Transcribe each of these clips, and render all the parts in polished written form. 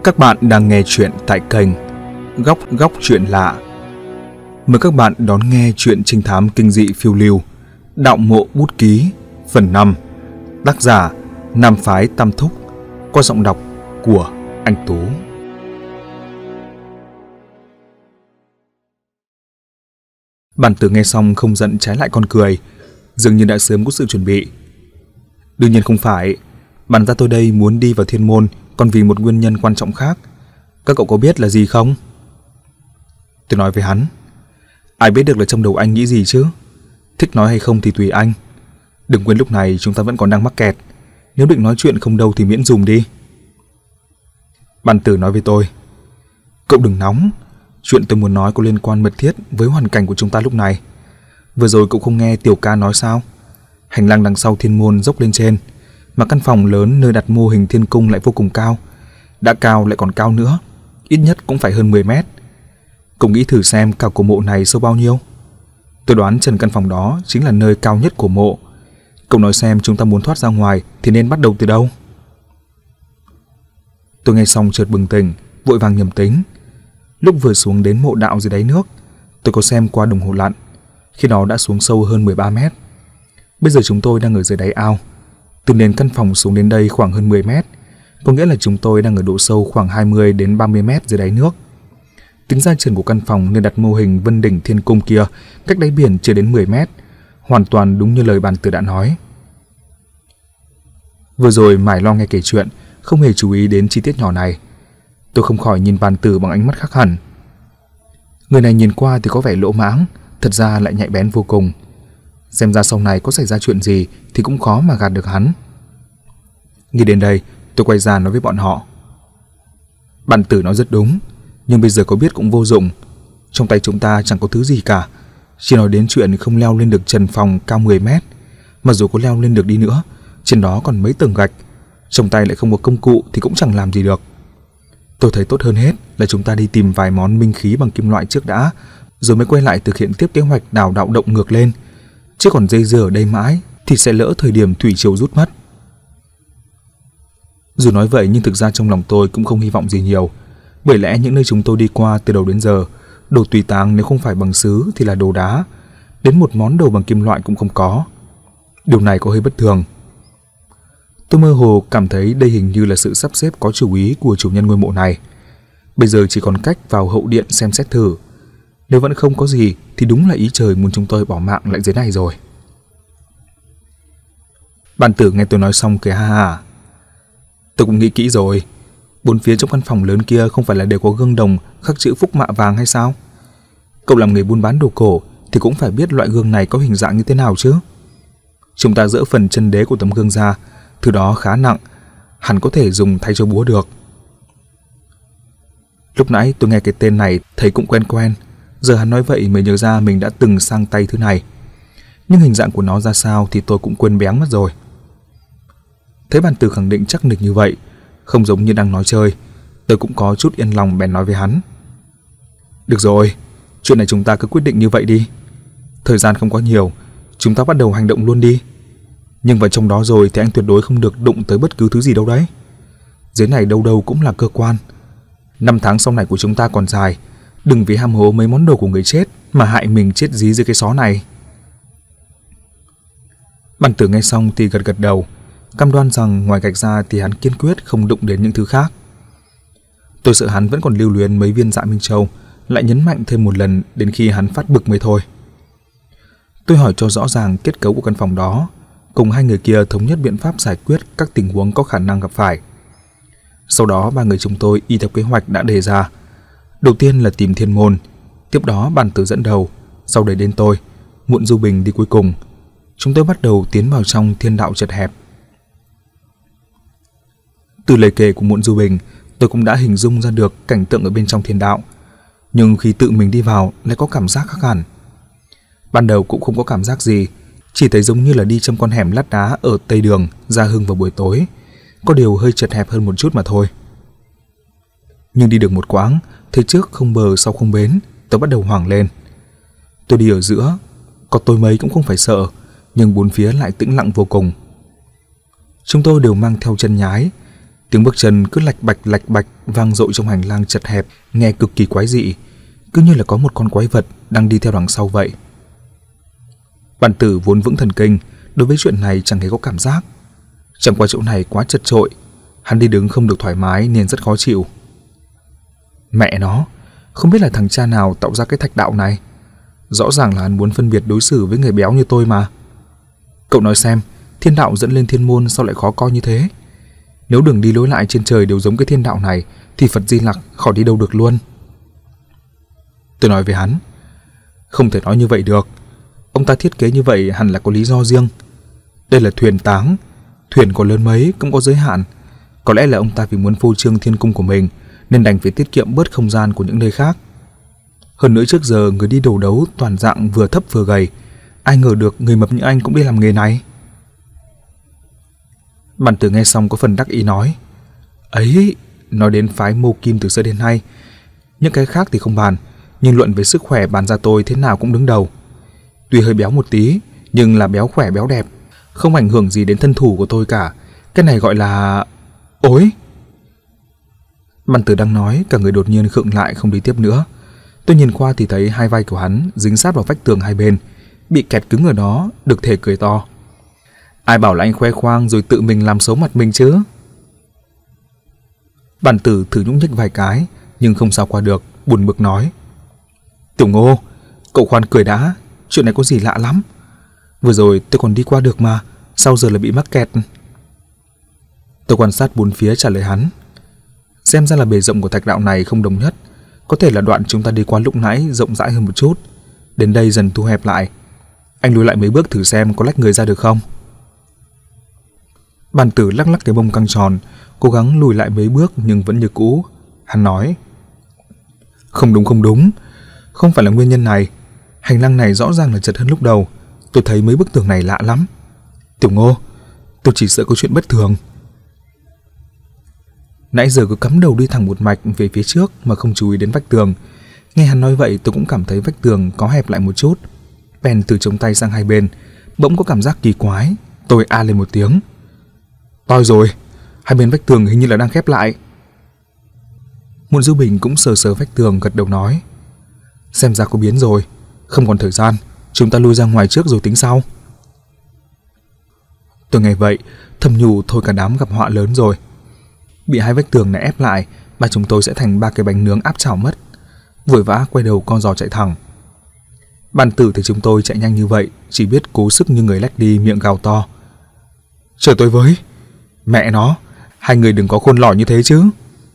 Các bạn đang nghe chuyện tại kênh Góc Chuyện Lạ. Mời các bạn đón nghe chuyện trinh thám kinh dị phiêu lưu Đạo Mộ Bút Ký phần 5. Tác giả Nam Phái Tam Thúc, qua giọng đọc của anh Tú. Bản tử nghe xong không giận trái lại còn cười, dường như đã sớm có sự chuẩn bị. Đương nhiên không phải, bản ra tôi đây muốn đi vào thiên môn còn vì một nguyên nhân quan trọng khác. Các cậu có biết là gì không? Tôi nói với hắn, ai biết được là trong đầu anh nghĩ gì chứ? Thích nói hay không thì tùy anh. Đừng quên lúc này chúng ta vẫn còn đang mắc kẹt. Nếu định nói chuyện không đâu thì miễn dùng đi. Bản tử nói với tôi, cậu đừng nóng. Chuyện tôi muốn nói có liên quan mật thiết với hoàn cảnh của chúng ta lúc này. Vừa rồi cậu không nghe Tiểu Ca nói sao? Hành lang đằng sau thiên môn dốc lên trên, mà căn phòng lớn nơi đặt mô hình thiên cung lại vô cùng cao. Đã cao lại còn cao nữa, ít nhất cũng phải hơn 10 mét. Cậu nghĩ thử xem cả cổ mộ này sâu bao nhiêu? Tôi đoán trần căn phòng đó chính là nơi cao nhất của mộ. Cậu nói xem chúng ta muốn thoát ra ngoài thì nên bắt đầu từ đâu? Tôi nghe xong chợt bừng tỉnh, vội vàng nhầm tính. Lúc vừa xuống đến mộ đạo dưới đáy nước, tôi có xem qua đồng hồ lặn, khi đó đã xuống sâu hơn 13 mét. Bây giờ chúng tôi đang ở dưới đáy ao. Từ nền căn phòng xuống đến đây khoảng hơn 10 mét, có nghĩa là chúng tôi đang ở độ sâu khoảng 20 đến 30 mét dưới đáy nước. Tính ra trần của căn phòng nơi đặt mô hình Vân Đỉnh Thiên Cung kia cách đáy biển chưa đến 10 mét, hoàn toàn đúng như lời bản tử đã nói. Vừa rồi mải lo nghe kể chuyện, không hề chú ý đến chi tiết nhỏ này. Tôi không khỏi nhìn bản tử bằng ánh mắt khác hẳn. Người này nhìn qua thì có vẻ lỗ mãng, thật ra lại nhạy bén vô cùng. Xem ra sau này có xảy ra chuyện gì thì cũng khó mà gạt được hắn. Nghĩ đến đây, tôi quay ra nói với bọn họ, bản tử nói rất đúng, nhưng bây giờ có biết cũng vô dụng. Trong tay chúng ta chẳng có thứ gì cả, chỉ nói đến chuyện không leo lên được trần phòng cao 10 mét. Mà dù có leo lên được đi nữa, trên đó còn mấy tầng gạch, trong tay lại không có công cụ thì cũng chẳng làm gì được. Tôi thấy tốt hơn hết là chúng ta đi tìm vài món minh khí bằng kim loại trước đã, rồi mới quay lại thực hiện tiếp kế hoạch đào đạo động ngược lên. Chứ còn dây dưa ở đây mãi thì sẽ lỡ thời điểm thủy triều rút mất. Dù nói vậy nhưng thực ra trong lòng tôi cũng không hy vọng gì nhiều. Bởi lẽ những nơi chúng tôi đi qua từ đầu đến giờ, đồ tùy táng nếu không phải bằng sứ thì là đồ đá. Đến một món đồ bằng kim loại cũng không có. Điều này có hơi bất thường. Tôi mơ hồ cảm thấy đây hình như là sự sắp xếp có chủ ý của chủ nhân ngôi mộ này. Bây giờ chỉ còn cách vào hậu điện xem xét thử. Nếu vẫn không có gì thì đúng là ý trời muốn chúng tôi bỏ mạng lại dưới này rồi. Bản tử nghe tôi nói xong cười ha ha. Tôi cũng nghĩ kỹ rồi. Bốn phía trong căn phòng lớn kia không phải là đều có gương đồng khắc chữ phúc mạ vàng hay sao? Cậu làm nghề buôn bán đồ cổ thì cũng phải biết loại gương này có hình dạng như thế nào chứ. Chúng ta dỡ phần chân đế của tấm gương ra, thứ đó khá nặng, hẳn có thể dùng thay cho búa được. Lúc nãy tôi nghe cái tên này thấy cũng quen quen. Giờ hắn nói vậy mới nhớ ra mình đã từng sang tay thứ này. Nhưng hình dạng của nó ra sao thì tôi cũng quên béng mất rồi. Thấy bản tử khẳng định chắc nịch như vậy, không giống như đang nói chơi, tôi cũng có chút yên lòng bèn nói với hắn. Được rồi, chuyện này chúng ta cứ quyết định như vậy đi. Thời gian không có nhiều, chúng ta bắt đầu hành động luôn đi. Nhưng vào trong đó rồi thì anh tuyệt đối không được đụng tới bất cứ thứ gì đâu đấy. Dưới này đâu đâu cũng là cơ quan. 5 tháng sau này của chúng ta còn dài. Đừng vì ham hố mấy món đồ của người chết mà hại mình chết dí dưới cái xó này. Bản tử nghe xong thì gật gật đầu, cam đoan rằng ngoài gạch ra thì hắn kiên quyết không đụng đến những thứ khác. Tôi sợ hắn vẫn còn lưu luyến mấy viên Dạ Minh Châu, lại nhấn mạnh thêm một lần đến khi hắn phát bực mới thôi. Tôi hỏi cho rõ ràng kết cấu của căn phòng đó, cùng hai người kia thống nhất biện pháp giải quyết các tình huống có khả năng gặp phải. Sau đó ba người chúng tôi y theo kế hoạch đã đề ra. Đầu tiên là tìm thiên môn, tiếp đó bản tử dẫn đầu, sau đấy đến tôi, Muộn Du Bình đi cuối cùng. Chúng tôi bắt đầu tiến vào trong thiên đạo chật hẹp. Từ lời kể của Muộn Du Bình, tôi cũng đã hình dung ra được cảnh tượng ở bên trong thiên đạo. Nhưng khi tự mình đi vào lại có cảm giác khác hẳn. Ban đầu cũng không có cảm giác gì, chỉ thấy giống như là đi trong con hẻm lát đá ở Tây Đường, Gia Hưng vào buổi tối. Có điều hơi chật hẹp hơn một chút mà thôi. Nhưng đi được một quãng, thấy trước không bờ sau không bến, tôi bắt đầu hoảng lên. Tôi đi ở giữa, có tôi mấy cũng không phải sợ, nhưng bốn phía lại tĩnh lặng vô cùng. Chúng tôi đều mang theo chân nhái, Tiếng bước chân cứ lạch bạch vang dội trong hành lang chật hẹp, nghe cực kỳ quái dị, cứ như là có một con quái vật đang đi theo đằng sau vậy. Bản Tử vốn vững thần kinh, đối với chuyện này chẳng hề có cảm giác. Chẳng qua chỗ này quá chật chội, hắn đi đứng không được thoải mái nên rất khó chịu. Mẹ nó, không biết là thằng cha nào tạo ra cái thạch đạo này. Rõ ràng là hắn muốn phân biệt đối xử với người béo như tôi mà. Cậu nói xem, thiên đạo dẫn lên thiên môn sao lại khó coi như thế? Nếu đường đi lối lại trên trời đều giống cái thiên đạo này thì Phật Di Lặc khỏi đi đâu được luôn. Tôi nói với hắn, không thể nói như vậy được. Ông ta thiết kế như vậy hẳn là có lý do riêng. Đây là thuyền táng, thuyền có lớn mấy cũng có giới hạn. Có lẽ là ông ta vì muốn phô trương thiên cung của mình nên đành phải tiết kiệm bớt không gian của những nơi khác. Hơn nữa trước giờ người đi đồ đấu toàn dạng vừa thấp vừa gầy, ai ngờ được người mập như anh cũng đi làm nghề này. Bản Tử nghe xong có phần đắc ý nói, ấy, nói đến phái Mô Kim từ xưa đến nay, những cái khác thì không bàn, nhưng luận về sức khỏe bản ra tôi thế nào cũng đứng đầu. Tuy hơi béo một tí, nhưng là béo khỏe béo đẹp, không ảnh hưởng gì đến thân thủ của tôi cả. Cái này gọi là... Ối! Bản Tử đang nói, cả người đột nhiên khựng lại không đi tiếp nữa. Tôi nhìn qua thì thấy hai vai của hắn dính sát vào vách tường hai bên, bị kẹt cứng ở đó, được thể cười to. Ai bảo là anh khoe khoang rồi tự mình làm xấu mặt mình chứ? Bản Tử thử nhúc nhích vài cái, nhưng không sao qua được, buồn bực nói. Tiểu Ngô, cậu khoan cười đã, chuyện này có gì lạ lắm. Vừa rồi tôi còn đi qua được mà, sao giờ lại bị mắc kẹt? Tôi quan sát bốn phía trả lời hắn. Xem ra là bề rộng của thạch đạo này không đồng nhất. Có thể là đoạn chúng ta đi qua lúc nãy rộng rãi hơn một chút, đến đây dần thu hẹp lại. Anh lùi lại mấy bước thử xem có lách người ra được không? Bản Tử lắc lắc cái bông căng tròn, cố gắng lùi lại mấy bước nhưng vẫn như cũ. Hắn nói, không đúng, không phải là nguyên nhân này. Hành lang này rõ ràng là chật hơn lúc đầu. Tôi thấy mấy bức tường này lạ lắm. Tiểu Ngô, tôi chỉ sợ có chuyện bất thường. Nãy giờ cứ cắm đầu đi thẳng một mạch về phía trước mà không chú ý đến vách tường. Nghe hắn nói vậy tôi cũng cảm thấy vách tường có hẹp lại một chút. Bèn từ chống tay sang hai bên, bỗng có cảm giác kỳ quái. Tôi a lên một tiếng. Toi rồi, hai bên vách tường hình như là đang khép lại. Muộn Dư Bình cũng sờ sờ vách tường gật đầu nói, xem ra có biến rồi, không còn thời gian, chúng ta lui ra ngoài trước rồi tính sau. Tôi nghe vậy thầm nhủ thôi cả đám gặp họa lớn rồi. Bị hai vách tường này ép lại, ba chúng tôi sẽ thành ba cái bánh nướng áp chảo mất. Vội vã quay đầu con giò chạy thẳng. Bản Tử thấy chúng tôi chạy nhanh như vậy, chỉ biết cố sức như người lách đi, miệng gào to, chờ tôi với. Mẹ nó, hai người đừng có khôn lỏi như thế chứ.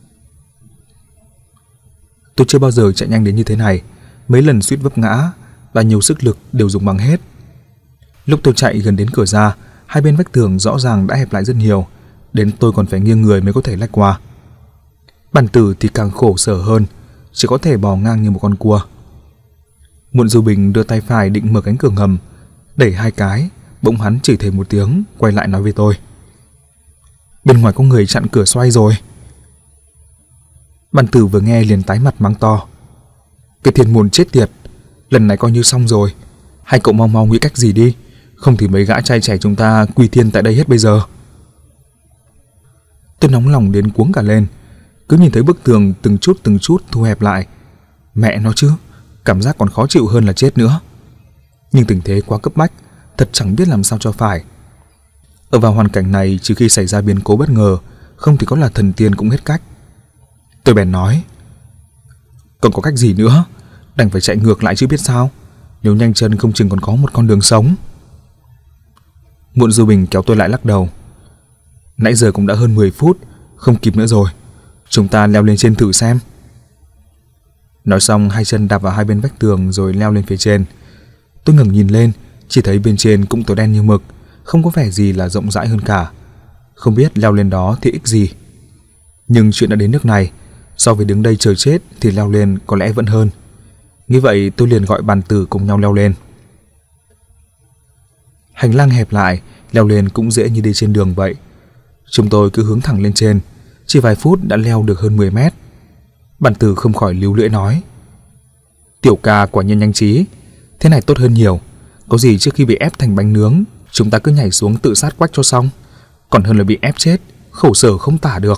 Tôi chưa bao giờ chạy nhanh đến như thế này, mấy lần suýt vấp ngã, và nhiều sức lực đều dùng bằng hết. Lúc tôi chạy gần đến cửa ra, hai bên vách tường rõ ràng đã hẹp lại rất nhiều, đến tôi còn phải nghiêng người mới có thể lách qua. Bản Tử thì càng khổ sở hơn, chỉ có thể bò ngang như một con cua. Muộn Dư Bình đưa tay phải định mở cánh cửa ngầm, đẩy hai cái, bỗng hắn chửi thề một tiếng, quay lại nói với tôi, bên ngoài có người chặn cửa xoay rồi. Bản Tử vừa nghe liền tái mặt mắng to, cái thiên môn chết tiệt, lần này coi như xong rồi. Hai cậu mau mau nghĩ cách gì đi, không thì mấy gã trai trẻ chúng ta quy thiên tại đây hết bây giờ. Tôi nóng lòng đến cuống cả lên, cứ nhìn thấy bức tường từng chút thu hẹp lại. Mẹ nó chứ, cảm giác còn khó chịu hơn là chết nữa. Nhưng tình thế quá cấp bách, thật chẳng biết làm sao cho phải. Ở vào hoàn cảnh này, trừ khi xảy ra biến cố bất ngờ, không thì có là thần tiên cũng hết cách. Tôi bèn nói, còn có cách gì nữa, đành phải chạy ngược lại chứ biết sao. Nếu nhanh chân không chừng còn có một con đường sống. Muộn Dư Bình kéo tôi lại lắc đầu, nãy giờ cũng đã hơn 10 phút, không kịp nữa rồi. Chúng ta leo lên trên thử xem. Nói xong hai chân đạp vào hai bên vách tường rồi leo lên phía trên. Tôi ngẩng nhìn lên, chỉ thấy bên trên cũng tối đen như mực, không có vẻ gì là rộng rãi hơn cả. Không biết leo lên đó thì ích gì. Nhưng chuyện đã đến nước này, so với đứng đây chờ chết thì leo lên có lẽ vẫn hơn. Như vậy tôi liền gọi Bản Tử cùng nhau leo lên. Hành lang hẹp lại, leo lên cũng dễ như đi trên đường vậy. Chúng tôi cứ hướng thẳng lên trên, chỉ vài phút đã leo được hơn 10 mét. Bản Tử không khỏi líu lưỡi nói, tiểu ca quả nhiên nhanh trí, thế này tốt hơn nhiều. Có gì trước khi bị ép thành bánh nướng, chúng ta cứ nhảy xuống tự sát quách cho xong, còn hơn là bị ép chết, khổ sở không tả được.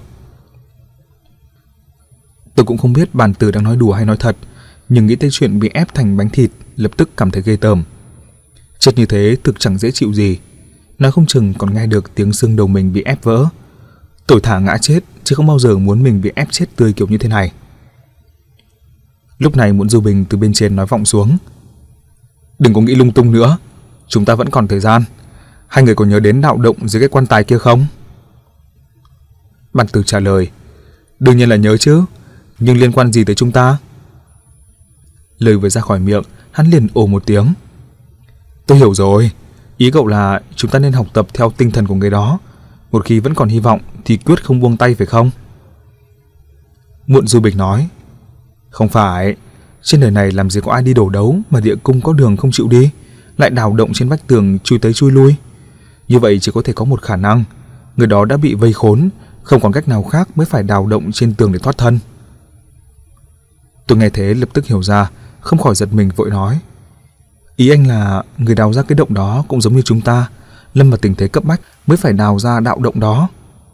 Tôi cũng không biết bàn tử đang nói đùa hay nói thật, nhưng nghĩ tới chuyện bị ép thành bánh thịt lập tức cảm thấy ghê tởm. Chết như thế thực chẳng dễ chịu gì, nói không chừng còn nghe được tiếng xương đầu mình bị ép vỡ. Tôi thả ngã chết chứ không bao giờ muốn mình bị ép chết tươi kiểu như thế này. Lúc này Muộn Du Bình từ bên trên nói vọng xuống: "Đừng có nghĩ lung tung nữa, chúng ta vẫn còn thời gian. Hai người có nhớ đến đạo động dưới cái quan tài kia không?" Bàn tử trả lời: "Đương nhiên là nhớ chứ, nhưng liên quan gì tới chúng ta?" Lời vừa ra khỏi miệng, hắn liền ồ một tiếng. "Tôi hiểu rồi, ý cậu là chúng ta nên học tập theo tinh thần của người đó, một khi vẫn còn hy vọng thì quyết không buông tay phải không?" Muộn Du Bình nói: "Không phải, trên đời này làm gì có ai đi đổ đấu mà địa cung có đường không chịu đi, lại đào động trên vách tường chui tới chui lui. Như vậy chỉ có thể có một khả năng, người đó đã bị vây khốn, không còn cách nào khác mới phải đào động trên tường để thoát thân." Tôi nghe thế lập tức hiểu ra, không khỏi giật mình vội nói: "Ý anh là người đào ra cái động đó cũng giống như chúng ta, lâm vào tình thế cấp bách mới phải đào ra đạo động đó."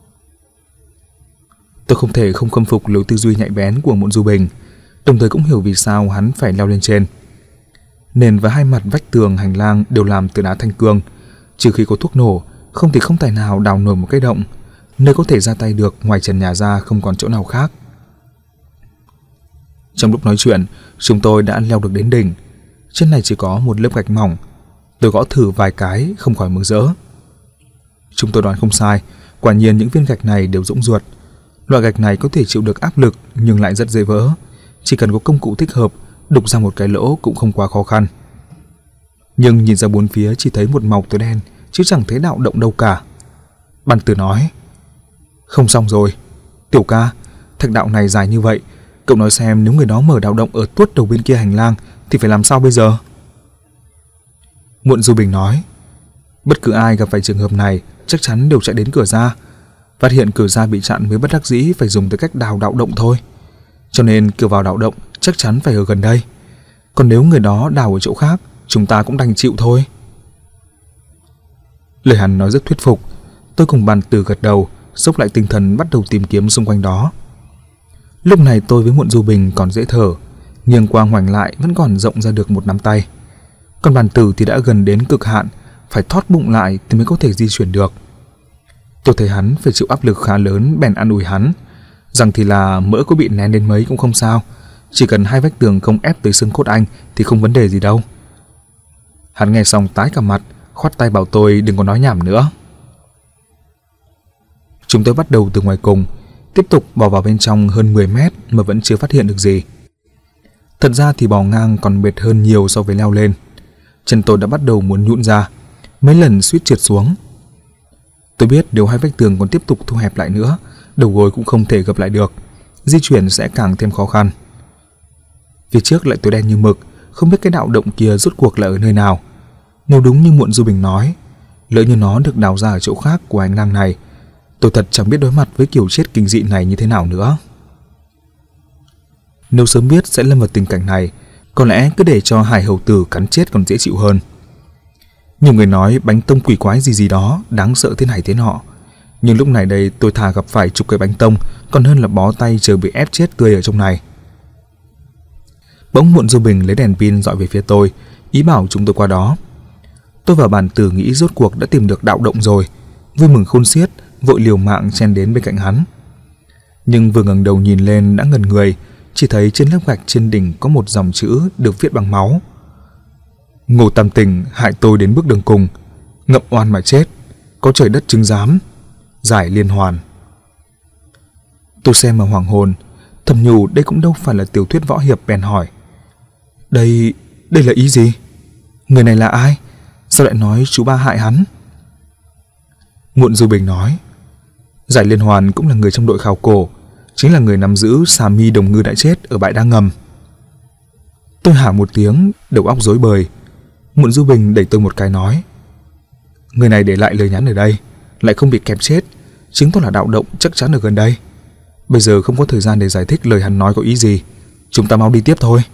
Tôi không thể không khâm phục lối tư duy nhạy bén của Muộn Du Bình, đồng thời cũng hiểu vì sao hắn phải leo lên trên. Nền và hai mặt vách tường hành lang đều làm từ đá thanh cương, trừ khi có thuốc nổ, không thì không tài nào đào nổi một cái động, nơi có thể ra tay được ngoài trần nhà ra không còn chỗ nào khác. Trong lúc nói chuyện, chúng tôi đã leo được đến đỉnh. Trên này chỉ có một lớp gạch mỏng. Tôi gõ thử vài cái không khỏi mừng rỡ. Chúng tôi đoán không sai, quả nhiên những viên gạch này đều rỗng ruột. Loại gạch này có thể chịu được áp lực nhưng lại rất dễ vỡ. Chỉ cần có công cụ thích hợp, đục ra một cái lỗ cũng không quá khó khăn. Nhưng nhìn ra bốn phía chỉ thấy một màu tối đen, chứ chẳng thấy đạo động đâu cả. Bàn tử nói: "Không xong rồi, Tiểu ca, thạch đạo này dài như vậy, cậu nói xem nếu người đó mở đạo động ở tuốt đầu bên kia hành lang thì phải làm sao bây giờ?" Muộn Du Bình nói: "Bất cứ ai gặp phải trường hợp này chắc chắn đều chạy đến cửa ra. Phát hiện cửa ra bị chặn mới bất đắc dĩ phải dùng tới cách đào đạo động thôi. Cho nên cửa vào đạo động chắc chắn phải ở gần đây. Còn nếu người đó đào ở chỗ khác, chúng ta cũng đành chịu thôi." Lời hắn nói rất thuyết phục. Tôi cùng bàn tử gật đầu, xốc lại tinh thần bắt đầu tìm kiếm xung quanh đó. Lúc này tôi với Muộn Du Bình còn dễ thở, nghiêng qua ngoảnh lại vẫn còn rộng ra được một nắm tay. Còn bàn tử thì đã gần đến cực hạn, phải thót bụng lại thì mới có thể di chuyển được. Tôi thấy hắn phải chịu áp lực khá lớn, bèn an ủi hắn rằng thì là mỡ có bị nén đến mấy cũng không sao, chỉ cần hai vách tường không ép tới xương cốt anh thì không vấn đề gì đâu. Hắn nghe xong tái cả mặt, khoát tay bảo tôi đừng có nói nhảm nữa. Chúng tôi bắt đầu từ ngoài cùng, tiếp tục bò vào bên trong hơn 10 mét mà vẫn chưa phát hiện được gì. Thật ra thì bò ngang còn mệt hơn nhiều so với leo lên. Chân tôi đã bắt đầu muốn nhũn ra, mấy lần suýt trượt xuống. Tôi biết nếu hai vách tường còn tiếp tục thu hẹp lại nữa, đầu gối cũng không thể gập lại được, di chuyển sẽ càng thêm khó khăn. Phía trước lại tối đen như mực, không biết cái đạo động kia rốt cuộc là ở nơi nào. Nếu đúng như Muộn Du Bình nói, lỡ như nó được đào ra ở chỗ khác của hành lang này, tôi thật chẳng biết đối mặt với kiểu chết kinh dị này như thế nào nữa. Nếu sớm biết sẽ lâm vào tình cảnh này, có lẽ cứ để cho Hải Hầu Tử cắn chết còn dễ chịu hơn. Nhiều người nói bánh tông quỷ quái gì đó đáng sợ thế này thế nọ, nhưng lúc này đây tôi thà gặp phải chục cái bánh tông còn hơn là bó tay chờ bị ép chết tươi ở trong này. Bỗng Muộn Du Bình lấy đèn pin dọi về phía tôi, ý bảo chúng tôi qua đó. Tôi và bàn tử nghĩ rốt cuộc đã tìm được đạo động rồi, vui mừng khôn xiết, vội liều mạng chen đến bên cạnh hắn. Nhưng vừa ngẩng đầu nhìn lên đã ngẩn người, chỉ thấy trên lớp gạch trên đỉnh có một dòng chữ được viết bằng máu: "Ngô Tam Tình hại tôi đến bước đường cùng, ngậm oan mà chết, có trời đất chứng giám, Giải Liên Hoàn." Tôi xem mà hoàng hồn, thầm nhủ đây cũng đâu phải là tiểu thuyết võ hiệp, bèn hỏi: Đây là ý gì? Người này là ai? Sao lại nói chú ba hại hắn?" Muộn Du Bình nói: "Giải Liên Hoàn cũng là người trong đội khảo cổ, chính là người nắm giữ xà mi đồng ngư đã chết ở bãi đá ngầm." Tôi hả một tiếng, đầu óc rối bời. Muộn Du Bình đẩy tôi một cái nói: "Người này để lại lời nhắn ở đây, lại không bị kẹp chết, chứng tỏ là đạo động chắc chắn ở gần đây. Bây giờ không có thời gian để giải thích lời hắn nói có ý gì, chúng ta mau đi tiếp thôi."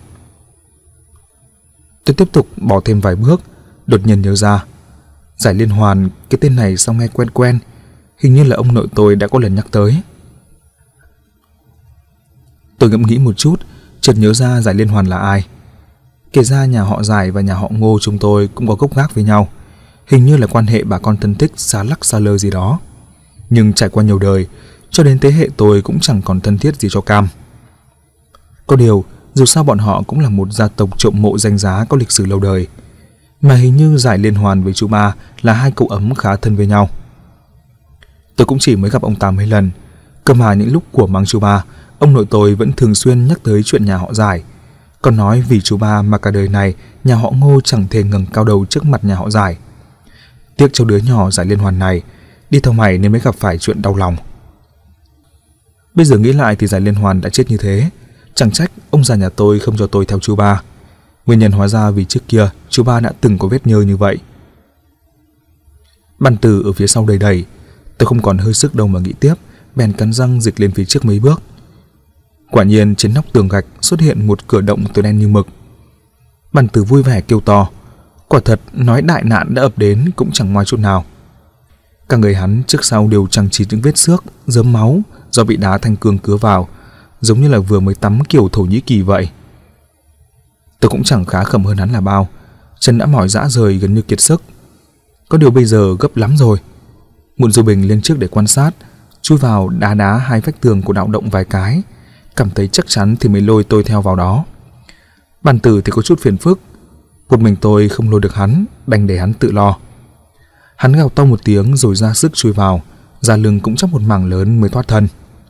Tôi tiếp tục bỏ thêm vài bước, đột nhiên nhớ ra, Giải Liên Hoàn, cái tên này sao nghe quen quen, Hình như là ông nội tôi đã có lần nhắc tới. Tôi ngẫm nghĩ một chút, chợt nhớ ra Giải Liên Hoàn là ai. Kể ra nhà họ Giải và nhà họ Ngô chúng tôi cũng có gốc gác với nhau, hình như là quan hệ bà con thân thích xa lắc xa lơ gì đó. Nhưng trải qua nhiều đời, cho đến thế hệ tôi cũng chẳng còn thân thiết gì cho cam. Có điều, dù sao bọn họ cũng là một gia tộc trộm mộ danh giá có lịch sử lâu đời, mà hình như Giải Liên Hoàn với chú Ba là hai cậu ấm khá thân với nhau. Tôi cũng chỉ mới gặp ông ta mấy lần, cơ mà những lúc của mắng chú Ba, ông nội tôi vẫn thường xuyên nhắc tới chuyện nhà họ Giải, còn nói vì chú Ba mà cả đời này nhà họ Ngô chẳng thể ngẩng cao đầu trước mặt nhà họ Giải. Tiếc cho đứa nhỏ Giải Liên Hoàn này đi theo mày nên mới gặp phải chuyện đau lòng. Bây giờ nghĩ lại thì Giải Liên Hoàn đã chết như thế, chẳng trách ông già nhà tôi không cho tôi theo chú Ba. Nguyên nhân hóa ra vì trước kia chú Ba đã từng có vết nhơ như vậy. Bàn từ ở phía sau đầy đầy, tôi không còn hơi sức đâu mà nghĩ tiếp, bèn cắn răng dịch lên phía trước mấy bước. Quả nhiên trên nóc tường gạch xuất hiện một cửa động tối đen như mực. Bàn từ vui vẻ kêu to, quả thật nói đại nạn đã ập đến cũng chẳng ngoái chút nào. Cả người hắn trước sau đều chằng chịt những vết xước, rớm máu do bị đá thanh cương cứa vào, giống như là vừa mới tắm kiểu Thổ Nhĩ Kỳ vậy. Tôi cũng chẳng khá khẩm hơn hắn là bao, chân đã mỏi rã rời gần như kiệt sức. Có điều bây giờ gấp lắm rồi. Muộn Du Bình lên trước để quan sát, chui vào đá hai vách tường của đạo động vài cái, cảm thấy chắc chắn thì mới lôi tôi theo vào đó. Bàn tử thì có chút phiền phức, một mình tôi không lôi được hắn, đành để hắn tự lo. Hắn gào to một tiếng rồi ra sức chui vào, da lưng cũng chóc một mảng lớn mới thoát thân.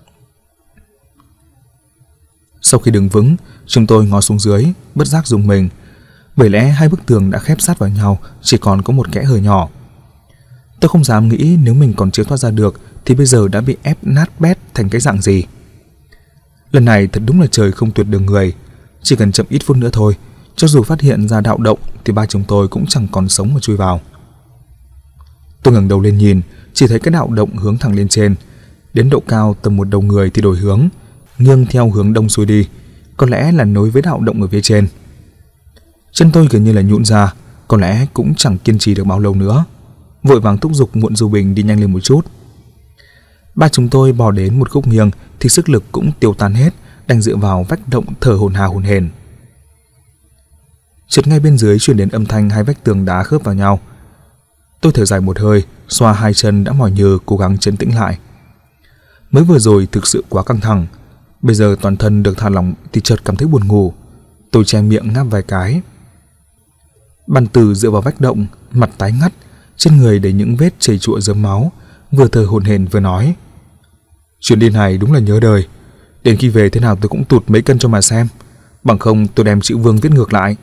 Sau khi đứng vững, chúng tôi ngó xuống dưới, bất giác rùng mình, bởi lẽ hai bức tường đã khép sát vào nhau, chỉ còn có một kẽ hở nhỏ. Tôi không dám nghĩ nếu mình còn chưa thoát ra được thì bây giờ đã bị ép nát bét thành cái dạng gì. Lần này thật đúng là trời không tuyệt đường người, chỉ cần chậm ít phút nữa thôi, cho dù phát hiện ra đạo động thì ba chúng tôi cũng chẳng còn sống mà chui vào. Tôi ngẩng đầu lên nhìn, chỉ thấy cái đạo động hướng thẳng lên trên, đến độ cao tầm một đầu người thì đổi hướng, nghiêng theo hướng đông xuôi đi, có lẽ là nối với đạo động ở phía trên. Chân tôi gần như là nhũn ra, có lẽ cũng chẳng kiên trì được bao lâu nữa, vội vàng thúc giục Muộn Du Bình đi nhanh lên một chút. Ba chúng tôi bò đến một khúc nghiêng thì sức lực cũng tiêu tan hết, đành dựa vào vách động thở hổn hào hổn hển. Chợt ngay bên dưới truyền đến âm thanh hai vách tường đá khớp vào nhau. Tôi thở dài một hơi, xoa hai chân đã mỏi nhừ, cố gắng trấn tĩnh lại. Mới vừa rồi thực sự quá căng thẳng, bây giờ toàn thân được thả lỏng thì chợt cảm thấy buồn ngủ. Tôi che miệng ngáp vài cái. Bàn tử dựa vào vách động, mặt tái ngắt, trên người đầy những vết chảy chụa rớm máu, vừa thở hổn hển vừa nói: "Chuyến đi này đúng là nhớ đời, đến khi về thế nào tôi cũng tụt mấy cân cho mà xem, bằng không tôi đem chữ Vương viết ngược lại."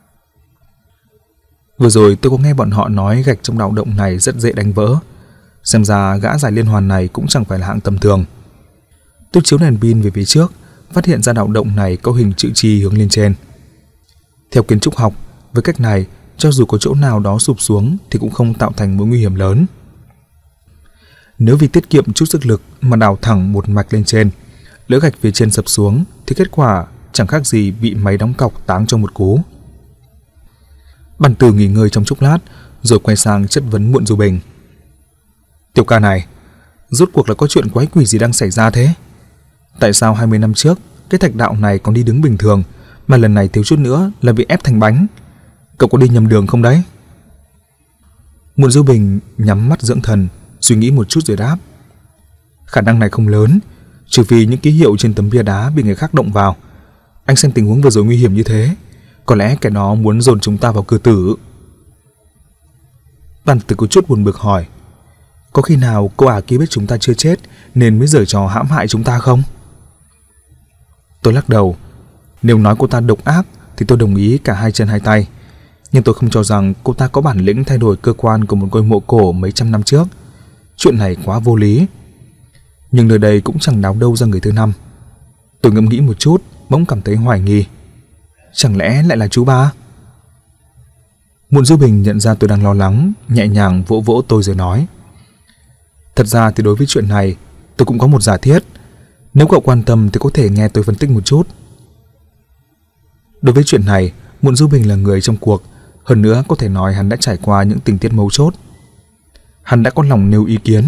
Vừa rồi tôi có nghe bọn họ nói gạch trong đạo động này rất dễ đánh vỡ, xem ra gã Giải Liên Hoàn này cũng chẳng phải là hạng tầm thường. Tôi chiếu đèn pin về phía trước, phát hiện ra đạo động này có hình chữ chi hướng lên trên. Theo kiến trúc học, với cách này, cho dù có chỗ nào đó sụp xuống thì cũng không tạo thành mối nguy hiểm lớn. Nếu vì tiết kiệm chút sức lực mà đào thẳng một mạch lên trên, lỡ gạch phía trên sập xuống thì kết quả chẳng khác gì bị máy đóng cọc táng trong một cú. Bàn tử nghỉ ngơi trong chốc lát, rồi quay sang chất vấn Muộn Du Bình: "Tiểu ca này, rốt cuộc là có chuyện quái quỷ gì đang xảy ra thế? Tại sao 20 năm trước cái thạch đạo này còn đi đứng bình thường, mà lần này thiếu chút nữa là bị ép thành bánh? Cậu có đi nhầm đường không đấy?" Muộn Du Bình nhắm mắt dưỡng thần, suy nghĩ một chút rồi đáp: "Khả năng này không lớn, trừ vì những ký hiệu trên tấm bia đá bị người khác động vào. Anh xem tình huống vừa rồi nguy hiểm như thế, có lẽ kẻ đó muốn dồn chúng ta vào cửa tử." Bàn tử có chút buồn bực hỏi: "Có khi nào cô ả kia biết chúng ta chưa chết nên mới giở trò hãm hại chúng ta không?" Tôi lắc đầu. Nếu nói cô ta độc ác thì tôi đồng ý cả hai chân hai tay, nhưng tôi không cho rằng cô ta có bản lĩnh thay đổi cơ quan của một ngôi mộ cổ mấy trăm năm trước. Chuyện này quá vô lý. Nhưng nơi đây cũng chẳng đào đâu ra người thứ năm. Tôi ngẫm nghĩ một chút, bỗng cảm thấy hoài nghi. Chẳng lẽ lại là chú Ba? Muộn Du Bình nhận ra tôi đang lo lắng, nhẹ nhàng vỗ vỗ tôi rồi nói: "Thật ra thì đối với chuyện này, tôi cũng có một giả thiết. Nếu cậu quan tâm thì có thể nghe tôi phân tích một chút." Đối với chuyện này, Muộn Du Bình là người trong cuộc, hơn nữa có thể nói hắn đã trải qua những tình tiết mấu chốt. Hắn đã có lòng nêu ý kiến,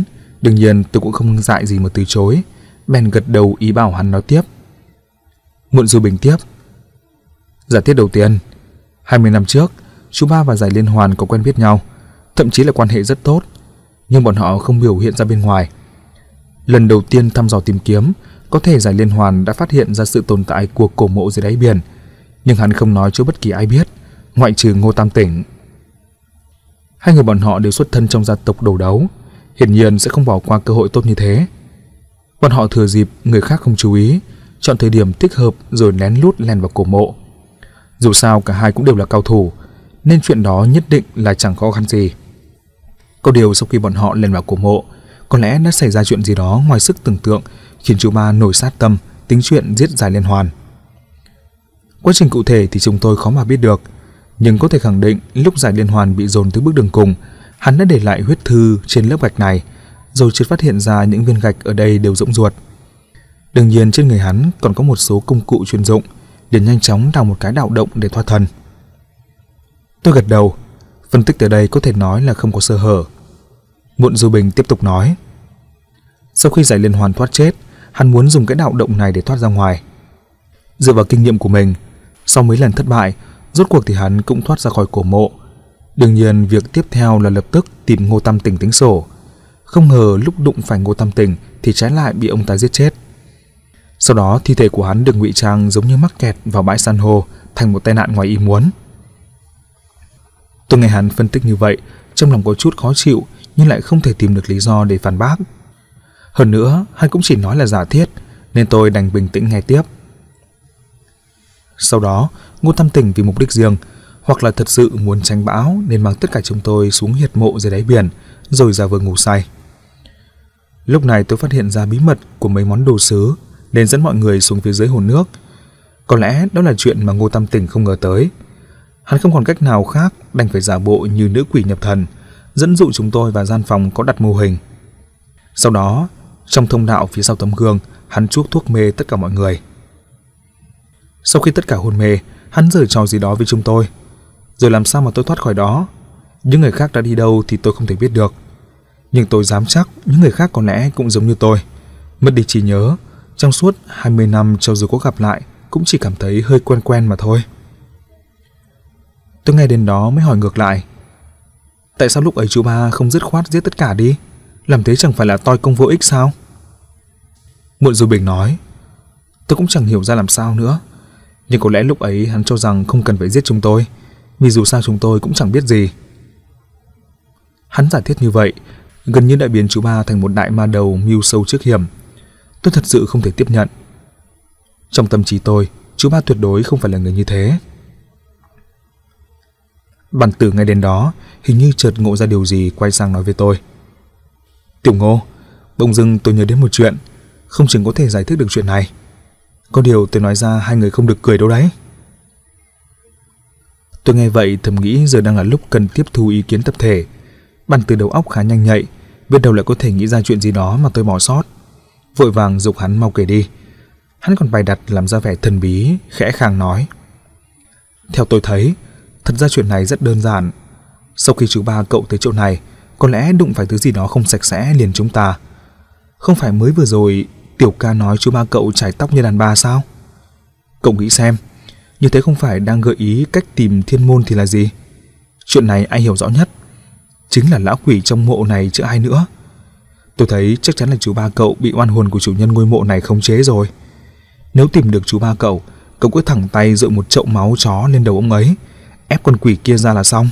Đương nhiên tôi cũng không dại gì mà từ chối, bèn gật đầu ý bảo hắn nói tiếp. Muộn Du Bình tiếp. Giả thiết đầu tiên, 20 năm trước, chú ba và Giải Liên Hoàn có quen biết nhau, thậm chí là quan hệ rất tốt, nhưng bọn họ không biểu hiện ra bên ngoài. Lần đầu tiên thăm dò tìm kiếm, có thể Giải Liên Hoàn đã phát hiện ra sự tồn tại của cổ mộ dưới đáy biển, nhưng hắn không nói cho bất kỳ ai biết, ngoại trừ Ngô Tam Tỉnh. Hai người bọn họ đều xuất thân trong gia tộc đầu đấu, hiển nhiên sẽ không bỏ qua cơ hội tốt như thế. Bọn họ thừa dịp người khác không chú ý, chọn thời điểm thích hợp rồi lén lút len vào cổ mộ. Dù sao cả hai cũng đều là cao thủ, nên chuyện đó nhất định là chẳng khó khăn gì. Có điều sau khi bọn họ len vào cổ mộ, có lẽ đã xảy ra chuyện gì đó ngoài sức tưởng tượng, khiến chú ba nổi sát tâm, tính chuyện giết Giải Liên Hoàn. Quá trình cụ thể thì chúng tôi khó mà biết được, nhưng có thể khẳng định lúc Giải Liên Hoàn bị dồn tới bước đường cùng, hắn đã để lại huyết thư trên lớp gạch này, rồi chợt phát hiện ra những viên gạch ở đây đều rỗng ruột. Đương nhiên trên người hắn còn có một số công cụ chuyên dụng, để nhanh chóng đào một cái đạo động để thoát thân. Tôi gật đầu, phân tích từ đây có thể nói là không có sơ hở. Muộn Du Bình tiếp tục nói. Sau khi Giải Liên Hoàn thoát chết, hắn muốn dùng cái đạo động này để thoát ra ngoài. Dựa vào kinh nghiệm của mình, sau mấy lần thất bại, rốt cuộc thì hắn cũng thoát ra khỏi cổ mộ. Đương nhiên việc tiếp theo là lập tức tìm Ngô Tam Tỉnh tính sổ. Không ngờ lúc đụng phải Ngô Tam Tỉnh thì trái lại bị ông ta giết chết. Sau đó thi thể của hắn được ngụy trang giống như mắc kẹt vào bãi san hô, thành một tai nạn ngoài ý muốn. Tôi nghe hắn phân tích như vậy, trong lòng có chút khó chịu, nhưng lại không thể tìm được lý do để phản bác. Hơn nữa, hắn cũng chỉ nói là giả thiết, nên tôi đành bình tĩnh nghe tiếp. Sau đó, Ngô Tam Tỉnh vì mục đích riêng, hoặc là thật sự muốn tránh bão, nên mang tất cả chúng tôi xuống huyệt mộ dưới đáy biển, rồi giả vờ ngủ say. Lúc này tôi phát hiện ra bí mật của mấy món đồ sứ, nên dẫn mọi người xuống phía dưới hồ nước. Có lẽ đó là chuyện mà Ngô Tam Tỉnh không ngờ tới. Hắn không còn cách nào khác, đành phải giả bộ như nữ quỷ nhập thần, dẫn dụ chúng tôi vào gian phòng có đặt mô hình. Sau đó, trong thông đạo phía sau tấm gương, hắn chuốc thuốc mê tất cả mọi người. Sau khi tất cả hôn mê, hắn giở trò gì đó với chúng tôi. Rồi làm sao mà tôi thoát khỏi đó? Những người khác đã đi đâu thì tôi không thể biết được. Nhưng tôi dám chắc những người khác có lẽ cũng giống như tôi, mất đi trí nhớ. Trong suốt 20 năm cho dù có gặp lại, cũng chỉ cảm thấy hơi quen quen mà thôi. Tôi nghe đến đó mới hỏi ngược lại. Tại sao lúc ấy chú ba không dứt khoát giết tất cả đi? Làm thế chẳng phải là toi công vô ích sao? Muộn Du Bình nói. Tôi cũng chẳng hiểu ra làm sao nữa. Nhưng có lẽ lúc ấy hắn cho rằng không cần phải giết chúng tôi, vì dù sao chúng tôi cũng chẳng biết gì. Hắn giải thích như vậy, gần như đã biến chú ba thành một đại ma đầu mưu sâu trước hiểm. Tôi thật sự không thể tiếp nhận. Trong tâm trí tôi, chú ba tuyệt đối không phải là người như thế. Bản Tử ngay đến đó, hình như chợt ngộ ra điều gì, quay sang nói với tôi. Tiểu Ngô, bỗng dưng tôi nhớ đến một chuyện, không chừng có thể giải thích được chuyện này. Có điều tôi nói ra hai người không được cười đâu đấy. Tôi nghe vậy thầm nghĩ giờ đang là lúc cần tiếp thu ý kiến tập thể. Bản Tử đầu óc khá nhanh nhạy, biết đâu lại có thể nghĩ ra chuyện gì đó mà tôi bỏ sót. Vội vàng giục hắn mau kể đi. Hắn còn bày đặt làm ra vẻ thần bí, khẽ khàng nói. Theo tôi thấy, thật ra chuyện này rất đơn giản. Sau khi chú ba cậu tới chỗ này, có lẽ đụng phải thứ gì đó không sạch sẽ liền chúng ta. Không phải mới vừa rồi Tiểu ca nói chú ba cậu chải tóc như đàn bà sao? Cậu nghĩ xem, như thế không phải đang gợi ý cách tìm thiên môn thì là gì? Chuyện này ai hiểu rõ nhất chính là lão quỷ trong mộ này chứ ai nữa. Tôi thấy chắc chắn là chú ba cậu bị oan hồn của chủ nhân ngôi mộ này khống chế rồi. Nếu tìm được chú ba cậu, cậu cứ thẳng tay dội một chậu máu chó lên đầu ông ấy, ép con quỷ kia ra là xong.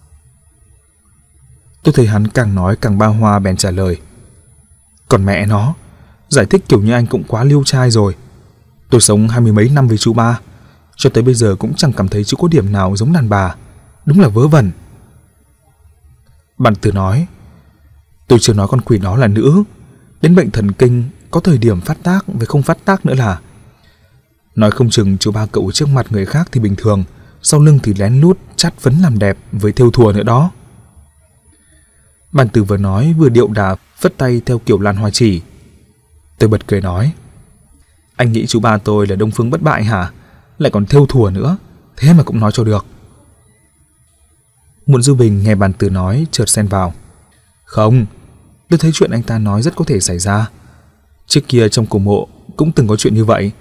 Tôi thấy hắn càng nói càng ba hoa, bèn trả lời. Còn mẹ nó, giải thích kiểu như anh cũng quá liêu trai rồi. Tôi sống 20 mấy năm với chú ba, cho tới bây giờ cũng chẳng cảm thấy chú có điểm nào giống đàn bà. Đúng là vớ vẩn. Bản Tử nói. Tôi chưa nói con quỷ đó là nữ. Đến bệnh thần kinh có thời điểm phát tác với không phát tác nữa là. Nói không chừng chú ba cậu trước mặt người khác thì bình thường, sau lưng thì lén lút chát phấn làm đẹp với thêu thùa nữa đó. Bản Tử vừa nói vừa điệu đà phất tay theo kiểu lan hoa chỉ. Tôi bật cười nói. Anh nghĩ chú ba tôi là Đông Phương bất bại hả? Lại còn thêu thùa nữa, thế mà cũng nói cho được. Muộn Du Bình nghe Bản Tử nói chợt xen vào. Không, Tôi thấy chuyện anh ta nói rất có thể xảy ra. Trước kia trong cổ mộ cũng từng có chuyện như vậy.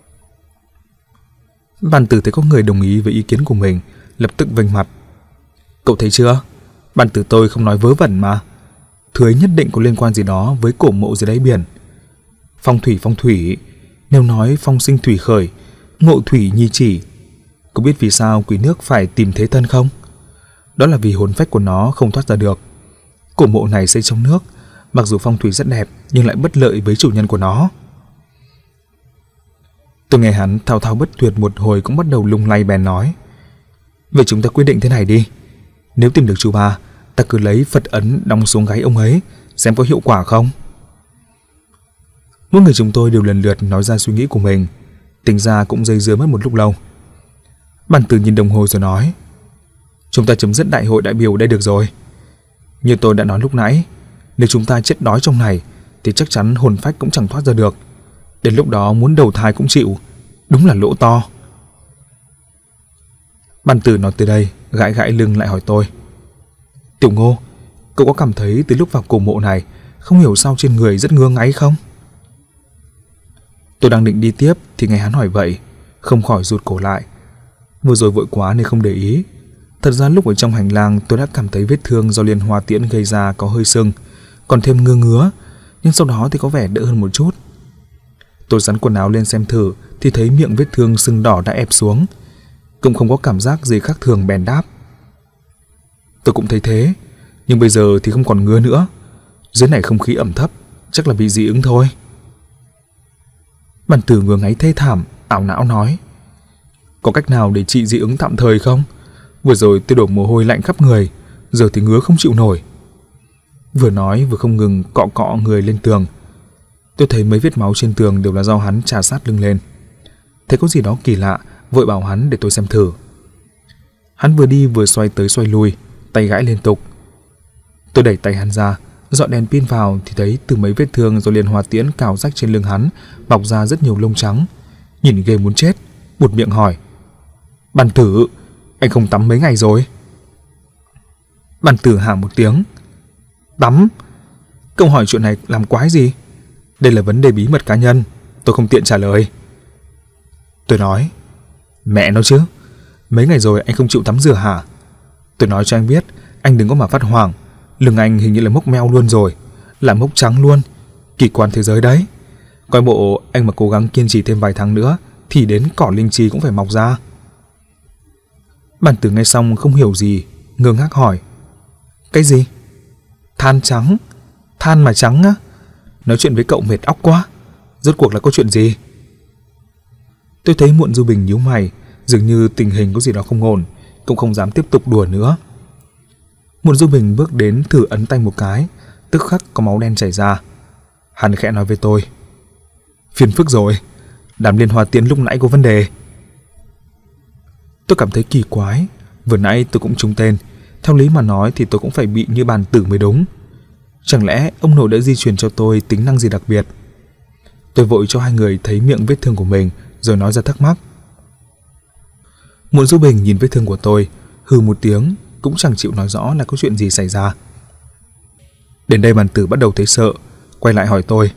Bàn tử thấy có người đồng ý với ý kiến của mình, lập tức vênh mặt. Cậu thấy chưa? Bàn tử tôi không nói vớ vẩn mà. Thứ ấy nhất định có liên quan gì đó với cổ mộ dưới đáy biển. Phong thủy, nếu nói phong sinh thủy khởi, ngộ thủy nhi chỉ. Có biết vì sao quỷ nước phải tìm thế thân không? Đó là vì hồn phách của nó không thoát ra được. Cổ mộ này xây trong nước, mặc dù phong thủy rất đẹp nhưng lại bất lợi với chủ nhân của nó. Tôi nghe hắn thao thao bất tuyệt một hồi cũng bắt đầu lung lay bèn nói. Vậy chúng ta quyết định thế này đi. Nếu tìm được chú ba, ta cứ lấy Phật ấn đóng xuống gáy ông ấy, xem có hiệu quả không. Mỗi người chúng tôi đều lần lượt nói ra suy nghĩ của mình. Tính ra cũng dây dưa mất một lúc lâu. Bàn tử nhìn đồng hồ rồi nói. Chúng ta chấm dứt đại hội đại biểu đây được rồi. Như tôi đã nói lúc nãy, nếu chúng ta chết đói trong này thì chắc chắn hồn phách cũng chẳng thoát ra được. Đến lúc đó muốn đầu thai cũng chịu. Đúng là lỗ to. Bàn tử nói tới đây, gãi gãi lưng lại hỏi tôi. Tiểu Ngô, cậu có cảm thấy từ lúc vào cổ mộ này không hiểu sao trên người rất ngứa ngáy không? Tôi đang định đi tiếp thì nghe hắn hỏi vậy, không khỏi rụt cổ lại. Vừa rồi vội quá nên không để ý. Thật ra lúc ở trong hành lang tôi đã cảm thấy vết thương do liên hoa tiễn gây ra có hơi sưng, còn thêm ngứa, nhưng sau đó thì có vẻ đỡ hơn một chút. Tôi sắn quần áo lên xem thử thì thấy miệng vết thương sưng đỏ đã ép xuống, cũng không có cảm giác gì khác thường bèn đáp. Tôi cũng thấy thế, nhưng bây giờ thì không còn ngứa nữa. Dưới này không khí ẩm thấp, chắc là bị dị ứng thôi. Bàn tử ngứa ngáy thê thảm, ảo não nói. Có cách nào để trị dị ứng tạm thời không? Vừa rồi tôi đổ mồ hôi lạnh khắp người, giờ thì ngứa không chịu nổi. Vừa nói vừa không ngừng cọ cọ người lên tường. Tôi thấy mấy vết máu trên tường đều là do hắn chà sát lưng lên. Thấy có gì đó kỳ lạ, vội bảo hắn để tôi xem thử. Hắn vừa đi vừa xoay tới xoay lui, tay gãi liên tục. Tôi đẩy tay hắn ra, dọn đèn pin vào thì thấy từ mấy vết thương do liên hoa tiễn cào rách trên lưng hắn bọc ra rất nhiều lông trắng. Nhìn ghê muốn chết, buột miệng hỏi. Bàn tử, anh không tắm mấy ngày rồi? Bàn tử hả một tiếng. Tắm? Cậu hỏi chuyện này làm quái gì? Đây là vấn đề bí mật cá nhân, tôi không tiện trả lời. Tôi nói. Mẹ nó chứ, mấy ngày rồi anh không chịu tắm rửa hả? Tôi nói cho anh biết, anh đừng có mà phát hoảng. Lưng anh hình như là mốc meo luôn rồi, là mốc trắng luôn. Kỳ quan thế giới đấy. Coi bộ anh mà cố gắng kiên trì thêm vài tháng nữa thì đến cỏ linh chi cũng phải mọc ra. Bàn tử nghe xong không hiểu gì, ngơ ngác hỏi. Cái gì? Than trắng? Than mà trắng á? Nói chuyện với cậu mệt óc quá. Rốt cuộc là có chuyện gì? Tôi thấy Muộn Du Bình nhíu mày, dường như tình hình có gì đó không ổn, cũng không dám tiếp tục đùa nữa. Muộn Du Bình bước đến thử ấn tay một cái, tức khắc có máu đen chảy ra. Hắn khẽ nói với tôi. Phiền phức rồi, đám liên hoa tiễn lúc nãy có vấn đề. Tôi cảm thấy kỳ quái, vừa nãy tôi cũng trúng tên, theo lý mà nói thì tôi cũng phải bị như bàn tử mới đúng. Chẳng lẽ ông nội đã di truyền cho tôi tính năng gì đặc biệt? Tôi vội cho hai người thấy miệng vết thương của mình rồi nói ra thắc mắc. Muộn Du Bình nhìn vết thương của tôi, hừ một tiếng, cũng chẳng chịu nói rõ là có chuyện gì xảy ra. Đến đây bàn tử bắt đầu thấy sợ, quay lại hỏi tôi.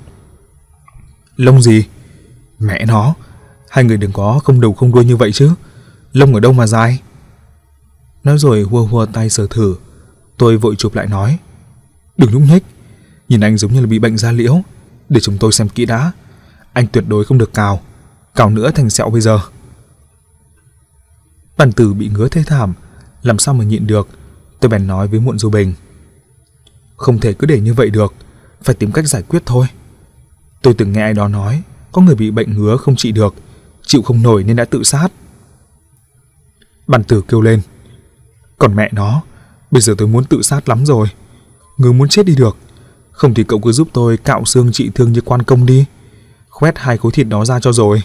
Lông gì? Mẹ nó, hai người đừng có không đầu không đuôi như vậy chứ. Lông ở đâu mà dài? Nói rồi hùa hùa tay sờ thử. Tôi vội chụp lại nói. Đừng nhúc nhích, nhìn anh giống như là bị bệnh da liễu. Để chúng tôi xem kỹ đã. Anh tuyệt đối không được cào, cào nữa thành sẹo bây giờ. Bàn tử bị ngứa thê thảm, làm sao mà nhịn được. Tôi bèn nói với Muộn Du Bình. Không thể cứ để như vậy được, phải tìm cách giải quyết thôi. Tôi từng nghe ai đó nói có người bị bệnh ngứa không trị được, chịu không nổi nên đã tự sát. Bàn tử kêu lên. Còn mẹ nó, bây giờ tôi muốn tự sát lắm rồi. Ngứa muốn chết đi được. Không thì cậu cứ giúp tôi cạo xương trị thương như Quan Công đi, khoét hai khối thịt đó ra cho rồi.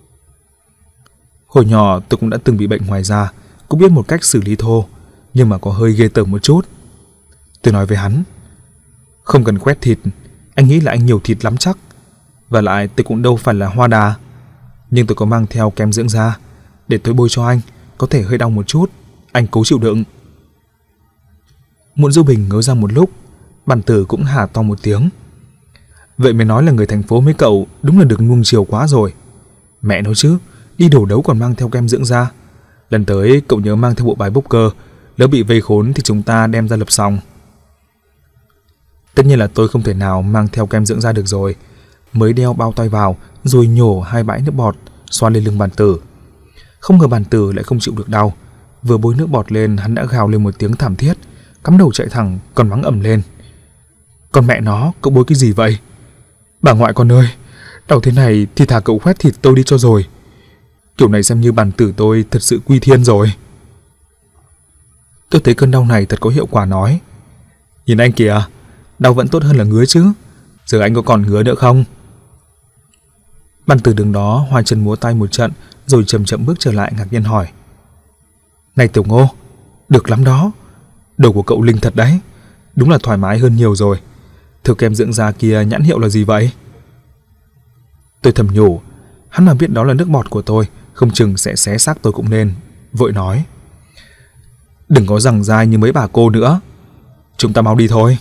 Hồi nhỏ tôi cũng đã từng bị bệnh ngoài da, cũng biết một cách xử lý thô, nhưng mà có hơi ghê tởm một chút. Tôi nói với hắn. Không cần khoét thịt, anh nghĩ là anh nhiều thịt lắm chắc. Và lại tôi cũng đâu phải là hoa đà. Nhưng tôi có mang theo kem dưỡng da, để tôi bôi cho anh, có thể hơi đau một chút, anh cố chịu đựng. Muộn Du Bình ngớ ra một lúc, Bản Tử cũng hả to một tiếng. Vậy mới nói là người thành phố mấy cậu đúng là được nuông chiều quá rồi. Mẹ nói chứ, đi đổ đấu còn mang theo kem dưỡng da. Lần tới cậu nhớ mang theo bộ bài poker, lỡ bị vây khốn thì chúng ta đem ra lập sòng. Tất nhiên là tôi không thể nào mang theo kem dưỡng da được rồi. Mới đeo bao tay vào rồi nhổ 2 bãi nước bọt xoa lên lưng Bản Tử. Không ngờ Bản Tử lại không chịu được đau. Vừa bôi nước bọt lên, hắn đã gào lên một tiếng thảm thiết, cắm đầu chạy thẳng, còn mắng ầm lên. Con mẹ nó, cậu bôi cái gì vậy? Bà ngoại con ơi, đau thế này thì thả cậu khoét thịt tôi đi cho rồi. Kiểu này xem như Bản Tử tôi thật sự quy thiên rồi. Tôi thấy cơn đau này thật có hiệu quả nói. Nhìn anh kìa, đau vẫn tốt hơn là ngứa chứ. Giờ anh có còn ngứa nữa không? Bản Tử đứng đó hoa chân múa tay một trận, rồi chậm chậm bước trở lại ngạc nhiên hỏi. Này Tiểu Ngô, được lắm đó. Đầu của cậu linh thật đấy. Đúng là thoải mái hơn nhiều rồi. Thứ kem dưỡng da kia nhãn hiệu là gì vậy? Tôi thầm nhủ, hắn mà biết đó là nước bọt của tôi, không chừng sẽ xé xác tôi cũng nên. Vội nói, đừng có giằng dai như mấy bà cô nữa. Chúng ta mau đi thôi.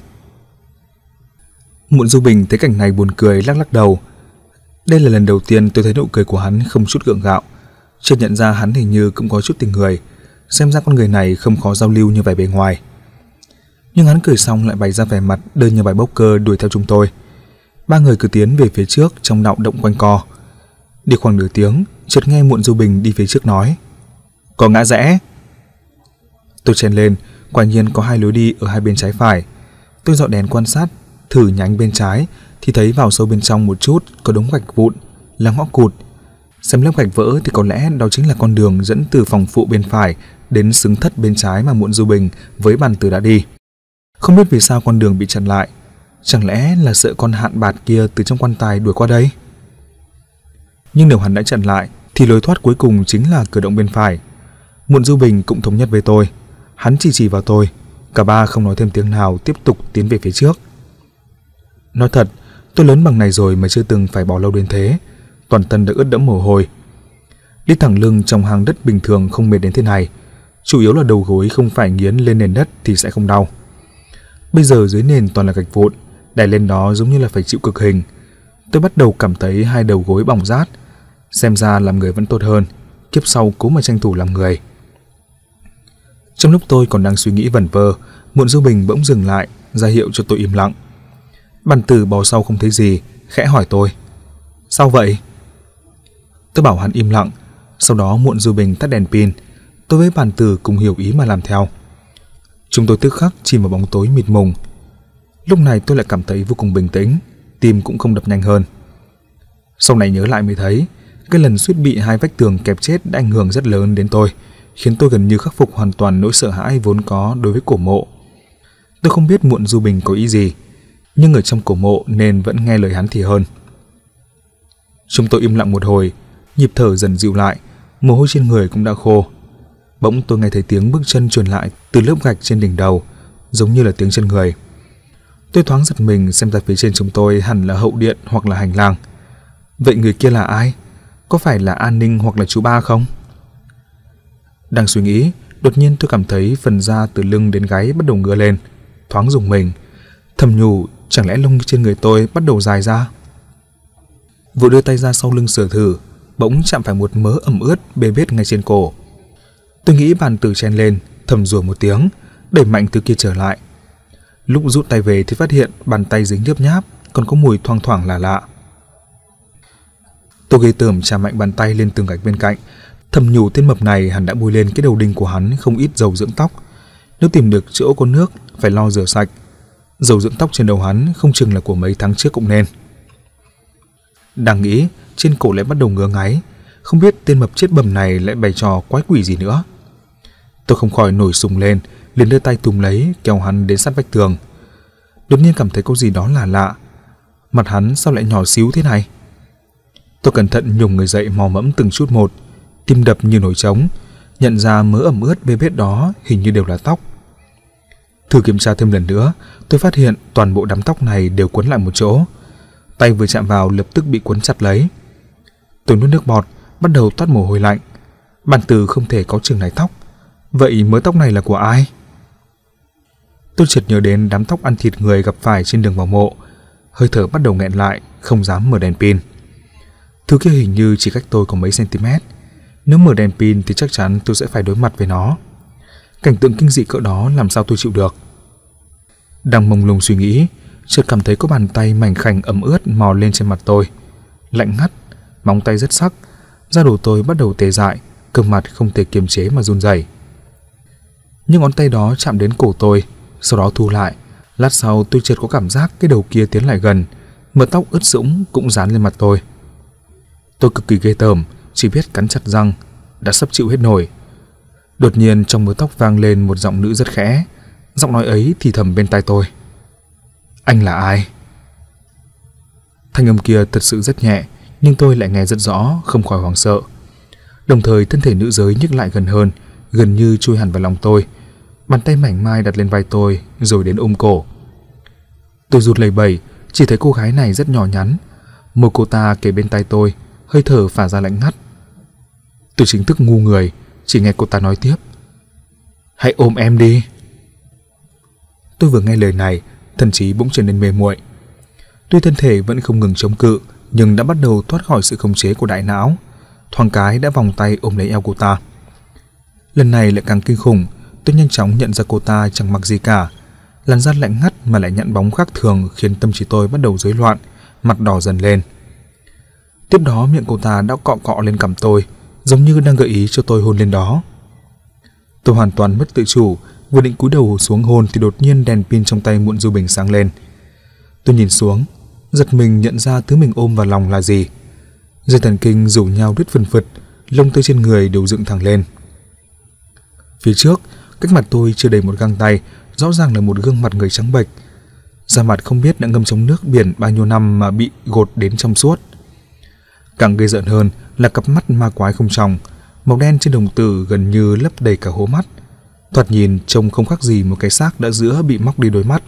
Muộn Du Bình thấy cảnh này buồn cười, lắc lắc đầu. Đây là lần đầu tiên tôi thấy nụ cười của hắn không chút gượng gạo. Chợt nhận ra hắn hình như cũng có chút tình người. Xem ra con người này không khó giao lưu như vẻ bề ngoài. Nhưng hắn cười xong lại bày ra vẻ mặt đơn như bài poker đuổi theo chúng tôi. 3 người cứ tiến về phía trước trong đạo động quanh co. Đi khoảng nửa tiếng, chợt nghe Muộn Du Bình đi phía trước nói, có ngã rẽ. Tôi chen lên, quả nhiên có 2 lối đi ở hai bên trái phải. Tôi dọi đèn quan sát, thử nhánh bên trái thì thấy vào sâu bên trong một chút có đống gạch vụn, là ngõ cụt. Xem lớp gạch vỡ thì có lẽ đó chính là con đường dẫn từ phòng phụ bên phải đến xứng thất bên trái mà Muộn Du Bình với Bản Tử đã đi. Không biết vì sao con đường bị chặn lại. Chẳng lẽ là sợ con hạn bạt kia từ trong quan tài đuổi qua đây? Nhưng nếu hắn đã chặn lại thì lối thoát cuối cùng chính là cửa động bên phải. Muộn Du Bình cũng thống nhất với tôi. Hắn chỉ vào tôi. Cả ba không nói thêm tiếng nào, tiếp tục tiến về phía trước. Nói thật, tôi lớn bằng này rồi mà chưa từng phải bỏ lâu đến thế. Toàn thân đã ướt đẫm mồ hôi. Đi thẳng lưng trong hang đất bình thường không mệt đến thế này. Chủ yếu là đầu gối không phải nghiến lên nền đất thì sẽ không đau. Bây giờ dưới nền toàn là gạch vụn, đè lên đó giống như là phải chịu cực hình. Tôi bắt đầu cảm thấy 2 đầu gối bỏng rát. Xem ra làm người vẫn tốt hơn, kiếp sau cố mà tranh thủ làm người. Trong lúc tôi còn đang suy nghĩ vẩn vơ, Muộn Du Bình bỗng dừng lại, ra hiệu cho tôi im lặng. Bản Tử bò sau không thấy gì, khẽ hỏi tôi, sao vậy? Tôi bảo hắn im lặng. Sau đó Muộn Du Bình tắt đèn pin. Tôi với Bản Tử cùng hiểu ý mà làm theo. Chúng tôi tức khắc chìm vào bóng tối mịt mùng. Lúc này tôi lại cảm thấy vô cùng bình tĩnh, tim cũng không đập nhanh hơn. Sau này nhớ lại mới thấy, cái lần suýt bị 2 vách tường kẹp chết đã ảnh hưởng rất lớn đến tôi, khiến tôi gần như khắc phục hoàn toàn nỗi sợ hãi vốn có đối với cổ mộ. Tôi không biết Muộn Du Bình có ý gì, nhưng ở trong cổ mộ nên vẫn nghe lời hắn thì hơn. Chúng tôi im lặng một hồi, nhịp thở dần dịu lại, mồ hôi trên người cũng đã khô. Bỗng tôi nghe thấy tiếng bước chân truyền lại từ lớp gạch trên đỉnh đầu, giống như là tiếng chân người. Tôi thoáng giật mình, xem ra phía trên chúng tôi hẳn là hậu điện hoặc là hành lang. Vậy người kia là ai? Có phải là An Ninh hoặc là chú Ba không? Đang suy nghĩ, đột nhiên tôi cảm thấy phần da từ lưng đến gáy bắt đầu ngứa lên, thoáng rùng mình, thầm nhủ chẳng lẽ lông trên người tôi bắt đầu dài ra. Vừa đưa tay ra sau lưng sờ thử, bỗng chạm phải một mớ ẩm ướt bê bết ngay trên cổ. Tôi nghĩ Bản Tử chen lên, thầm rủa một tiếng, đẩy mạnh thứ kia trở lại. Lúc rút tay về thì phát hiện bàn tay dính nhớp nháp, còn có mùi thoang thoảng lạ lạ. Tôi ghê tởm chà mạnh bàn tay lên tường gạch bên cạnh, thầm nhủ tên mập này hẳn đã bôi lên cái đầu đinh của hắn không ít dầu dưỡng tóc. Nếu tìm được chỗ có nước phải lo rửa sạch. Dầu dưỡng tóc trên đầu hắn không chừng là của mấy tháng trước cũng nên. Đang nghĩ, trên cổ lại bắt đầu ngứa ngáy, không biết tên mập chết bầm này lại bày trò quái quỷ gì nữa. Tôi không khỏi nổi sùng lên, liền đưa tay túm lấy kéo hắn đến sát vách tường. Đột nhiên cảm thấy có gì đó là lạ. Mặt hắn sao lại nhỏ xíu thế này? Tôi cẩn thận nhùng người dậy mò mẫm từng chút một, tim đập như nổi trống, nhận ra mớ ẩm ướt bê bết đó hình như đều là tóc. Thử kiểm tra thêm lần nữa, tôi phát hiện toàn bộ đám tóc này đều quấn lại một chỗ. Tay vừa chạm vào lập tức bị quấn chặt lấy. Tôi nuốt nước bọt, bắt đầu toát mồ hôi lạnh. Bản Tử không thể có chừng này tóc. Vậy mớ tóc này là của ai? Tôi chợt nhớ đến đám tóc ăn thịt người gặp phải trên đường vào mộ, hơi thở bắt đầu nghẹn lại, không dám mở đèn pin. Thứ kia hình như chỉ cách tôi có mấy cm. Nếu mở đèn pin thì chắc chắn tôi sẽ phải đối mặt với nó. Cảnh tượng kinh dị cỡ đó làm sao tôi chịu được. Đang mông lung suy nghĩ, chợt cảm thấy có bàn tay mảnh khảnh ẩm ướt mò lên trên mặt tôi. Lạnh ngắt, móng tay rất sắc, da đầu tôi bắt đầu tê dại, cơ mặt không thể kiềm chế mà run rẩy. Nhưng ngón tay đó chạm đến cổ tôi, sau đó thu lại. Lát sau tôi chợt có cảm giác cái đầu kia tiến lại gần, mớ tóc ướt sũng cũng dán lên mặt tôi. Tôi cực kỳ ghê tởm, chỉ biết cắn chặt răng, đã sắp chịu hết nổi. Đột nhiên trong mớ tóc vang lên một giọng nữ rất khẽ, giọng nói ấy thì thầm bên tai tôi: "Anh là ai?" Thanh âm kia thật sự rất nhẹ, nhưng tôi lại nghe rất rõ, không khỏi hoảng sợ. Đồng thời thân thể nữ giới nhích lại gần hơn, gần như chui hẳn vào lòng tôi. Bàn tay mảnh mai đặt lên vai tôi, rồi đến ôm cổ. Tôi rụt lẩy bẩy, chỉ thấy cô gái này rất nhỏ nhắn. Môi cô ta kề bên tai tôi, hơi thở phả ra lạnh ngắt. Tôi chính thức ngu người, chỉ nghe cô ta nói tiếp: "Hãy ôm em đi." Tôi vừa nghe lời này, thần trí bỗng trở nên mê muội. Tuy thân thể vẫn không ngừng chống cự, nhưng đã bắt đầu thoát khỏi sự khống chế của đại não. Thoáng cái đã vòng tay ôm lấy eo cô ta. Lần này lại càng kinh khủng. Tôi nhanh chóng nhận ra cô ta chẳng mặc gì cả. Làn da lạnh ngắt mà lại nhẵn bóng khác thường khiến tâm trí tôi bắt đầu rối loạn, mặt đỏ dần lên. Tiếp đó miệng cô ta đã cọ cọ lên cằm tôi, giống như đang gợi ý cho tôi hôn lên đó. Tôi hoàn toàn mất tự chủ, vừa định cúi đầu xuống hôn thì đột nhiên đèn pin trong tay Muộn Du Bình sáng lên. Tôi nhìn xuống, giật mình nhận ra thứ mình ôm vào lòng là gì. Dây thần kinh rủ nhau đứt phần phật, lông tơ trên người đều dựng thẳng lên. Phía trước, cách mặt tôi chưa đầy một găng tay, rõ ràng là một gương mặt người trắng bệch. Da mặt không biết đã ngâm trong nước biển bao nhiêu năm mà bị gột đến trong suốt. Càng gây giận hơn là cặp mắt ma quái không tròng, màu đen trên đồng tử gần như lấp đầy cả hố mắt. Thoạt nhìn trông không khác gì một cái xác đã giữa bị móc đi đôi mắt.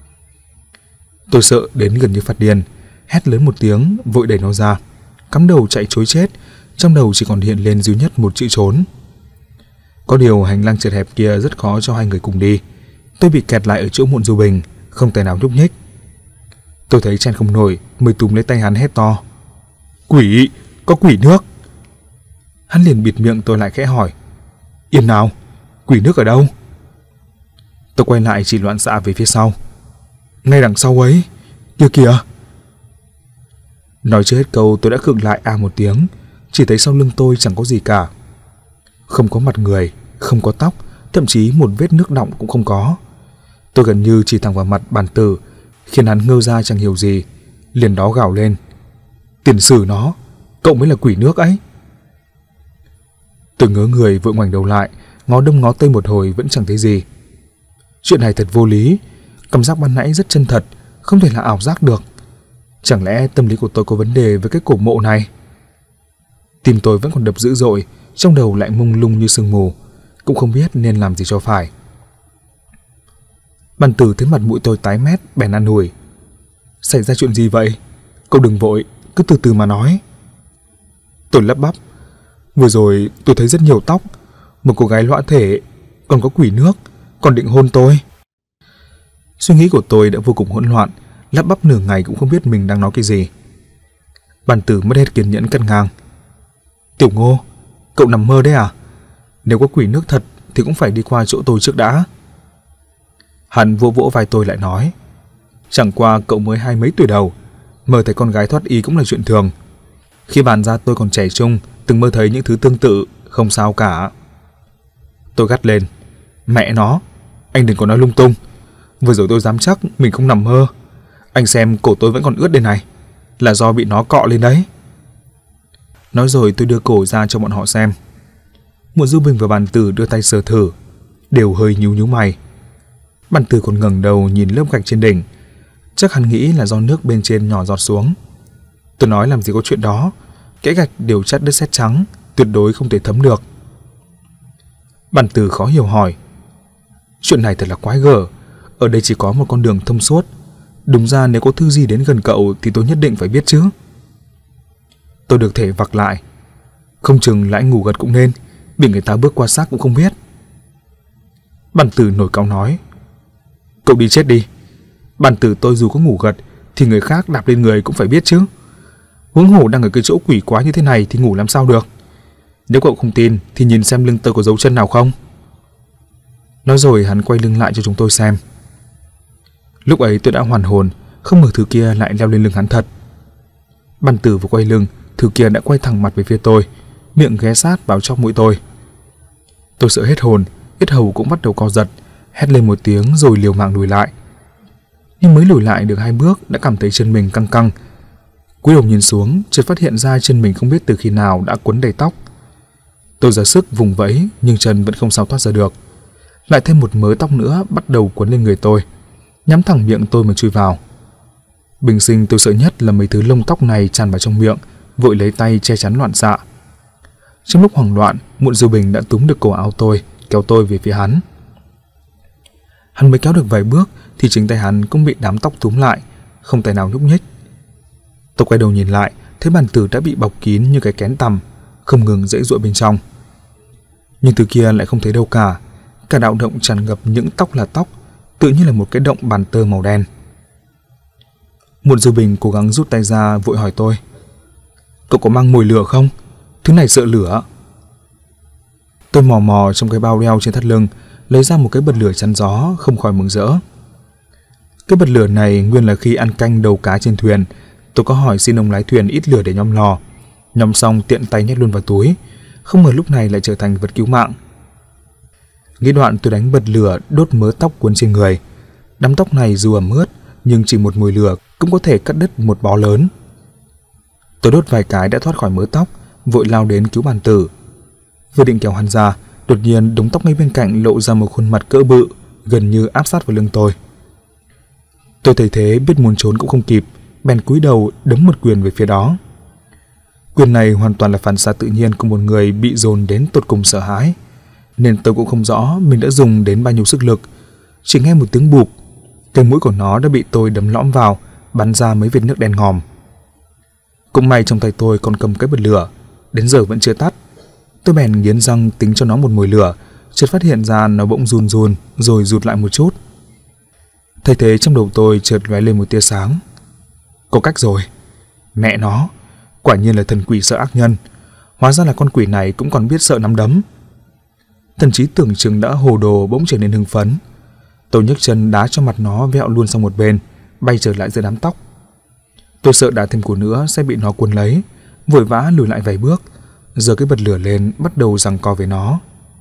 Tôi sợ đến gần như phát điên, hét lớn một tiếng, vội đẩy nó ra, cắm đầu chạy trối chết. Trong đầu chỉ còn hiện lên duy nhất một chữ trốn. Có điều hành lang chật hẹp kia rất khó cho hai người cùng đi. Tôi bị kẹt lại ở chỗ Muộn Du Bình, không thể nào nhúc nhích. Tôi thấy chen không nổi, mới túm lấy tay hắn hét to: "Quỷ! Có quỷ nước!" Hắn liền bịt miệng tôi lại khẽ hỏi: "Im nào! Quỷ nước ở đâu?" Tôi quay lại chỉ loạn xạ về phía sau: "Ngay đằng sau ấy, kia kìa!" Nói chưa hết câu tôi đã khựng lại một tiếng, chỉ thấy sau lưng tôi chẳng có gì cả. Không có mặt người, không có tóc, thậm chí một vết nước đọng cũng không có. Tôi gần như chỉ thẳng vào mặt Bàn Tử, khiến hắn ngơ ra chẳng hiểu gì, liền đó gào lên: "Tiền sử nó, cậu mới là quỷ nước ấy!" Tôi ngớ người vội ngoảnh đầu lại, ngó đông ngó tây một hồi vẫn chẳng thấy gì. Chuyện này thật vô lý, cảm giác ban nãy rất chân thật, không thể là ảo giác được. Chẳng lẽ tâm lý của tôi có vấn đề với cái cổ mộ này? Tim tôi vẫn còn đập dữ dội, trong đầu lại mông lung như sương mù, cũng không biết nên làm gì cho phải. Bàn Tử thấy mặt mũi tôi tái mét, bèn an ủi: "Xảy ra chuyện gì vậy? Cậu đừng vội, cứ từ từ mà nói." Tôi lắp bắp: "Vừa rồi tôi thấy rất nhiều tóc, một cô gái lõa thể, còn có quỷ nước, còn định hôn tôi." Suy nghĩ của tôi đã vô cùng hỗn loạn, lắp bắp nửa ngày cũng không biết mình đang nói cái gì. Bàn Tử mất hết kiên nhẫn cắt ngang: "Tiểu Ngô, cậu nằm mơ đấy à? Nếu có quỷ nước thật thì cũng phải đi qua chỗ tôi trước đã." Hắn vỗ vỗ vai tôi lại nói: "Chẳng qua cậu mới 20 mấy tuổi đầu, mơ thấy con gái thoát y cũng là chuyện thường. Khi bàn ra tôi còn trẻ trung, từng mơ thấy những thứ tương tự, không sao cả." Tôi gắt lên: "Mẹ nó, anh đừng có nói lung tung. Vừa rồi tôi dám chắc mình không nằm mơ. Anh xem cổ tôi vẫn còn ướt đây này, là do bị nó cọ lên đấy." Nói rồi tôi đưa cổ ra cho bọn họ xem. Muộn Du Bình và Bàn Tử đưa tay sờ thử, đều hơi nhíu nhíu mày. Bàn Tử còn ngẩng đầu nhìn lớp gạch trên đỉnh, chắc hắn nghĩ là do nước bên trên nhỏ giọt xuống. Tôi nói làm gì có chuyện đó, kẽ gạch đều chất đất sét trắng, tuyệt đối không thể thấm được. Bàn Tử khó hiểu hỏi: "Chuyện này thật là quái gở, ở đây chỉ có một con đường thông suốt, đúng ra nếu có thứ gì đến gần cậu thì tôi nhất định phải biết chứ." Tôi được thể vặc lại: "Không chừng là anh ngủ gật cũng nên, bị người ta bước qua xác cũng không biết." Bàn Tử nổi cáu nói: Cậu đi chết đi. Bản tử tôi dù có ngủ gật thì người khác đạp lên người cũng phải biết chứ. Huống hồ đang ở cái chỗ quỷ quái như thế này thì ngủ làm sao được. Nếu cậu không tin thì nhìn xem lưng tôi có dấu chân nào không. Nói rồi hắn quay lưng lại cho chúng tôi xem. Lúc ấy tôi đã hoàn hồn, không ngờ thứ kia lại leo lên lưng hắn thật. Bản tử vừa quay lưng, thứ kia đã quay thẳng mặt về phía tôi, miệng ghé sát vào trong mũi tôi. Tôi sợ hết hồn, yết hầu cũng bắt đầu co giật, hét lên một tiếng rồi liều mạng lùi lại. Nhưng mới lùi lại được 2 bước đã cảm thấy chân mình căng căng. Cúi đầu nhìn xuống, chợt phát hiện ra chân mình không biết từ khi nào đã quấn đầy tóc. Tôi ra sức vùng vẫy nhưng chân vẫn không sao thoát ra được. Lại thêm một mớ tóc nữa bắt đầu quấn lên người tôi, nhắm thẳng miệng tôi mà chui vào. Bình sinh tôi sợ nhất là mấy thứ lông tóc này tràn vào trong miệng, vội lấy tay che chắn loạn xạ. Trong lúc hoảng loạn, Muộn Du Bình đã túm được cổ áo tôi, kéo tôi về phía hắn. Hắn mới kéo được vài bước thì chính tay hắn cũng bị đám tóc túm lại, không tài nào nhúc nhích. Tôi quay đầu nhìn lại, thấy bản tử đã bị bọc kín như cái kén tằm, không ngừng giãy giụa bên trong. Nhưng từ kia lại không thấy đâu cả. Cả đạo động tràn ngập những tóc là tóc, tự như là một cái động bàn tơ màu đen. Muộn Du Bình cố gắng rút tay ra, vội hỏi tôi: "Cậu có mang mồi lửa không? Thứ này sợ lửa." Tôi mò mò trong cái bao đeo trên thắt lưng, lấy ra một cái bật lửa chắn gió, không khỏi mừng rỡ. Cái bật lửa này nguyên là khi ăn canh đầu cá trên thuyền, tôi có hỏi xin ông lái thuyền ít lửa để nhóm lò. Nhóm xong tiện tay nhét luôn vào túi, không ngờ lúc này lại trở thành vật cứu mạng. Nghĩ đoạn tôi đánh bật lửa đốt mớ tóc cuốn trên người. Đám tóc này dù ẩm ướt nhưng chỉ một mùi lửa cũng có thể cắt đứt một bó lớn. Tôi đốt vài cái đã thoát khỏi mớ tóc, vội lao đến cứu bản tử. Vừa định kéo hắn ra, đột nhiên đống tóc ngay bên cạnh lộ ra một khuôn mặt cỡ bự, gần như áp sát vào lưng tôi. Tôi thấy thế biết muốn trốn cũng không kịp, bèn cúi đầu đấm một quyền về phía đó. Quyền này hoàn toàn là phản xạ tự nhiên của một người bị dồn đến tột cùng sợ hãi, nên tôi cũng không rõ mình đã dùng đến bao nhiêu sức lực. Chỉ nghe một tiếng bụp, cái mũi của nó đã bị tôi đấm lõm vào, bắn ra mấy vệt nước đen ngòm. Cũng may trong tay tôi còn cầm cái bật lửa, đến giờ vẫn chưa tắt. Tôi bèn nghiến răng tính cho nó một mồi lửa, chợt phát hiện ra nó bỗng run run rồi rụt lại một chút. Thấy thế trong đầu tôi chợt lóe lên một tia sáng. Có cách rồi. Mẹ nó, quả nhiên là thần quỷ sợ ác nhân. Hóa ra là con quỷ này cũng còn biết sợ nắm đấm. Thần trí tưởng chừng đã hồ đồ bỗng trở nên hưng phấn. Tôi nhấc chân đá cho mặt nó vẹo luôn sang một bên, bay trở lại giữa đám tóc. Tôi sợ đá thêm cú nữa sẽ bị nó cuốn lấy, vội vã lùi lại vài bước, giơ cái bật lửa lên bắt đầu giằng co với nó.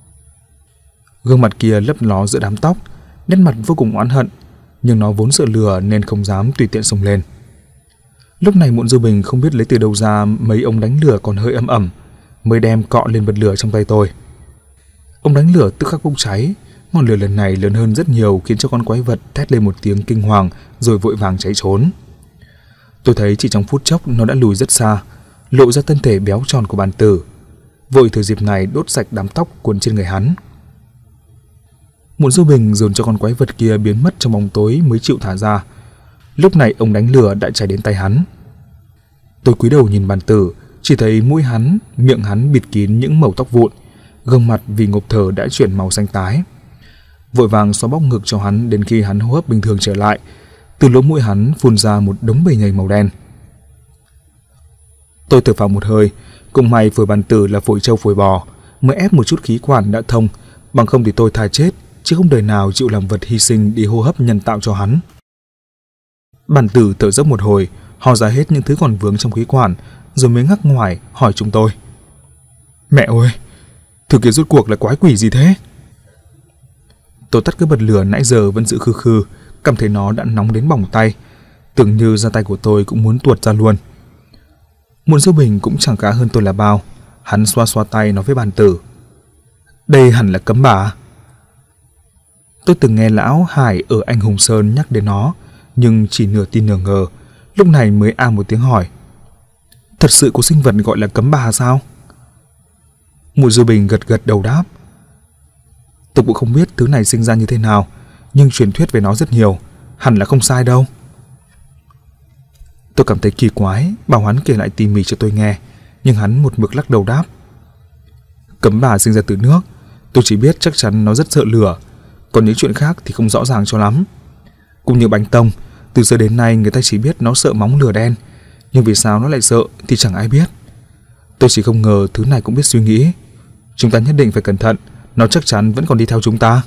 Gương mặt kia lấp ló giữa đám tóc, nét mặt vô cùng oán hận, nhưng nó vốn sợ lửa nên không dám tùy tiện xông lên. Lúc này Muộn Du Bình không biết lấy từ đâu ra mấy ống đánh lửa còn hơi ấm ẩm, mới đem cọ lên bật lửa trong tay tôi. Ống đánh lửa tức khắc bốc cháy, ngọn lửa lần này lớn hơn rất nhiều khiến cho con quái vật thét lên một tiếng kinh hoàng rồi vội vàng chạy trốn. Tôi thấy chỉ trong phút chốc nó đã lùi rất xa, lộ ra thân thể béo tròn của bản tử, vội thừa dịp này đốt sạch đám tóc cuốn trên người hắn. Muộn Du Bình dồn cho con quái vật kia biến mất trong bóng tối mới chịu thả ra. Lúc này ống đánh lửa đã chạy đến tay hắn. Tôi cúi đầu nhìn bản tử, chỉ thấy mũi hắn, miệng hắn bịt kín những mẩu tóc vụn, gương mặt vì ngộp thở đã chuyển màu xanh tái. Vội vàng xoa bóp ngực cho hắn đến khi hắn hô hấp bình thường trở lại, từ lỗ mũi hắn phun ra một đống bầy nhầy màu đen. Tôi thở phào một hơi, cũng may phổi bản tử là phổi trâu phổi bò, mới ép một chút khí quản đã thông, bằng không thì tôi thà chết chứ không đời nào chịu làm vật hy sinh đi hô hấp nhân tạo cho hắn. Bản tử thở dốc một hồi, ho ra hết những thứ còn vướng trong khí quản, rồi mới ngắc ngoải hỏi chúng tôi: "Mẹ ơi, thứ kia rốt cuộc là quái quỷ gì thế?" Tôi tắt cái bật lửa nãy giờ vẫn giữ khư khư, cảm thấy nó đã nóng đến bỏng tay, tưởng như da tay của tôi cũng muốn tuột ra luôn. Muộn Du Bình cũng chẳng khá hơn tôi là bao, hắn xoa xoa tay nói với bản tử: "Đây hẳn là cấm bà." Tôi từng nghe lão Hải ở Anh Hùng Sơn nhắc đến nó, nhưng chỉ nửa tin nửa ngờ, lúc này mới một tiếng hỏi: "Thật sự có sinh vật gọi là cấm bà sao?" Muộn Du Bình gật gật đầu đáp: "Tôi cũng không biết thứ này sinh ra như thế nào, nhưng truyền thuyết về nó rất nhiều, hẳn là không sai đâu." Tôi cảm thấy kỳ quái, bảo hắn kể lại tỉ mỉ cho tôi nghe, nhưng hắn một mực lắc đầu đáp: "Cấm bà sinh ra từ nước, tôi chỉ biết chắc chắn nó rất sợ lửa, còn những chuyện khác thì không rõ ràng cho lắm." Cũng như bánh tông, từ xưa đến nay người ta chỉ biết nó sợ móng lửa đen, nhưng vì sao nó lại sợ thì chẳng ai biết. Tôi chỉ không ngờ thứ này cũng biết suy nghĩ. Chúng ta nhất định phải cẩn thận, nó chắc chắn vẫn còn đi theo chúng ta.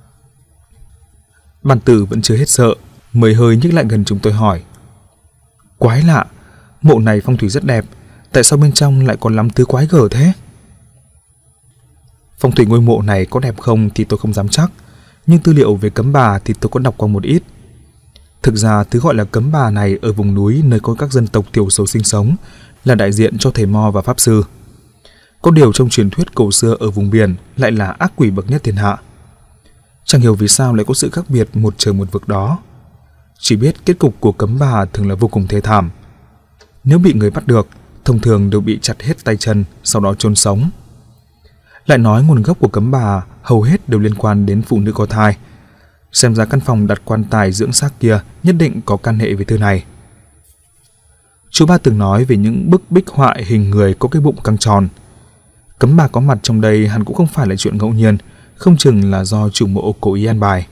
Bàn tử vẫn chưa hết sợ, mới hơi nhích lại gần chúng tôi hỏi: Quái lạ, mộ này phong thủy rất đẹp, tại sao bên trong lại còn lắm thứ quái gở thế? Phong thủy ngôi mộ này có đẹp không thì tôi không dám chắc, nhưng tư liệu về Cấm Bà thì tôi có đọc qua một ít. Thực ra thứ gọi là Cấm Bà này ở vùng núi nơi có các dân tộc thiểu số sinh sống, là đại diện cho thầy mo và pháp sư. Có điều trong truyền thuyết cổ xưa ở vùng biển lại là ác quỷ bậc nhất thiên hạ. Chẳng hiểu vì sao lại có sự khác biệt một trời một vực đó. Chỉ biết kết cục của Cấm Bà thường là vô cùng thê thảm. Nếu bị người bắt được, thông thường đều bị chặt hết tay chân, sau đó chôn sống. Lại nói nguồn gốc của Cấm Bà hầu hết đều liên quan đến phụ nữ có thai. Xem ra căn phòng đặt quan tài dưỡng xác kia nhất định có can hệ với thứ này. Chú ba từng nói về những bức bích họa hình người có cái bụng căng tròn. Cấm Bà có mặt trong đây hẳn cũng không phải là chuyện ngẫu nhiên, không chừng là do chủ mộ cố ý an bài.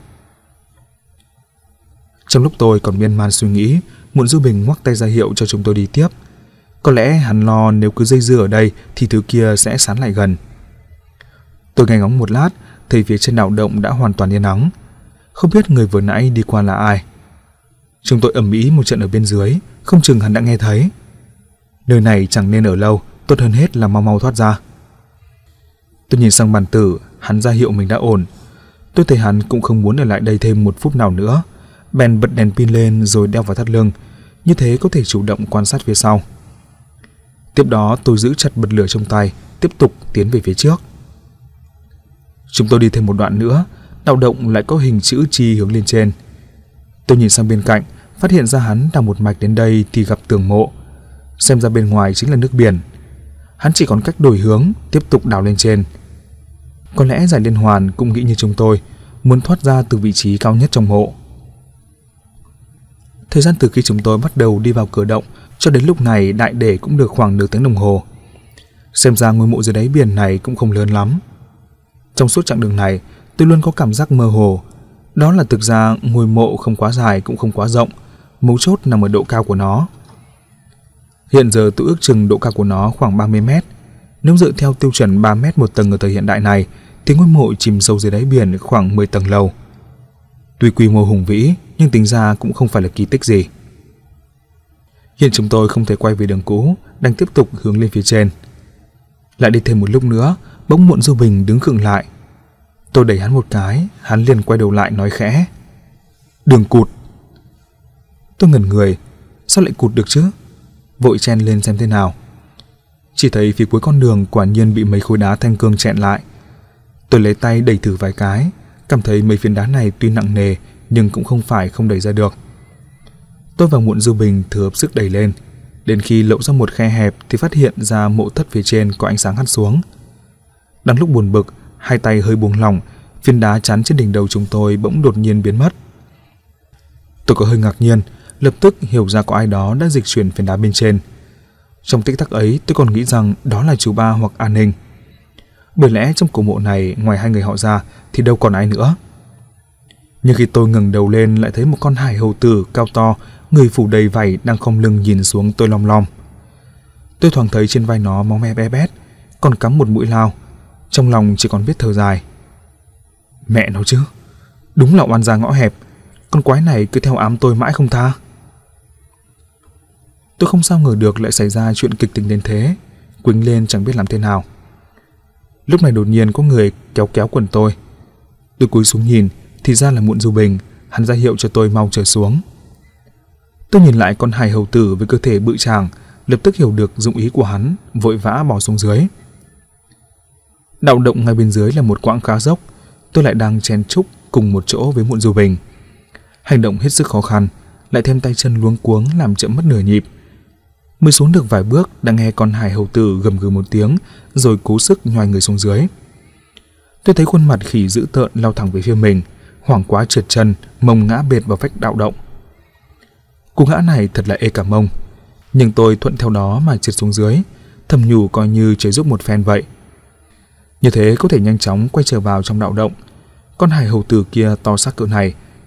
Trong lúc tôi còn miên man suy nghĩ, Muộn Du Bình ngoắc tay ra hiệu cho chúng tôi đi tiếp. Có lẽ hắn lo nếu cứ dây dưa ở đây thì thứ kia sẽ sán lại gần. Tôi nghe ngóng một lát, thấy phía trên đạo động đã hoàn toàn yên ắng. Không biết người vừa nãy đi qua là ai. Chúng tôi ầm ĩ một trận ở bên dưới, không chừng hắn đã nghe thấy. Nơi này chẳng nên ở lâu, tốt hơn hết là mau mau thoát ra. Tôi nhìn sang Bàn Tử, hắn ra hiệu mình đã ổn. Tôi thấy hắn cũng không muốn ở lại đây thêm một phút nào nữa, bèn bật đèn pin lên rồi đeo vào thắt lưng, như thế có thể chủ động quan sát phía sau. Tiếp đó tôi giữ chặt bật lửa trong tay, tiếp tục tiến về phía trước. Chúng tôi đi thêm một đoạn nữa, đạo động lại có hình chữ chi hướng lên trên. Tôi nhìn sang bên cạnh, phát hiện ra hắn đào một mạch đến đây thì gặp tường mộ. Xem ra bên ngoài chính là nước biển. Hắn chỉ còn cách đổi hướng, tiếp tục đào lên trên. Có lẽ Giải Liên Hoàn cũng nghĩ như chúng tôi, muốn thoát ra từ vị trí cao nhất trong mộ. Thời gian từ khi chúng tôi bắt đầu đi vào cửa động cho đến lúc này đại để cũng được khoảng nửa tiếng đồng hồ. Xem ra ngôi mộ dưới đáy biển này cũng không lớn lắm. Trong suốt chặng đường này, tôi luôn có cảm giác mơ hồ. Đó là thực ra ngôi mộ không quá dài cũng không quá rộng, mấu chốt nằm ở độ cao của nó. Hiện giờ tôi ước chừng độ cao của nó khoảng 30 mét. Nếu dựa theo tiêu chuẩn 3 mét một tầng ở thời hiện đại này, thì ngôi mộ chìm sâu dưới đáy biển khoảng 10 tầng lầu. Tuy quy mô hùng vĩ, nhưng tính ra cũng không phải là kỳ tích gì. Hiện chúng tôi không thể quay về đường cũ, đang tiếp tục hướng lên phía trên. Lại đi thêm một lúc nữa, bỗng Muộn Du Bình đứng khựng lại. Tôi đẩy hắn một cái, hắn liền quay đầu lại nói khẽ: Đường cụt. Tôi ngẩn người, sao lại cụt được chứ? Vội chen lên xem thế nào. Chỉ thấy phía cuối con đường quả nhiên bị mấy khối đá thanh cương chẹn lại. Tôi lấy tay đẩy thử vài cái, cảm thấy mấy phiến đá này tuy nặng nề nhưng cũng không phải không đẩy ra được. Tôi và Muộn Du Bình thử hợp sức đẩy lên, đến khi lậu ra một khe hẹp thì phát hiện ra mộ thất phía trên có ánh sáng hắt xuống. Đang lúc buồn bực, hai tay hơi buông lỏng, phiến đá chắn trên đỉnh đầu chúng tôi bỗng đột nhiên biến mất. Tôi có hơi ngạc nhiên, lập tức hiểu ra có ai đó đã dịch chuyển phiến đá bên trên. Trong tích tắc ấy tôi còn nghĩ rằng đó là chú Ba hoặc An Ninh. Bởi lẽ trong cổ mộ này ngoài hai người họ ra thì đâu còn ai nữa. Nhưng khi tôi ngẩng đầu lên lại thấy một con hải hầu tử cao to, người phủ đầy vảy đang khom lưng nhìn xuống tôi lom lom. Tôi thoáng thấy trên vai nó máu me be bét, còn cắm một mũi lao. Trong lòng chỉ còn biết thở dài. Mẹ nó chứ, đúng là oan gia ngõ hẹp, con quái này cứ theo ám tôi mãi không tha. Tôi không sao ngờ được lại xảy ra chuyện kịch tính đến thế, quĩnh lên chẳng biết làm thế nào. Lúc này đột nhiên có người kéo kéo quần tôi. Tôi cúi xuống nhìn, thì ra là Muộn Du Bình, hắn ra hiệu cho tôi mau trở xuống. Tôi nhìn lại con hài hầu tử với cơ thể bự tràng, lập tức hiểu được dụng ý của hắn, vội vã bỏ xuống dưới. Đạo động ngay bên dưới là một quãng khá dốc, tôi lại đang chen chúc cùng một chỗ với Muộn Du Bình. Hành động hết sức khó khăn, lại thêm tay chân luống cuống làm chậm mất nửa nhịp. Mới xuống được vài bước đã nghe con hài hầu tử gầm gừ một tiếng, rồi cố sức nhoài người xuống dưới. Tôi thấy khuôn mặt khỉ dữ tợn lao thẳng về phía mình, hoảng quá trượt chân, mông ngã bệt vào vách đạo động. Cú ngã này thật là ê cả mông, nhưng tôi thuận theo đó mà trượt xuống dưới, thầm nhủ coi như trời giúp một phen vậy. Như thế có thể nhanh chóng quay trở vào trong đạo động. Con hài hầu tử kia to xác cỡ này,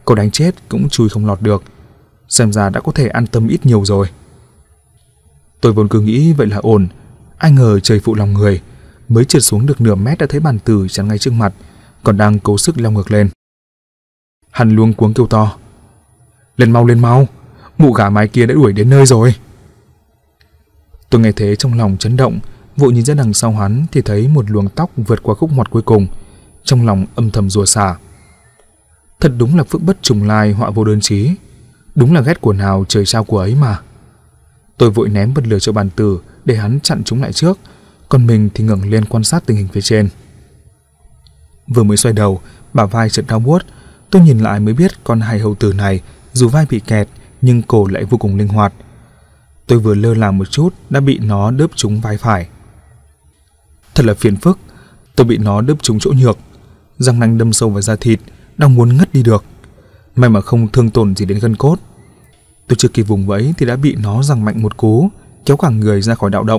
Cậu đánh chết cũng chui không lọt được. Xem ra đã có thể an tâm ít nhiều rồi. Tôi vốn cứ nghĩ vậy là ổn, ai ngờ trời phụ lòng người, mới trượt xuống được nửa mét đã thấy bàn tử chắn ngay trước mặt, còn đang cố sức leo ngược lên. Hắn luống cuống kêu to: lên mau, mụ gà mái kia đã đuổi đến nơi rồi. Tôi nghe thế trong lòng chấn động, vội nhìn ra đằng sau hắn thì thấy một luồng tóc vượt qua khúc ngoặt cuối cùng, trong lòng âm thầm rủa xả. Thật đúng là phước bất trùng lai, họa vô đơn chí, đúng là ghét của nào trời trao của ấy mà. Tôi vội ném bật lửa cho bàn tử để hắn chặn chúng lại trước, còn mình thì ngẩng lên quan sát tình hình phía trên. Vừa mới xoay đầu, bả vai chợt đau buốt. Tôi nhìn lại mới biết con hài hầu tử này dù vai bị kẹt nhưng cổ lại vô cùng linh hoạt. Tôi vừa lơ là một chút đã bị nó đớp trúng vai phải. Thật là phiền phức, tôi bị nó đớp trúng chỗ nhược, răng nanh đâm sâu vào da thịt, đang muốn ngất đi được. May mà không thương tổn gì đến gân cốt. Tôi chưa kịp vùng vẫy thì đã bị nó giằng mạnh một cú, kéo cả người ra khỏi đạo động.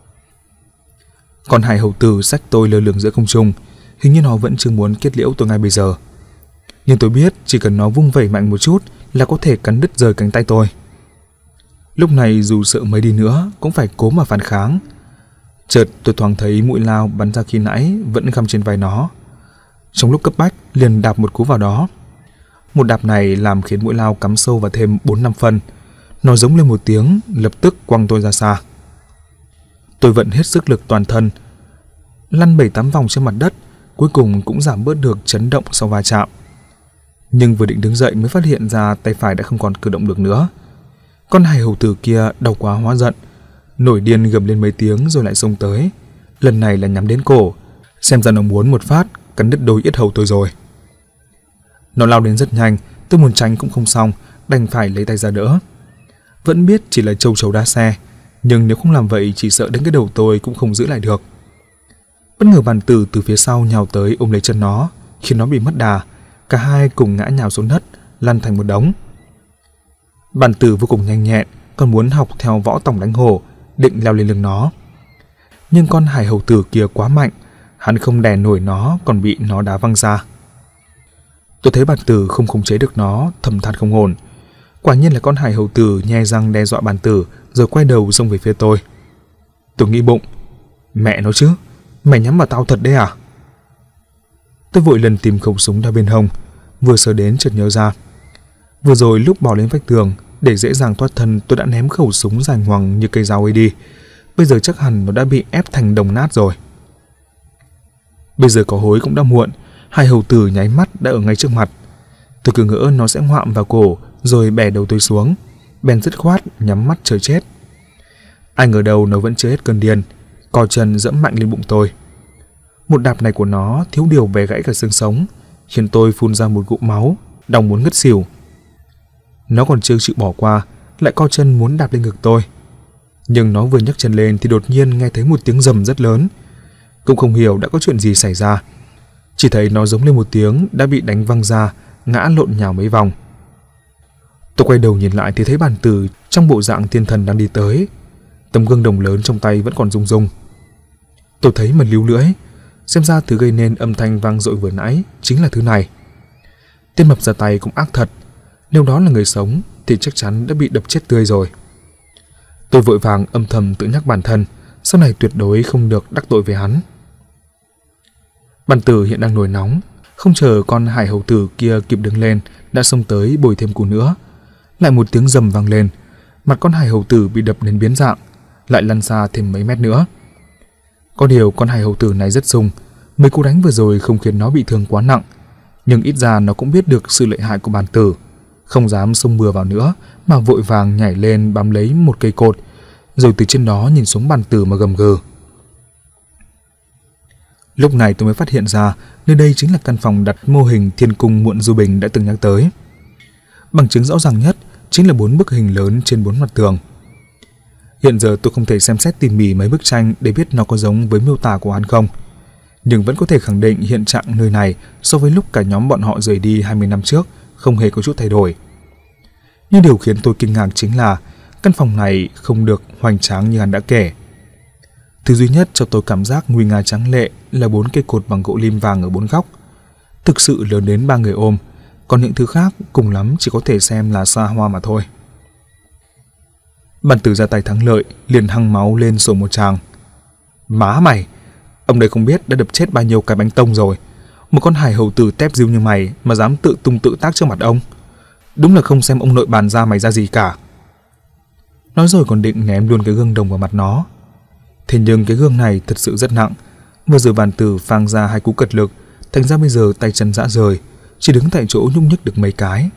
Con hài hầu tử xách tôi lơ lửng giữa không trung, hình như nó vẫn chưa muốn kết liễu tôi ngay bây giờ. Nhưng tôi biết chỉ cần nó vung vẩy mạnh một chút là có thể cắn đứt rời cánh tay tôi. Lúc này dù sợ mấy đi nữa cũng phải cố mà phản kháng. Chợt tôi thoáng thấy mũi lao bắn ra khi nãy vẫn găm trên vai nó. Trong lúc cấp bách liền đạp một cú vào đó. Một đạp này làm khiến mũi lao cắm sâu vào thêm 4-5 phân. Nó giống lên một tiếng, lập tức quăng tôi ra xa. Tôi vận hết sức lực toàn thân, lăn 7-8 vòng trên mặt đất, cuối cùng cũng giảm bớt được chấn động sau va chạm. Nhưng vừa định đứng dậy mới phát hiện ra tay phải đã không còn cử động được nữa. Con hài hầu tử kia đau quá hóa giận, nổi điên gầm lên mấy tiếng rồi lại xông tới. Lần này là nhắm đến cổ, xem ra nó muốn một phát cắn đứt đôi yết hầu tôi rồi. Nó lao đến rất nhanh, tôi muốn tránh cũng không xong, đành phải lấy tay ra đỡ. Vẫn biết chỉ là trâu trầu đa xe, nhưng nếu không làm vậy chỉ sợ đến cái đầu tôi cũng không giữ lại được. Bất ngờ bàn tử từ phía sau nhào tới ôm lấy chân nó, khiến nó bị mất đà. Cả hai cùng ngã nhào xuống đất, lăn thành một đống. Bàn tử vô cùng nhanh nhẹn, còn muốn học theo võ tòng đánh hổ, định leo lên lưng nó. Nhưng con hài hầu tử kia quá mạnh, hắn không đè nổi nó, còn bị nó đá văng ra. Tôi thấy bàn tử không khống chế được nó, thầm than không ổn. Quả nhiên là con hài hầu tử nhe răng đe dọa bàn tử, rồi quay đầu xông về phía tôi. Tôi nghĩ bụng, mẹ nó chứ, mày nhắm vào tao thật đấy à? Tôi vội lần tìm khẩu súng đeo bên hông, vừa sờ đến chợt nhớ ra. Vừa rồi lúc bò lên vách tường, để dễ dàng thoát thân tôi đã ném khẩu súng dài ngoằng như cây dao ấy đi. Bây giờ chắc hẳn nó đã bị ép thành đồng nát rồi. Bây giờ có hối cũng đã muộn, hai hầu tử nháy mắt đã ở ngay trước mặt. Tôi cứ ngỡ nó sẽ ngoạm vào cổ rồi bẻ đầu tôi xuống, bèn dứt khoát nhắm mắt chờ chết. Ai ngờ đâu nó vẫn chưa hết cơn điên, co chân giẫm mạnh lên bụng tôi. Một đạp này của nó thiếu điều bẻ gãy cả xương sống, khiến tôi phun ra một ngụm máu, đau muốn ngất xỉu. Nó còn chưa chịu bỏ qua, lại co chân muốn đạp lên ngực tôi. Nhưng nó vừa nhấc chân lên thì đột nhiên nghe thấy một tiếng rầm rất lớn. Cũng không hiểu đã có chuyện gì xảy ra, chỉ thấy nó giống lên một tiếng đã bị đánh văng ra, ngã lộn nhào mấy vòng. Tôi quay đầu nhìn lại thì thấy bàn tử trong bộ dạng thiên thần đang đi tới. Tấm gương đồng lớn trong tay vẫn còn rung rung. Tôi thấy mà líu lưỡi, xem ra thứ gây nên âm thanh vang dội vừa nãy chính là thứ này. Tên mập ra tay cũng ác thật, nếu đó là người sống thì chắc chắn đã bị đập chết tươi rồi. Tôi vội vàng âm thầm tự nhắc bản thân, sau này tuyệt đối không được đắc tội với hắn. Bàn tử hiện đang nổi nóng, không chờ con hải hầu tử kia kịp đứng lên đã xông tới bồi thêm cú nữa. Lại một tiếng rầm vang lên, mặt con hải hầu tử bị đập đến biến dạng, lại lăn xa thêm mấy mét nữa. Có điều con hải hầu tử này rất sung, mấy cú đánh vừa rồi không khiến nó bị thương quá nặng, nhưng ít ra nó cũng biết được sự lợi hại của bàn tử, không dám xông bừa vào nữa mà vội vàng nhảy lên bám lấy một cây cột, rồi từ trên đó nhìn xuống bàn tử mà gầm gừ. Lúc này tôi mới phát hiện ra nơi đây chính là căn phòng đặt mô hình thiên cung Muộn Du Bình đã từng nhắc tới. Bằng chứng rõ ràng nhất chính là 4 bức hình lớn trên 4 mặt tường. Hiện giờ tôi không thể xem xét tỉ mỉ mấy bức tranh để biết nó có giống với miêu tả của hắn không, nhưng vẫn có thể khẳng định hiện trạng nơi này so với lúc cả nhóm bọn họ rời đi 20 năm trước không hề có chút thay đổi. Nhưng điều khiến tôi kinh ngạc chính là căn phòng này không được hoành tráng như hắn đã kể. Thứ duy nhất cho tôi cảm giác nguy nga tráng lệ là 4 cây cột bằng gỗ lim vàng ở 4 góc, thực sự lớn đến 3 người ôm, còn những thứ khác cùng lắm chỉ có thể xem là xa hoa mà thôi. Bàn tử ra tay thắng lợi, liền hăng máu lên sổ một tràng. Má mày, ông đây không biết đã đập chết bao nhiêu cái bánh tông rồi. Một con hải hầu tử tép diêu như mày mà dám tự tung tự tác trước mặt ông. Đúng là không xem ông nội bàn ra mày ra gì cả. Nói rồi còn định ném luôn cái gương đồng vào mặt nó. Thế nhưng cái gương này thật sự rất nặng. Vừa rồi bàn tử phang ra 2 cú cật lực, thành ra bây giờ tay chân rã rời, chỉ đứng tại chỗ nhúc nhích được mấy cái.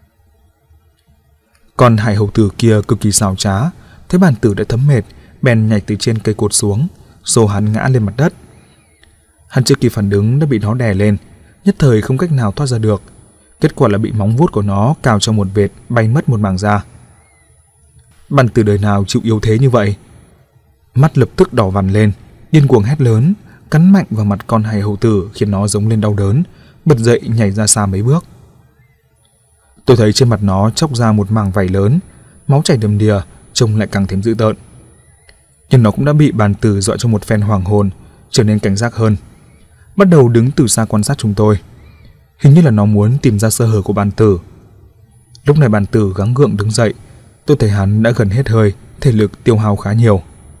Còn hải hầu tử kia cực kỳ xảo trá, thấy bàn tử đã thấm mệt, bèn nhảy từ trên cây cột xuống, xô hắn ngã lên mặt đất. Hắn chưa kịp phản ứng đã bị nó đè lên, nhất thời không cách nào thoát ra được. Kết quả là bị móng vuốt của nó cào cho một vệt, bay mất một mảng da. Bàn tử đời nào chịu yếu thế như vậy? Mắt lập tức đỏ vằn lên, điên cuồng hét lớn, cắn mạnh vào mặt con hải hầu tử khiến nó giống lên đau đớn, bật dậy nhảy ra xa mấy bước. Tôi thấy trên mặt nó chóc ra một mảng vảy lớn, máu chảy đầm đìa, trông lại càng thêm dữ tợn. Nhưng nó cũng đã bị bàn tử dọa cho một phen hoàng hồn, trở nên cảnh giác hơn. Bắt đầu đứng từ xa quan sát chúng tôi. Hình như là nó muốn tìm ra sơ hở của bàn tử. Lúc này bàn tử gắng gượng đứng dậy, tôi thấy hắn đã gần hết hơi, thể lực tiêu hao khá nhiều.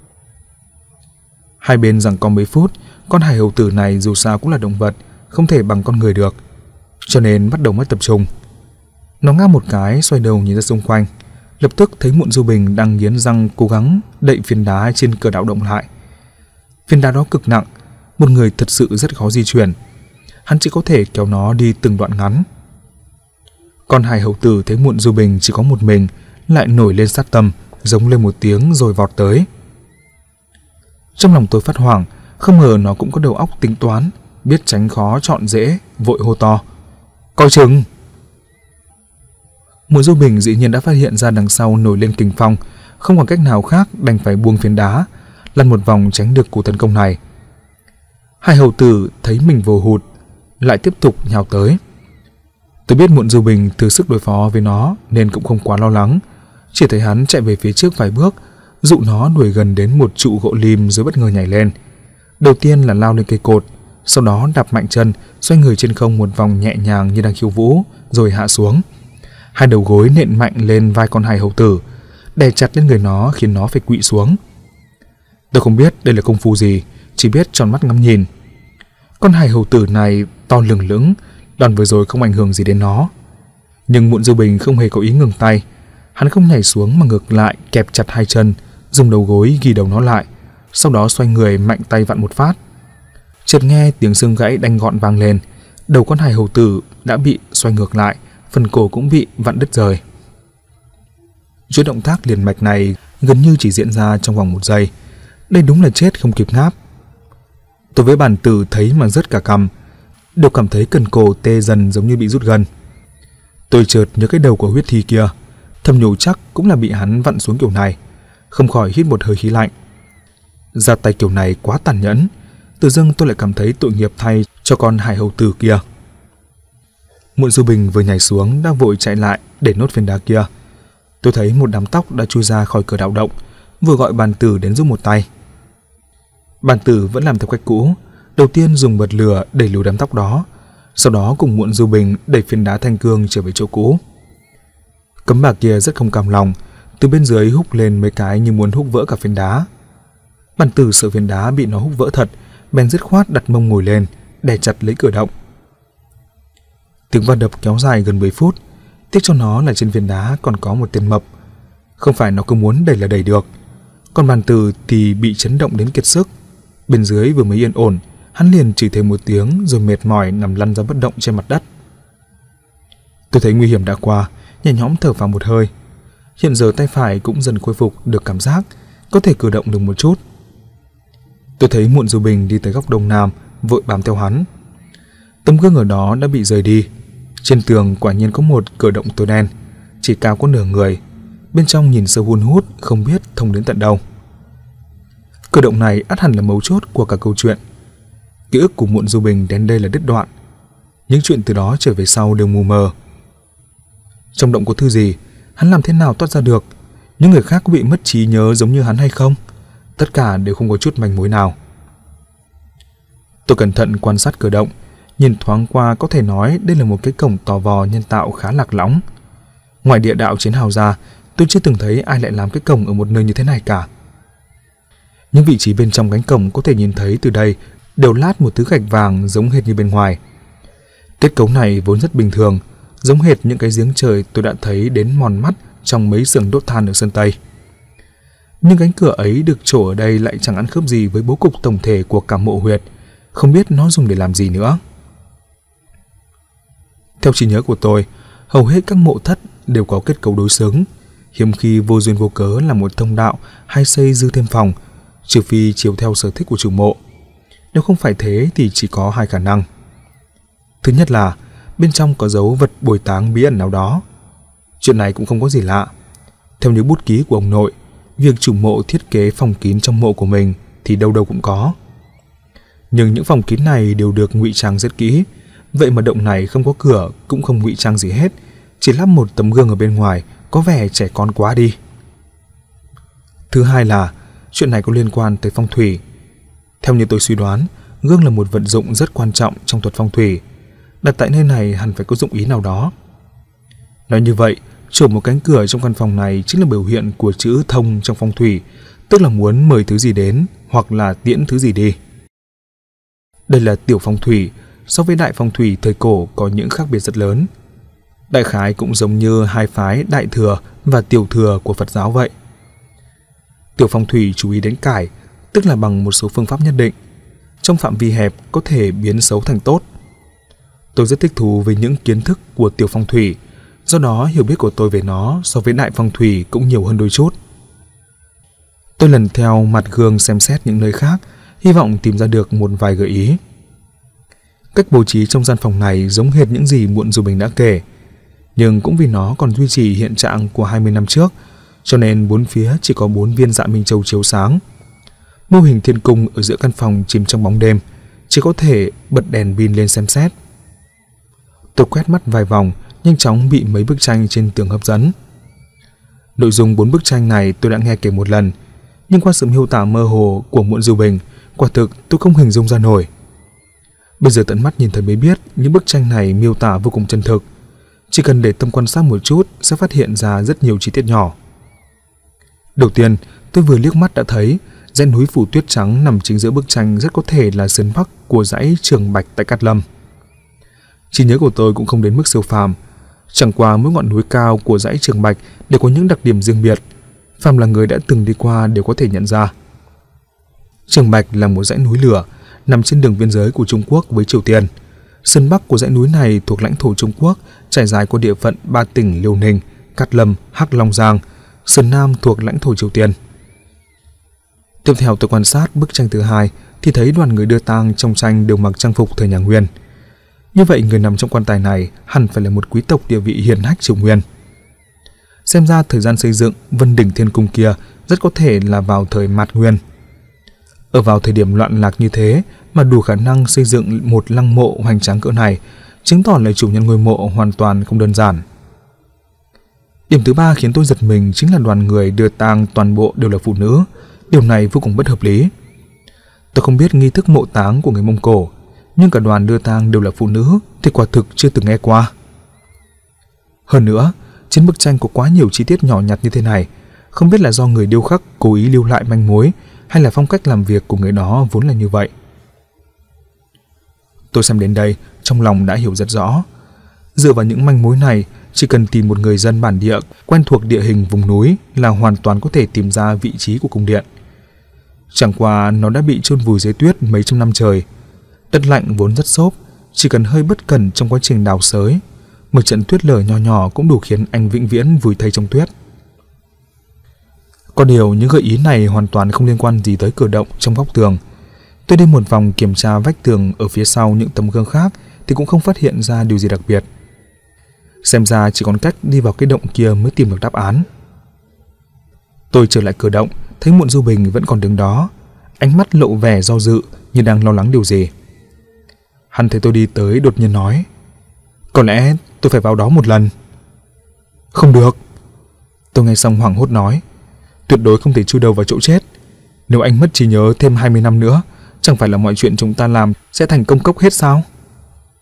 Hai bên giằng co mấy phút, con hải hầu tử này dù sao cũng là động vật, không thể bằng con người được, cho nên bắt đầu mất tập trung. Nó ngáp một cái, xoay đầu nhìn ra xung quanh, lập tức thấy Muộn Du Bình đang nghiến răng cố gắng đậy phiến đá trên cửa đạo động lại. Phiến đá đó cực nặng, một người thật sự rất khó di chuyển. Hắn chỉ có thể kéo nó đi từng đoạn ngắn. Con hải hầu tử thấy Muộn Du Bình chỉ có một mình, lại nổi lên sát tâm, giống lên một tiếng rồi vọt tới. Trong lòng tôi phát hoảng, không ngờ nó cũng có đầu óc tính toán, biết tránh khó chọn dễ, vội hô to: coi chừng! Muộn Du Bình dĩ nhiên đã phát hiện ra đằng sau nổi lên kình phong, không còn cách nào khác đành phải buông phiến đá, lăn một vòng tránh được cú tấn công này. Hải hầu tử thấy mình vô hụt, lại tiếp tục nhào tới. Tôi biết Muộn Du Bình thử sức đối phó với nó nên cũng không quá lo lắng, chỉ thấy hắn chạy về phía trước vài bước, dụ nó đuổi gần đến một trụ gỗ lim rồi bất ngờ nhảy lên. Đầu tiên là lao lên cây cột, sau đó đạp mạnh chân, xoay người trên không một vòng nhẹ nhàng như đang khiêu vũ, rồi hạ xuống. Hai đầu gối nện mạnh lên vai con hải hầu tử, đè chặt lên người nó khiến nó phải quỵ xuống. Tôi không biết đây là công phu gì, chỉ biết tròn mắt ngắm nhìn. Con hải hầu tử này to lừng lững, đòn vừa rồi không ảnh hưởng gì đến nó. Nhưng Muộn Du Bình không hề có ý ngừng tay, hắn không nhảy xuống mà ngược lại kẹp chặt hai chân, dùng đầu gối ghi đầu nó lại, sau đó xoay người mạnh tay vặn một phát. Chợt nghe tiếng xương gãy đanh gọn vang lên, đầu con hải hầu tử đã bị xoay ngược lại, phần cổ cũng bị vặn đứt rời. Chuỗi động tác liền mạch này gần như chỉ diễn ra trong vòng 1 giây. Đây đúng là chết không kịp ngáp. Tôi với bàn tử thấy mà rớt cả cằm, đều cảm thấy cần cổ tê dần giống như bị rút gân. Tôi chợt nhớ cái đầu của huyết thi kia, thầm nhủ chắc cũng là bị hắn vặn xuống kiểu này, không khỏi hít một hơi khí lạnh. Ra tay kiểu này quá tàn nhẫn, tự dưng tôi lại cảm thấy tội nghiệp thay cho con hải hầu tử kia. Muộn Du Bình vừa nhảy xuống đã vội chạy lại để nốt phiến đá kia. Tôi thấy một đám tóc đã chui ra khỏi cửa đạo động, vừa gọi bàn tử đến giúp một tay. Bàn tử vẫn làm theo cách cũ, đầu tiên dùng bật lửa đẩy lùi đám tóc đó, sau đó cùng Muộn Du Bình đẩy phiến đá thanh cương trở về chỗ cũ. Cấm bà kia rất không cam lòng, từ bên dưới húc lên mấy cái như muốn húc vỡ cả phiến đá. Bàn tử sợ phiến đá bị nó húc vỡ thật, bèn dứt khoát đặt mông ngồi lên, đè chặt lấy cửa động. Tiếng va đập kéo dài gần 10 phút, tiếc cho nó là trên phiến đá còn có một tên mập. Không phải nó cứ muốn đẩy là đẩy được, còn bàn tử thì bị chấn động đến kiệt sức. Bên dưới vừa mới yên ổn, hắn liền chỉ thêm một tiếng rồi mệt mỏi nằm lăn ra bất động trên mặt đất. Tôi thấy nguy hiểm đã qua, nhẹ nhõm thở vào một hơi. Hiện giờ tay phải cũng dần khôi phục được cảm giác, có thể cử động được một chút. Tôi thấy Muộn Du Bình đi tới góc đông nam, vội bám theo hắn. Tấm gương ở đó đã bị rời đi. Trên tường quả nhiên có một cửa động tối đen, chỉ cao có nửa người, bên trong nhìn sâu hun hút, không biết thông đến tận đâu. Cửa động này ắt hẳn là mấu chốt của cả câu chuyện. Ký ức của Muộn Du Bình đến đây là đứt đoạn, những chuyện từ đó trở về sau đều mù mờ. Trong động có thứ gì, hắn làm thế nào thoát ra được, những người khác có bị mất trí nhớ giống như hắn hay không, tất cả đều không có chút manh mối nào. Tôi cẩn thận quan sát cửa động, Nhìn thoáng qua có thể nói đây là một cái cổng tò vò nhân tạo khá lạc lõng. Ngoài địa đạo chiến hào ra, tôi chưa từng thấy ai lại làm cái cổng ở một nơi như thế này cả. Những vị trí bên trong cánh cổng có thể nhìn thấy từ đây đều lát một thứ gạch vàng giống hệt như bên ngoài. Kết cấu này vốn rất bình thường, giống hệt những cái giếng trời tôi đã thấy đến mòn mắt trong mấy xưởng đốt than ở Sơn Tây. Nhưng cánh cửa ấy được trổ ở đây lại chẳng ăn khớp gì với bố cục tổng thể của cả mộ huyệt, không biết nó dùng để làm gì nữa. Theo trí nhớ của tôi, hầu hết các mộ thất đều có kết cấu đối xứng, hiếm khi vô duyên vô cớ làm một thông đạo hay xây dư thêm phòng, trừ phi chiếu theo sở thích của chủ mộ. Nếu không phải thế thì chỉ có hai khả năng. Thứ nhất là bên trong có dấu vật bồi táng bí ẩn nào đó. Chuyện này cũng không có gì lạ. Theo như bút ký của ông nội, việc chủ mộ thiết kế phòng kín trong mộ của mình thì đâu đâu cũng có. Nhưng những phòng kín này đều được ngụy trang rất kỹ, vậy mà động này không có cửa cũng không ngụy trang gì hết, chỉ lắp một tấm gương ở bên ngoài, có vẻ trẻ con quá đi. Thứ hai là chuyện này có liên quan tới phong thủy. Theo như tôi suy đoán, gương là một vật dụng rất quan trọng trong thuật phong thủy. Đặt tại nơi này hẳn phải có dụng ý nào đó. Nói như vậy, trổ một cánh cửa trong căn phòng này chính là biểu hiện của chữ thông trong phong thủy, tức là muốn mời thứ gì đến hoặc là tiễn thứ gì đi. Đây là tiểu phong thủy, so với đại phong thủy thời cổ có những khác biệt rất lớn. Đại khái cũng giống như hai phái đại thừa và tiểu thừa của Phật giáo vậy. Tiểu phong thủy chú ý đến cải, tức là bằng một số phương pháp nhất định, trong phạm vi hẹp có thể biến xấu thành tốt. Tôi rất thích thú với những kiến thức của tiểu phong thủy, do đó hiểu biết của tôi về nó so với đại phong thủy cũng nhiều hơn đôi chút. Tôi lần theo mặt gương xem xét những nơi khác, hy vọng tìm ra được một vài gợi ý. Cách bố trí trong gian phòng này giống hệt những gì Muộn Du Bình đã kể, nhưng cũng vì nó còn duy trì hiện trạng của 20 năm trước, cho nên bốn phía chỉ có 4 viên Dạ Minh Châu chiếu sáng. Mô hình thiên cung ở giữa căn phòng chìm trong bóng đêm, chỉ có thể bật đèn pin lên xem xét. Tôi quét mắt vài vòng, nhanh chóng bị mấy bức tranh trên tường hấp dẫn. Nội dung 4 bức tranh này tôi đã nghe kể một lần, nhưng qua sự miêu tả mơ hồ của Muộn Du Bình, quả thực tôi không hình dung ra nổi. Bây giờ tận mắt nhìn thấy mới biết những bức tranh này miêu tả vô cùng chân thực. Chỉ cần để tâm quan sát một chút sẽ phát hiện ra rất nhiều chi tiết nhỏ. Đầu tiên, tôi vừa liếc mắt đã thấy dãy núi phủ tuyết trắng nằm chính giữa bức tranh rất có thể là sườn bắc của dãy Trường Bạch tại Cát Lâm. Trí nhớ của tôi cũng không đến mức siêu phàm, chẳng qua mỗi ngọn núi cao của dãy Trường Bạch đều có những đặc điểm riêng biệt, phàm là người đã từng đi qua đều có thể nhận ra. Trường Bạch là một dãy núi lửa nằm trên đường biên giới của Trung Quốc với Triều Tiên. Sườn bắc của dãy núi này thuộc lãnh thổ Trung Quốc, trải dài qua địa phận 3 tỉnh Liêu Ninh, Cát Lâm, Hắc Long Giang. Sườn nam thuộc lãnh thổ Triều Tiên. Tiếp theo tôi quan sát bức tranh thứ hai thì thấy đoàn người đưa tang trong tranh đều mặc trang phục thời nhà Nguyên. Như vậy người nằm trong quan tài này hẳn phải là một quý tộc địa vị hiển hách Triều Nguyên. Xem ra thời gian xây dựng Vân Đỉnh Thiên Cung kia rất có thể là vào thời Mạt Nguyên. Ở vào thời điểm loạn lạc như thế mà đủ khả năng xây dựng một lăng mộ hoành tráng cỡ này, chứng tỏ là chủ nhân ngôi mộ hoàn toàn không đơn giản. Điểm thứ ba khiến tôi giật mình chính là đoàn người đưa tang toàn bộ đều là phụ nữ. Điều này vô cùng bất hợp lý. Tôi không biết nghi thức mộ táng của người Mông Cổ, nhưng cả đoàn đưa tang đều là phụ nữ thì quả thực chưa từng nghe qua. Hơn nữa, trên bức tranh có quá nhiều chi tiết nhỏ nhặt như thế này, không biết là do người điêu khắc cố ý lưu lại manh mối hay là phong cách làm việc của người đó vốn là như vậy. Tôi xem đến đây, trong lòng đã hiểu rất rõ. Dựa vào những manh mối này, chỉ cần tìm một người dân bản địa quen thuộc địa hình vùng núi là hoàn toàn có thể tìm ra vị trí của cung điện. Chẳng qua nó đã bị chôn vùi dưới tuyết mấy trăm năm trời. Đất lạnh vốn rất xốp, chỉ cần hơi bất cẩn trong quá trình đào xới, một trận tuyết lở nho nhỏ cũng đủ khiến anh vĩnh viễn vùi thây trong tuyết. Có điều những gợi ý này hoàn toàn không liên quan gì tới cửa động trong góc tường. Tôi đi một vòng kiểm tra vách tường ở phía sau những tấm gương khác thì cũng không phát hiện ra điều gì đặc biệt. Xem ra chỉ còn cách đi vào cái động kia mới tìm được đáp án. Tôi trở lại cửa động, thấy Muộn Du Bình vẫn còn đứng đó, ánh mắt lộ vẻ do dự như đang lo lắng điều gì. Hắn thấy tôi đi tới đột nhiên nói: "Có lẽ tôi phải vào đó một lần." "Không được." Tôi nghe xong hoảng hốt nói: "Tuyệt đối không thể chui đầu vào chỗ chết. Nếu anh mất trí nhớ thêm 20 năm nữa, chẳng phải là mọi chuyện chúng ta làm sẽ thành công cốc hết sao?"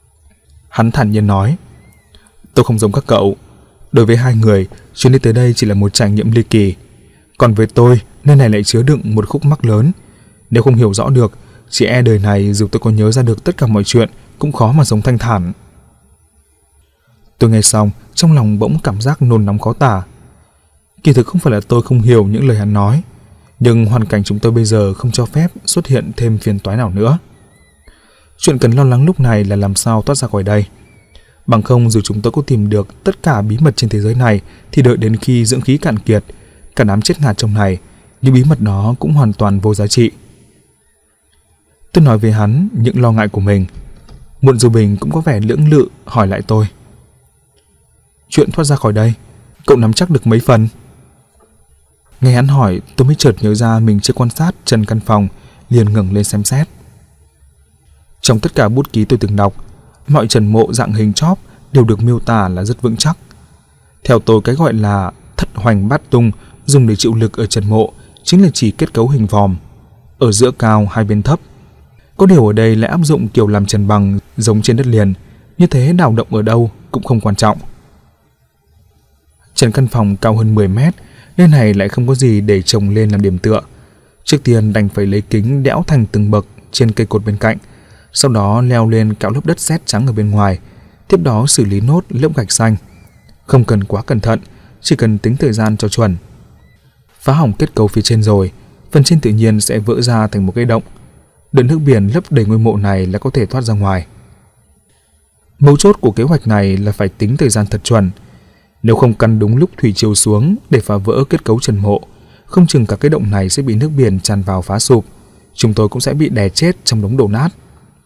Hắn thản nhiên nói, tôi không giống các cậu. Đối với hai người, chuyến đi tới đây chỉ là một trải nghiệm ly kỳ. Còn với tôi, nơi này lại chứa đựng một khúc mắc lớn. Nếu không hiểu rõ được, chỉ e đời này dù tôi có nhớ ra được tất cả mọi chuyện cũng khó mà sống thanh thản. Tôi nghe xong, trong lòng bỗng cảm giác nôn nóng khó tả. Kỳ thực không phải là tôi không hiểu những lời hắn nói, nhưng hoàn cảnh chúng tôi bây giờ không cho phép xuất hiện thêm phiền toái nào nữa. Chuyện cần lo lắng lúc này là làm sao thoát ra khỏi đây. Bằng không dù chúng tôi có tìm được tất cả bí mật trên thế giới này thì đợi đến khi dưỡng khí cạn kiệt, cả đám chết ngạt trong này, những bí mật đó cũng hoàn toàn vô giá trị. Tôi nói với hắn những lo ngại của mình. Muộn Du Bình cũng có vẻ lưỡng lự hỏi lại tôi, chuyện thoát ra khỏi đây, cậu nắm chắc được mấy phần? Nghe hắn hỏi, tôi mới chợt nhớ ra mình chưa quan sát trần căn phòng, liền ngẩng lên xem xét. Trong tất cả bút ký tôi từng đọc, mọi trần mộ dạng hình chóp đều được miêu tả là rất vững chắc. Theo tôi, cái gọi là thất hoành bát tung dùng để chịu lực ở trần mộ chính là chỉ kết cấu hình vòm, ở giữa cao, hai bên thấp. Có điều ở đây lại áp dụng kiểu làm trần bằng giống trên đất liền, như thế đào động ở đâu cũng không quan trọng. Trần căn phòng cao hơn 10 mét, nên này lại không có gì để trồng lên làm điểm tựa. Trước tiên đành phải lấy kính đẽo thành từng bậc trên cây cột bên cạnh, sau đó leo lên cạo lớp đất sét trắng ở bên ngoài, tiếp đó xử lý nốt lớp gạch xanh. Không cần quá cẩn thận, chỉ cần tính thời gian cho chuẩn. Phá hỏng kết cấu phía trên rồi, phần trên tự nhiên sẽ vỡ ra thành một cái động. Đợt nước biển lấp đầy ngôi mộ này là có thể thoát ra ngoài. Mấu chốt của kế hoạch này là phải tính thời gian thật chuẩn. Nếu không căn đúng lúc thủy triều xuống để phá vỡ kết cấu trần mộ, không chừng cả cái động này sẽ bị nước biển tràn vào phá sụp, chúng tôi cũng sẽ bị đè chết trong đống đổ nát.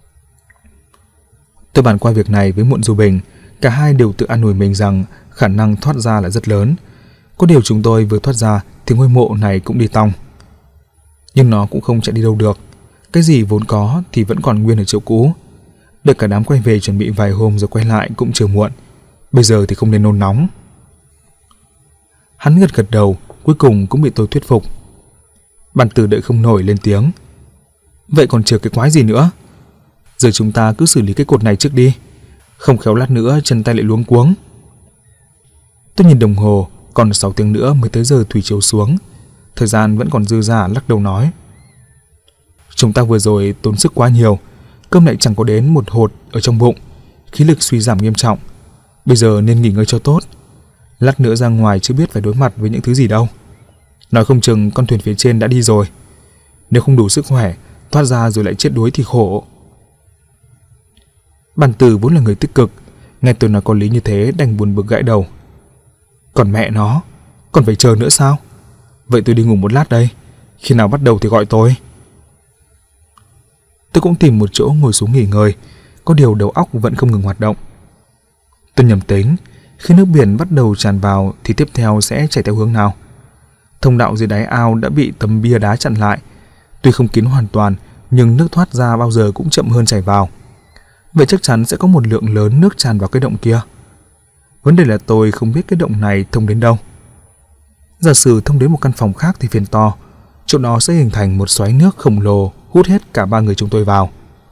Tôi bàn qua việc này với Muộn Du Bình, cả hai đều tự an ủi mình rằng khả năng thoát ra là rất lớn. Có điều chúng tôi vừa thoát ra thì ngôi mộ này cũng đi tong. Nhưng nó cũng không chạy đi đâu được. Cái gì vốn có thì vẫn còn nguyên ở chỗ cũ. Đợi cả đám quay về chuẩn bị vài hôm rồi quay lại cũng chưa muộn. Bây giờ thì không nên nôn nóng. Hắn gật gật đầu, cuối cùng cũng bị tôi thuyết phục. Bàn Tử đợi không nổi lên tiếng, vậy còn chờ cái quái gì nữa? Giờ chúng ta cứ xử lý cái cột này trước đi, không khéo lát nữa chân tay lại luống cuống. Tôi nhìn đồng hồ, còn 6 tiếng nữa mới tới giờ thủy chiều xuống. Thời gian vẫn còn dư dả, lắc đầu nói, chúng ta vừa rồi tốn sức quá nhiều, cơm lại chẳng có đến một hột ở trong bụng, khí lực suy giảm nghiêm trọng. Bây giờ nên nghỉ ngơi cho tốt. Lát nữa ra ngoài chưa biết phải đối mặt với những thứ gì đâu. Nói không chừng con thuyền phía trên đã đi rồi. Nếu không đủ sức khỏe, thoát ra rồi lại chết đuối thì khổ. Bàn Tử vốn là người tích cực, nghe tôi nói có lý như thế đành buồn bực gãi đầu. Còn mẹ nó, còn phải chờ nữa sao? Vậy tôi đi ngủ một lát đây, khi nào bắt đầu thì gọi tôi. Tôi cũng tìm một chỗ ngồi xuống nghỉ ngơi, có điều đầu óc vẫn không ngừng hoạt động. Tôi nhầm tính, khi nước biển bắt đầu tràn vào thì tiếp theo sẽ chảy theo hướng nào? Thông đạo dưới đáy ao đã bị tấm bia đá chặn lại, tuy không kín hoàn toàn nhưng nước thoát ra bao giờ cũng chậm hơn chảy vào. Vậy chắc chắn sẽ có một lượng lớn nước tràn vào cái động kia. Vấn đề là tôi không biết cái động này thông đến đâu. Giả sử thông đến một căn phòng khác thì phiền to, chỗ đó sẽ hình thành một xoáy nước khổng lồ hút hết cả 3 người chúng tôi vào.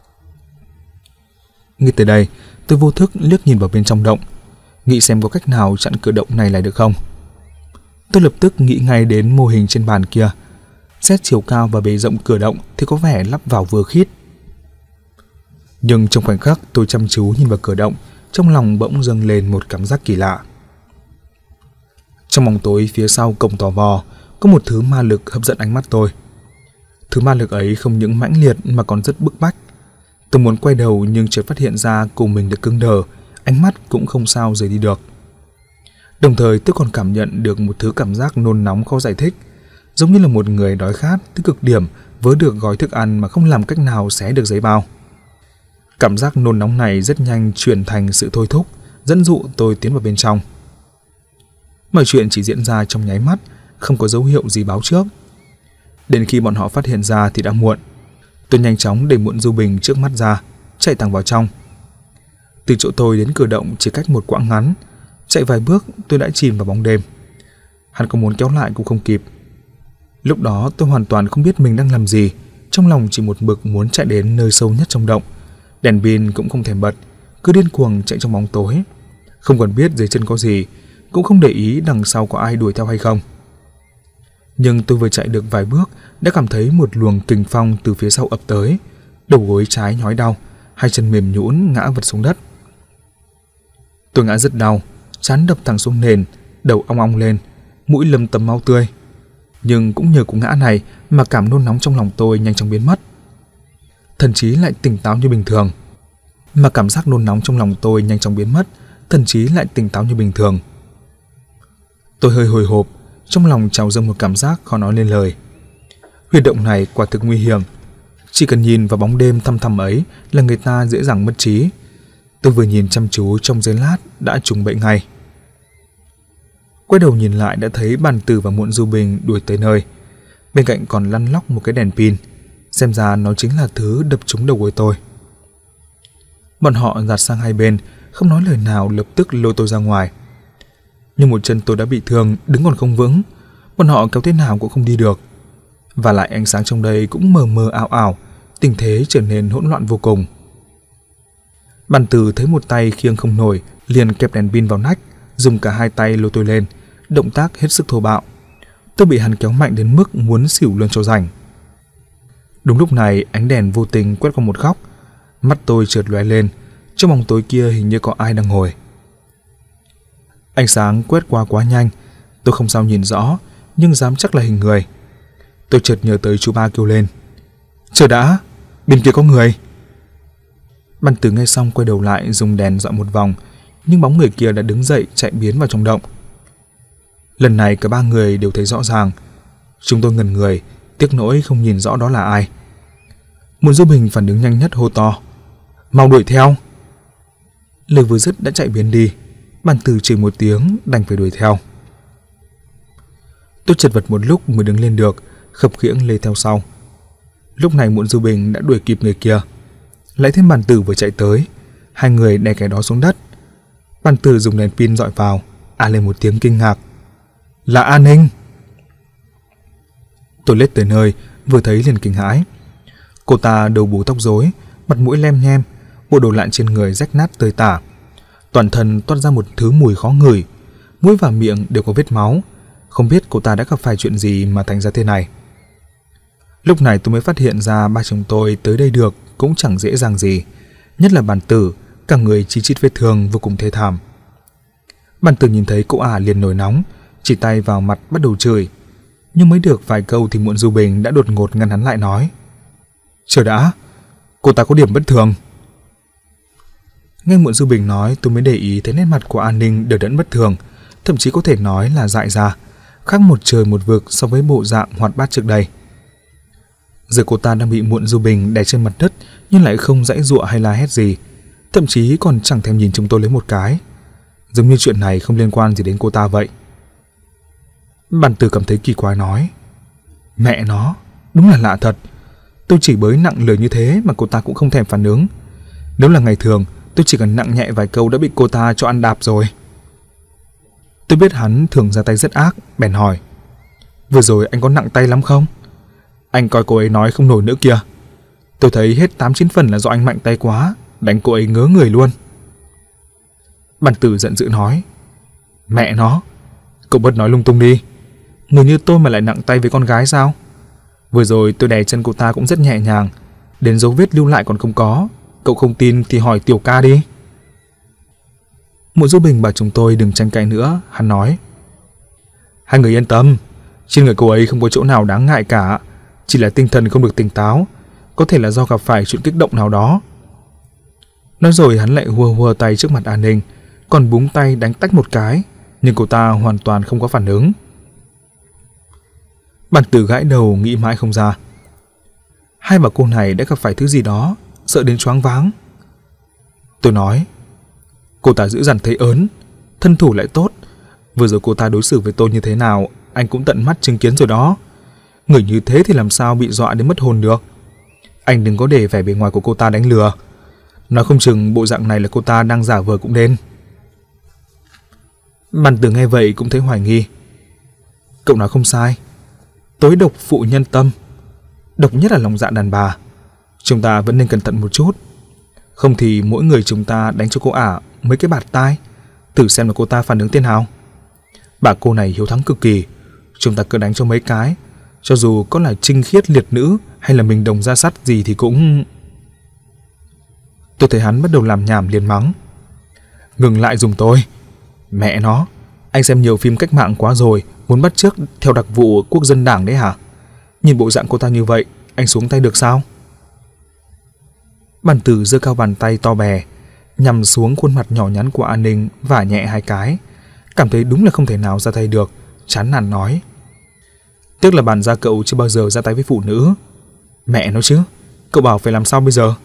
Nghĩ tới đây, tôi vô thức liếc nhìn vào bên trong động, nghĩ xem có cách nào chặn cửa động này lại được không. Tôi lập tức nghĩ ngay đến mô hình trên bàn kia. Xét chiều cao và bề rộng cửa động thì có vẻ lắp vào vừa khít. Nhưng trong khoảnh khắc tôi chăm chú nhìn vào cửa động, trong lòng bỗng dâng lên một cảm giác kỳ lạ. Trong bóng tối phía sau cổng tò vò có một thứ ma lực hấp dẫn ánh mắt tôi. Thứ ma lực ấy không những mãnh liệt mà còn rất bức bách. Tôi muốn quay đầu nhưng chợt phát hiện ra cổ mình được cứng đờ, ánh mắt cũng không sao rời đi được. Đồng thời tôi còn cảm nhận được một thứ cảm giác nôn nóng khó giải thích, giống như là một người đói khát tới cực điểm vớ được gói thức ăn mà không làm cách nào xé được giấy bao. Cảm giác nôn nóng này rất nhanh chuyển thành sự thôi thúc, dẫn dụ tôi tiến vào bên trong. Mọi chuyện chỉ diễn ra trong nháy mắt, không có dấu hiệu gì báo trước. Đến khi bọn họ phát hiện ra thì đã muộn. Tôi nhanh chóng đẩy Muộn Du Bình trước mắt ra, chạy thẳng vào trong. Từ chỗ tôi đến cửa động chỉ cách một quãng ngắn, chạy vài bước tôi đã chìm vào bóng đêm. Hắn có muốn kéo lại cũng không kịp. Lúc đó tôi hoàn toàn không biết mình đang làm gì, trong lòng chỉ một mực muốn chạy đến nơi sâu nhất trong động. Đèn pin cũng không thèm bật, cứ điên cuồng chạy trong bóng tối, không còn biết dưới chân có gì, cũng không để ý đằng sau có ai đuổi theo hay không. Nhưng tôi vừa chạy được vài bước đã cảm thấy một luồng kình phong từ phía sau ập tới, đầu gối trái nhói đau, hai chân mềm nhũn ngã vật xuống đất. Tôi ngã rất đau, trán đập thẳng xuống nền, đầu ong ong lên, mũi lấm tấm máu tươi. Nhưng cũng nhờ cú ngã này mà cảm nôn nóng trong lòng tôi nhanh chóng biến mất. Thần trí lại tỉnh táo như bình thường. Tôi hơi hồi hộp, trong lòng trào dâng một cảm giác khó nói lên lời. Huyệt động này quả thực nguy hiểm, chỉ cần nhìn vào bóng đêm thăm thẳm ấy là người ta dễ dàng mất trí. Tôi vừa nhìn chăm chú trong giây lát đã trúng bẫy ngay. Quay đầu nhìn lại đã thấy Bàn Tử và Muộn Du Bình đuổi tới nơi. Bên cạnh còn lăn lóc một cái đèn pin, xem ra nó chính là thứ đập trúng đầu gối tôi. Bọn họ giạt sang hai bên, không nói lời nào, lập tức lôi tôi ra ngoài. Nhưng một chân tôi đã bị thương, đứng còn không vững, bọn họ kéo thế nào cũng không đi được. Và lại ánh sáng trong đây cũng mờ mờ ảo ảo, tình thế trở nên hỗn loạn vô cùng. Bàn Tử thấy một tay khiêng không nổi, liền kẹp đèn pin vào nách, dùng cả hai tay lôi tôi lên, động tác hết sức thô bạo. Tôi bị hắn kéo mạnh đến mức muốn xỉu luôn cho rảnh. Đúng lúc này ánh đèn vô tình quét qua một góc, mắt tôi chợt lóe lên, trong bóng tối kia hình như có ai đang ngồi. Ánh sáng quét qua quá nhanh, tôi không sao nhìn rõ, nhưng dám chắc là hình người. Tôi chợt nhớ tới chú Ba kêu lên: "Chờ đã, bên kia có người." Bàn Tử nghe xong quay đầu lại dùng đèn dọi một vòng, nhưng bóng người kia đã đứng dậy chạy biến vào trong động. Lần này cả ba người đều thấy rõ ràng. Chúng tôi ngẩn người, tiếc nỗi không nhìn rõ đó là ai. Muộn Du Bình phản ứng nhanh nhất hô to: "Mau đuổi theo!" Lời vừa dứt đã chạy biến đi. Bàn Tử chửi một tiếng đành phải đuổi theo. Tôi chật vật một lúc mới đứng lên được, khập khiễng lê theo sau. Lúc này Muộn Du Bình đã đuổi kịp người kia, lại thêm Bàn Tử vừa chạy tới, hai người đè cái đó xuống đất. Bàn Tử dùng đèn pin dọi vào, lên một tiếng kinh ngạc: "Là An Ninh!" Tôi lết tới nơi, vừa thấy liền kinh hãi. Cô ta đầu bù tóc rối, mặt mũi lem nhem, bộ đồ lạn trên người rách nát tơi tả, toàn thân toát ra một thứ mùi khó ngửi, mũi và miệng đều có vết máu. Không biết cô ta đã gặp phải chuyện gì mà thành ra thế này. Lúc này tôi mới phát hiện ra ba chồng tôi tới đây được cũng chẳng dễ dàng gì, nhất là Bàn Tử, cả người chi chít vết thương vô cùng thê thảm. Bàn Tử nhìn thấy cô liền nổi nóng, chỉ tay vào mặt bắt đầu chửi, nhưng mới được vài câu thì Muộn Du Bình đã đột ngột ngăn hắn lại nói: "Chờ đã, cô ta có điểm bất thường." Nghe Muộn Du Bình nói, tôi mới để ý thấy nét mặt của An Ninh đờ đẫn bất thường, thậm chí có thể nói là dại ra, khác một trời một vực so với bộ dạng hoạt bát trước đây. Giờ cô ta đang bị Muộn Du Bình đè trên mặt đất nhưng lại không giãy giụa hay la hét gì, thậm chí còn chẳng thèm nhìn chúng tôi lấy một cái, giống như chuyện này không liên quan gì đến cô ta vậy. Bàn Tử cảm thấy kỳ quái nói: "Mẹ nó, đúng là lạ thật. Tôi chỉ bới nặng lời như thế mà cô ta cũng không thèm phản ứng. Nếu là ngày thường, tôi chỉ cần nặng nhẹ vài câu đã bị cô ta cho ăn đạp rồi." Tôi biết hắn thường ra tay rất ác, bèn hỏi: "Vừa rồi anh có nặng tay lắm không? Anh coi cô ấy nói không nổi nữa kìa. Tôi thấy hết 8-9 phần là do anh mạnh tay quá, đánh cô ấy ngớ người luôn." Bàn Tử giận dữ nói: "Mẹ nó, cậu bớt nói lung tung đi. Người như tôi mà lại nặng tay với con gái sao? Vừa rồi tôi đè chân cô ta cũng rất nhẹ nhàng, đến dấu vết lưu lại còn không có. Cậu không tin thì hỏi Tiểu Ca đi." Muộn Du Bình bảo chúng tôi đừng tranh cãi nữa, hắn nói: "Hai người yên tâm, trên người cô ấy không có chỗ nào đáng ngại cả, chỉ là tinh thần không được tỉnh táo, có thể là do gặp phải chuyện kích động nào đó." Nói rồi hắn lại hùa hùa tay trước mặt An Ninh, còn búng tay đánh tách một cái, nhưng cô ta hoàn toàn không có phản ứng. Bàn Tử gãi đầu nghĩ mãi không ra. Hai bà cô này đã gặp phải thứ gì đó, sợ đến choáng váng. Tôi nói: "Cô ta dữ dằn thấy ớn, thân thủ lại tốt. Vừa rồi cô ta đối xử với tôi như thế nào, anh cũng tận mắt chứng kiến rồi đó. Người như thế thì làm sao bị dọa đến mất hồn được. Anh đừng có để vẻ bề ngoài của cô ta đánh lừa. Nói không chừng bộ dạng này là cô ta đang giả vờ cũng nên." Bàn Tử nghe vậy cũng thấy hoài nghi. "Cậu nói không sai. Tối độc phụ nhân tâm, độc nhất là lòng dạ đàn bà. Chúng ta vẫn nên cẩn thận một chút. Không thì mỗi người chúng ta đánh cho cô ả mấy cái bạt tai, thử xem là cô ta phản ứng thế nào. Bà cô này hiếu thắng cực kỳ, chúng ta cứ đánh cho mấy cái, cho dù có là trinh khiết liệt nữ hay là mình đồng ra sắt gì thì cũng... Tôi thấy hắn bắt đầu làm nhảm liền mắng. Ngừng lại giùm tôi. Mẹ nó, anh xem nhiều phim cách mạng quá rồi, muốn bắt chước theo đặc vụ quốc dân đảng đấy hả? Nhìn bộ dạng cô ta như vậy, anh xuống tay được sao? Bản Tử giơ cao bàn tay to bè, nhằm xuống khuôn mặt nhỏ nhắn của An Ninh vả nhẹ hai cái, cảm thấy đúng là không thể nào ra tay được, chán nản nói. Tiếc là bản gia cậu chưa bao giờ ra tay với phụ nữ. Mẹ nó chứ, cậu bảo phải làm sao bây giờ?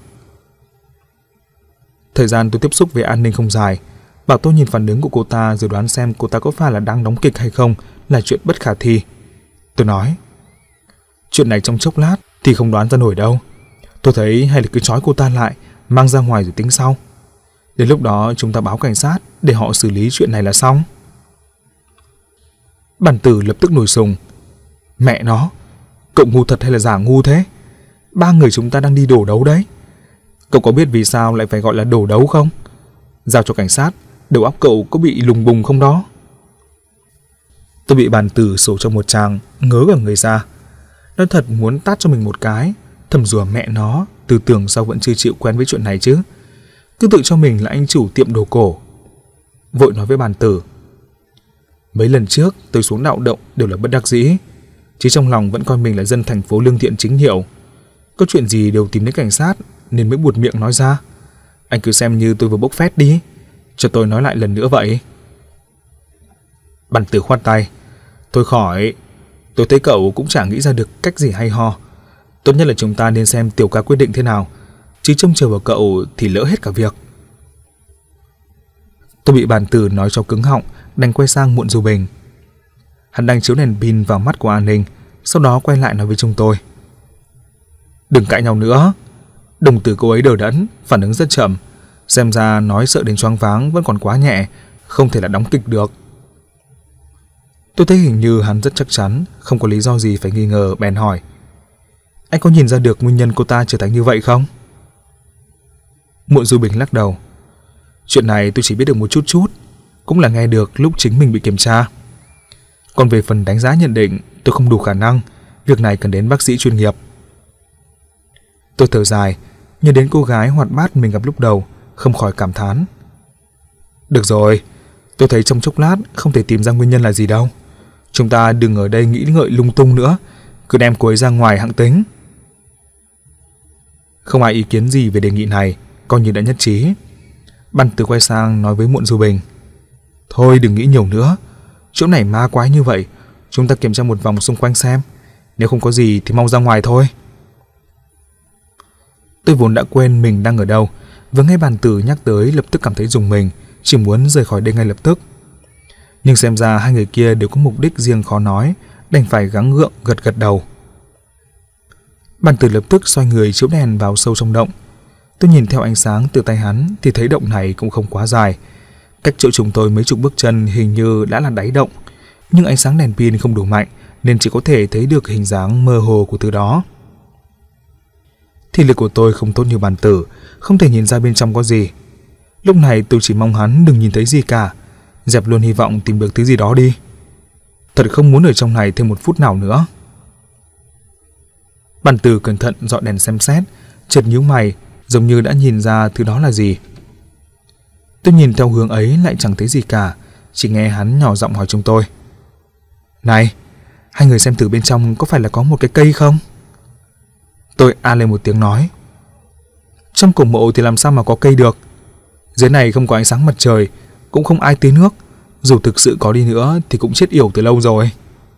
Thời gian tôi tiếp xúc với An Ninh không dài, bảo tôi nhìn phản ứng của cô ta rồi đoán xem cô ta có phải là đang đóng kịch hay không là chuyện bất khả thi. Tôi nói, chuyện này trong chốc lát thì không đoán ra nổi đâu. Tôi thấy hay là cứ trói cô ta lại, mang ra ngoài rồi tính sau. Đến lúc đó chúng ta báo cảnh sát để họ xử lý chuyện này là xong. Bản Tử lập tức nổi sùng. Mẹ nó, cậu ngu thật hay là giả ngu thế? 3 người chúng ta đang đi đổ đấu đấy. Cậu có biết vì sao lại phải gọi là đổ đấu không? Giao cho cảnh sát, đầu óc cậu có bị lùng bùng không đó? Tôi bị Bản Tử sổ cho một tràng, ngớ cả người ra. Nó thật muốn tát cho mình một cái, thầm rủa mẹ nó, tư tưởng sao vẫn chưa chịu quen với chuyện này chứ. Cứ tự cho mình là anh chủ tiệm đồ cổ. Vội nói với Bản Tử. Mấy lần trước tôi xuống Đạo Động đều là bất đắc dĩ, chứ trong lòng vẫn coi mình là dân thành phố lương thiện chính hiệu. Có chuyện gì đều tìm đến cảnh sát nên mới buột miệng nói ra. Anh cứ xem như tôi vừa bốc phét đi, cho tôi nói lại lần nữa vậy. Bản Tử khoát tay. Thôi khỏi, tôi thấy cậu cũng chẳng nghĩ ra được cách gì hay ho. Tốt nhất là chúng ta nên xem Tiểu ca quyết định thế nào, chứ trông chờ vào cậu thì lỡ hết cả việc. Tôi bị Bản Tử nói cho cứng họng, đành quay sang Muộn Du Bình. Hắn đang chiếu đèn pin vào mắt của An Ninh, sau đó quay lại nói với chúng tôi. Đừng cãi nhau nữa. Đồng tử cô ấy đờ đẫn, phản ứng rất chậm. Xem ra nói sợ đến choáng váng vẫn còn quá nhẹ, không thể là đóng kịch được. Tôi thấy hình như hắn rất chắc chắn, không có lý do gì phải nghi ngờ, bèn hỏi. Anh có nhìn ra được nguyên nhân cô ta trở thành như vậy không? Muộn Du Bình lắc đầu. Chuyện này tôi chỉ biết được một chút chút, cũng là nghe được lúc chính mình bị kiểm tra. Còn về phần đánh giá nhận định, tôi không đủ khả năng, việc này cần đến bác sĩ chuyên nghiệp. Tôi thở dài, nhớ đến cô gái hoạt bát mình gặp lúc đầu, không khỏi cảm thán. Được rồi, tôi thấy trong chốc lát không thể tìm ra nguyên nhân là gì đâu. Chúng ta đừng ở đây nghĩ ngợi lung tung nữa, cứ đem cô ấy ra ngoài hẵng tính. Không ai ý kiến gì về đề nghị này, coi như đã nhất trí. Bản Tử quay sang nói với Muộn Du Bình. Thôi đừng nghĩ nhiều nữa, chỗ này ma quái như vậy, chúng ta kiểm tra một vòng xung quanh xem, nếu không có gì thì mau ra ngoài thôi. Tôi vốn đã quên mình đang ở đâu, vừa nghe Bản Tử nhắc tới lập tức cảm thấy rùng mình, chỉ muốn rời khỏi đây ngay lập tức. Nhưng xem ra hai người kia đều có mục đích riêng khó nói, đành phải gắng gượng gật gật đầu. Bản Tử lập tức xoay người chiếu đèn vào sâu trong động. Tôi nhìn theo ánh sáng từ tay hắn thì thấy động này cũng không quá dài, cách chỗ chúng tôi mấy chục bước chân hình như đã là đáy động, nhưng ánh sáng đèn pin không đủ mạnh nên chỉ có thể thấy được hình dáng mơ hồ của thứ đó. Thị lực của tôi không tốt như Bản Tử, không thể nhìn ra bên trong có gì. Lúc này tôi chỉ mong hắn đừng nhìn thấy gì cả, dẹp luôn hy vọng tìm được thứ gì đó đi. Thật không muốn ở trong này thêm một phút nào nữa. Bản Tử cẩn thận dọi đèn xem xét, chợt nhíu mày, giống như đã nhìn ra thứ đó là gì. Tôi nhìn theo hướng ấy lại chẳng thấy gì cả, chỉ nghe hắn nhỏ giọng hỏi chúng tôi. Này, hai người xem thử bên trong có phải là có một cái cây không? Tôi a lên một tiếng nói. Trong cổ mộ thì làm sao mà có cây được? Dưới này không có ánh sáng mặt trời, cũng không ai tưới nước, dù thực sự có đi nữa thì cũng chết yểu từ lâu rồi.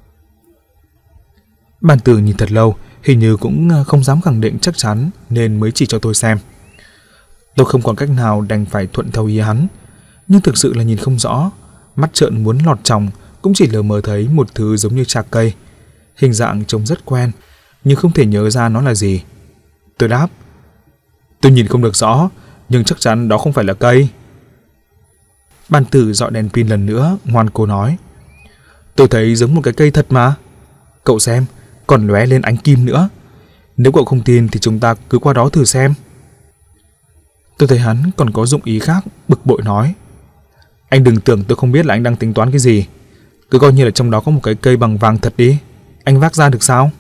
Bản Tử nhìn thật lâu, hình như cũng không dám khẳng định chắc chắn nên mới chỉ cho tôi xem. Tôi không còn cách nào đành phải thuận theo ý hắn, nhưng thực sự là nhìn không rõ, mắt trợn muốn lọt tròng, cũng chỉ lờ mờ thấy một thứ giống như trạc cây, hình dạng trông rất quen, nhưng không thể nhớ ra nó là gì. Tôi đáp, tôi nhìn không được rõ, nhưng chắc chắn đó không phải là cây. Bản Tử dọi đèn pin lần nữa, ngoan cố nói, tôi thấy giống một cái cây thật mà. Cậu xem, còn lóe lên ánh kim nữa. Nếu cậu không tin thì chúng ta cứ qua đó thử xem. Tôi thấy hắn còn có dụng ý khác, bực bội nói: Anh đừng tưởng tôi không biết là anh đang tính toán cái gì. Cứ coi như là trong đó có một cái cây bằng vàng thật đi. Anh vác ra được sao?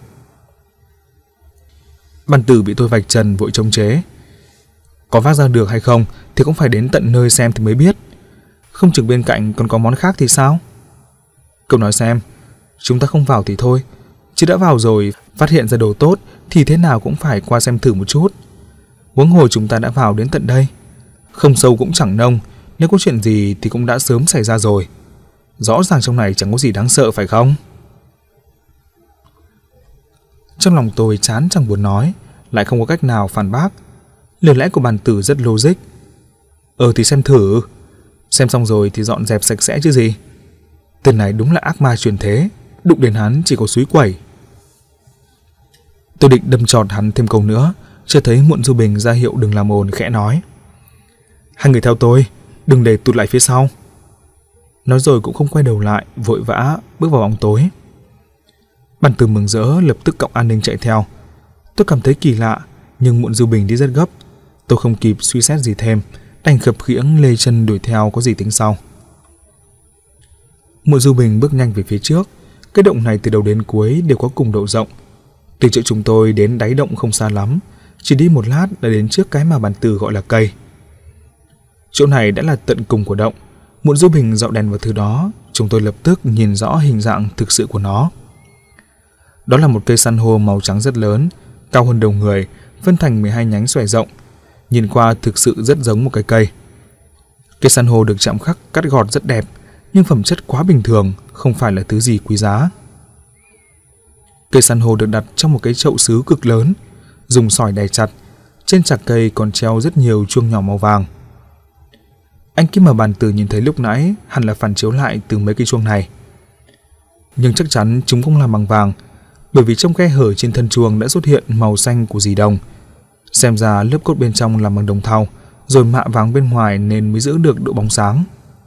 Bàn tử bị tôi vạch trần vội chống chế: Có vác ra được hay không thì cũng phải đến tận nơi xem thì mới biết. Không chừng bên cạnh còn có món khác thì sao? Cậu nói xem, chúng ta không vào thì thôi, chứ đã vào rồi phát hiện ra đồ tốt thì thế nào cũng phải qua xem thử một chút. Huống hồ chúng ta đã vào đến tận đây, không sâu cũng chẳng nông, nếu có chuyện gì thì cũng đã sớm xảy ra rồi. Rõ ràng trong này chẳng có gì đáng sợ phải không? Trong lòng tôi chán chẳng buồn nói, lại không có cách nào phản bác. Lời lẽ của bàn tử rất logic. Thì xem thử. Xem xong rồi thì dọn dẹp sạch sẽ chứ gì. Tên này đúng là ác ma truyền thế, đụng đến hắn chỉ có xúi quẩy. Tôi định đâm trọt hắn thêm câu nữa, chưa thấy Muộn Du Bình ra hiệu đừng làm ồn, khẽ nói: Hai người theo tôi, đừng để tụt lại phía sau. Nói rồi cũng không quay đầu lại, vội vã bước vào bóng tối. Bàn tử mừng rỡ lập tức cõng an ninh chạy theo. Tôi cảm thấy kỳ lạ, nhưng Muộn Du Bình đi rất gấp, tôi không kịp suy xét gì thêm, đành khập khiễng lê chân đuổi theo, có gì tính sau. Muộn Du Bình bước nhanh về phía trước. Cái động này từ đầu đến cuối đều có cùng độ rộng. Từ chỗ chúng tôi đến đáy động không xa lắm, chỉ đi một lát đã đến trước cái mà bàn tử gọi là cây. Chỗ này đã là tận cùng của động. Muộn Du Bình dọi đèn vào thứ đó, chúng tôi lập tức nhìn rõ hình dạng thực sự của nó. Đó là một cây san hô màu trắng rất lớn, cao hơn đầu người, phân thành 12 nhánh xòe rộng. Nhìn qua thực sự rất giống một cái cây. Cây san hô được chạm khắc cắt gọt rất đẹp, nhưng phẩm chất quá bình thường, không phải là thứ gì quý giá. Cây san hô được đặt trong một cái chậu sứ cực lớn, dùng sỏi đè chặt. Trên chạc cây còn treo rất nhiều chuông nhỏ màu vàng. Anh Kim mà bàn tử nhìn thấy lúc nãy hẳn là phản chiếu lại từ mấy cây chuông này. Nhưng chắc chắn chúng không làm bằng vàng, bởi vì trong khe hở trên thân chuông đã xuất hiện màu xanh của dì đồng. Xem ra lớp cốt bên trong làm bằng đồng thau, rồi mạ vàng bên ngoài nên mới giữ được độ bóng sáng.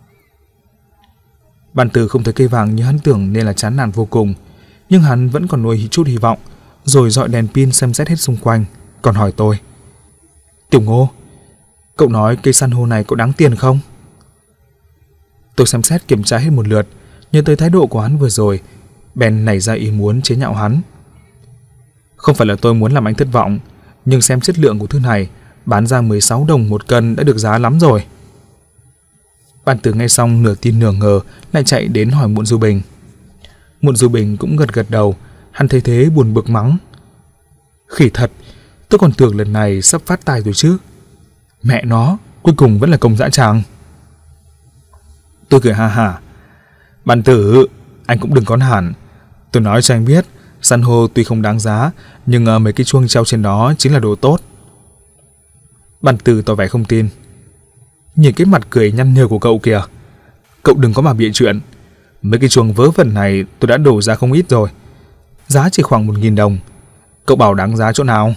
Bàn tử không thấy cây vàng như hắn tưởng nên là chán nản vô cùng, nhưng hắn vẫn còn nuôi chút hy vọng, rồi dọi đèn pin xem xét hết xung quanh, còn hỏi tôi: Tiểu Ngô, cậu nói cây san hô này có đáng tiền không? Tôi xem xét kiểm tra hết một lượt, nhớ tới thái độ của hắn vừa rồi, bèn nảy ra ý muốn chế nhạo hắn. Không phải là tôi muốn làm anh thất vọng, nhưng xem chất lượng của thứ này, bán ra 16 đồng một cân đã được giá lắm rồi. Bàn tử nghe xong nửa tin nửa ngờ, lại chạy đến hỏi Muộn Du Bình. Muộn Du Bình cũng gật gật đầu, hắn thấy thế buồn bực mắng: Khỉ thật, tôi còn tưởng lần này sắp phát tài rồi chứ. Mẹ nó, cuối cùng vẫn là công dã tràng. Tôi cười ha hả: Bàn tử, anh cũng đừng có nản. Tôi nói cho anh biết, san hô tuy không đáng giá, nhưng mấy cái chuông treo trên đó chính là đồ tốt. Bàn tử tỏ vẻ không tin. Nhìn cái mặt cười nhăn nhơ của cậu kìa. Cậu đừng có mà bịa chuyện. Mấy cái chuông vớ vẩn này tôi đã đổ ra không ít rồi. Giá chỉ khoảng 1.000 đồng. Cậu bảo đáng giá chỗ nào?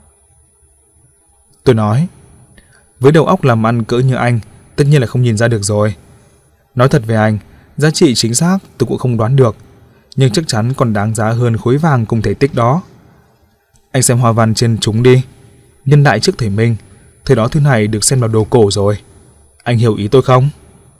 Tôi nói: Với đầu óc làm ăn cỡ như anh, tất nhiên là không nhìn ra được rồi. Nói thật về anh, giá trị chính xác tôi cũng không đoán được, nhưng chắc chắn còn đáng giá hơn khối vàng cùng thể tích đó. Anh xem hoa văn trên chúng đi. Nhân đại trước thời Minh, thời đó thứ này được xem là đồ cổ rồi. Anh hiểu ý tôi không?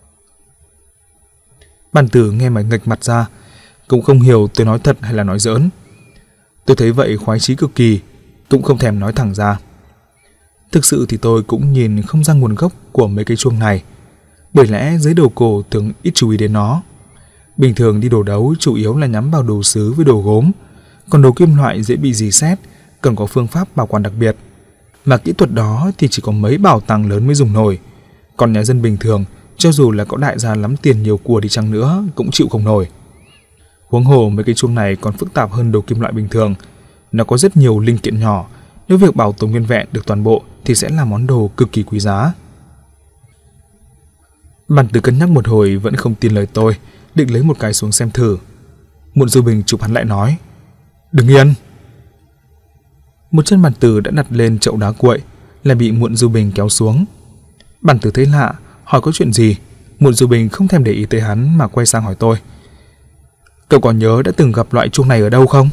Bàn tử nghe mà nghệch mặt ra, cũng không hiểu tôi nói thật hay là nói giỡn. Tôi thấy vậy khoái chí cực kỳ, cũng không thèm nói thẳng ra. Thực sự thì tôi cũng nhìn không ra nguồn gốc của mấy cái chuông này, bởi lẽ giới đồ cổ thường ít chú ý đến nó. Bình thường đi đồ đấu chủ yếu là nhắm vào đồ sứ với đồ gốm, còn đồ kim loại dễ bị rỉ sét, cần có phương pháp bảo quản đặc biệt. Mà kỹ thuật đó thì chỉ có mấy bảo tàng lớn mới dùng nổi, còn nhà dân bình thường, cho dù là có đại gia lắm tiền nhiều của đi chăng nữa cũng chịu không nổi. Huống hồ mấy cái chuông này còn phức tạp hơn đồ kim loại bình thường, nó có rất nhiều linh kiện nhỏ, nếu việc bảo tồn nguyên vẹn được toàn bộ thì sẽ là món đồ cực kỳ quý giá. Bàn tử cân nhắc một hồi vẫn không tin lời tôi, định lấy một cái xuống xem thử. Muộn Du Bình chụp hắn lại nói: Đừng yên. Một chân bàn tử đã đặt lên chậu đá cuội, lại bị Muộn Du Bình kéo xuống. Bàn tử thấy lạ, hỏi có chuyện gì. Muộn Du Bình không thèm để ý tới hắn mà quay sang hỏi tôi: Cậu còn nhớ đã từng gặp loại chuông này ở đâu không?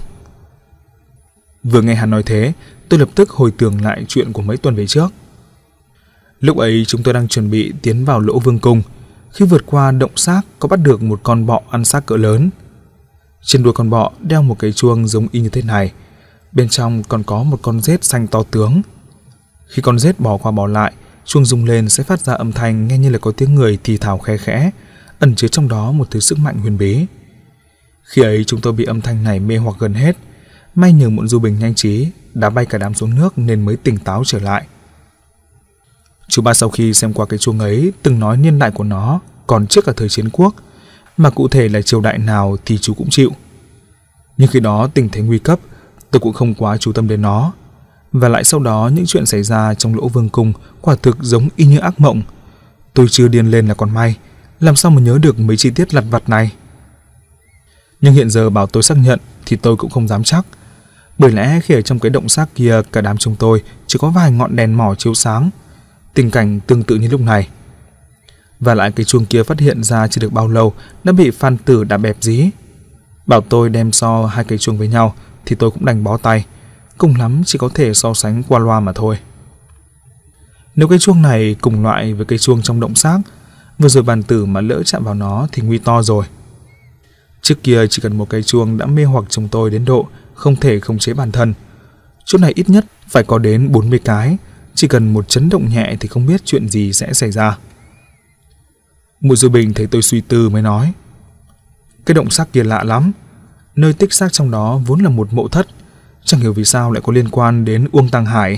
Vừa nghe hắn nói thế, tôi lập tức hồi tưởng lại chuyện của mấy tuần về trước. Lúc ấy chúng tôi đang chuẩn bị tiến vào lỗ vương cung. Khi vượt qua động xác có bắt được một con bọ ăn xác cỡ lớn. Trên đuôi con bọ đeo một cái chuông giống y như thế này. Bên trong còn có một con rết xanh to tướng. Khi con rết bò qua bò lại, chuông rung lên sẽ phát ra âm thanh nghe như là có tiếng người thì thào khe khẽ, ẩn chứa trong đó một thứ sức mạnh huyền bí. Khi ấy chúng tôi bị âm thanh này mê hoặc gần hết. May nhờ Muộn Du Bình nhanh trí đá bay cả đám xuống nước nên mới tỉnh táo trở lại. Chú ba sau khi xem qua cái chuông ấy từng nói niên đại của nó còn trước cả thời chiến quốc, mà cụ thể là triều đại nào thì chú cũng chịu. Nhưng khi đó tình thế nguy cấp, tôi cũng không quá chú tâm đến nó. Và lại sau đó những chuyện xảy ra trong lỗ vương cung quả thực giống y như ác mộng. Tôi chưa điên lên là còn may, làm sao mà nhớ được mấy chi tiết lặt vặt này. Nhưng hiện giờ bảo tôi xác nhận thì tôi cũng không dám chắc. Bởi lẽ khi ở trong cái động xác kia, cả đám chúng tôi chỉ có vài ngọn đèn mỏ chiếu sáng. Tình cảnh tương tự như lúc này. Và lại cái chuông kia phát hiện ra chưa được bao lâu đã bị Phan Tử đạp bẹp dí. Bảo tôi đem so hai cái chuông với nhau thì tôi cũng đành bó tay. Cùng lắm chỉ có thể so sánh qua loa mà thôi. Nếu cái chuông này cùng loại với cái chuông trong động xác, vừa rồi Bàn Tử mà lỡ chạm vào nó thì nguy to rồi. Trước kia chỉ cần một cái chuông đã mê hoặc chúng tôi đến độ không thể khống chế bản thân. Chỗ này ít nhất phải có đến 40 cái, chỉ cần một chấn động nhẹ thì không biết chuyện gì sẽ xảy ra. Muội Du Bình thấy tôi suy tư mới nói: cái động xác kia lạ lắm, nơi tích xác trong đó vốn là một mộ thất, chẳng hiểu vì sao lại có liên quan đến Uông Tăng Hải.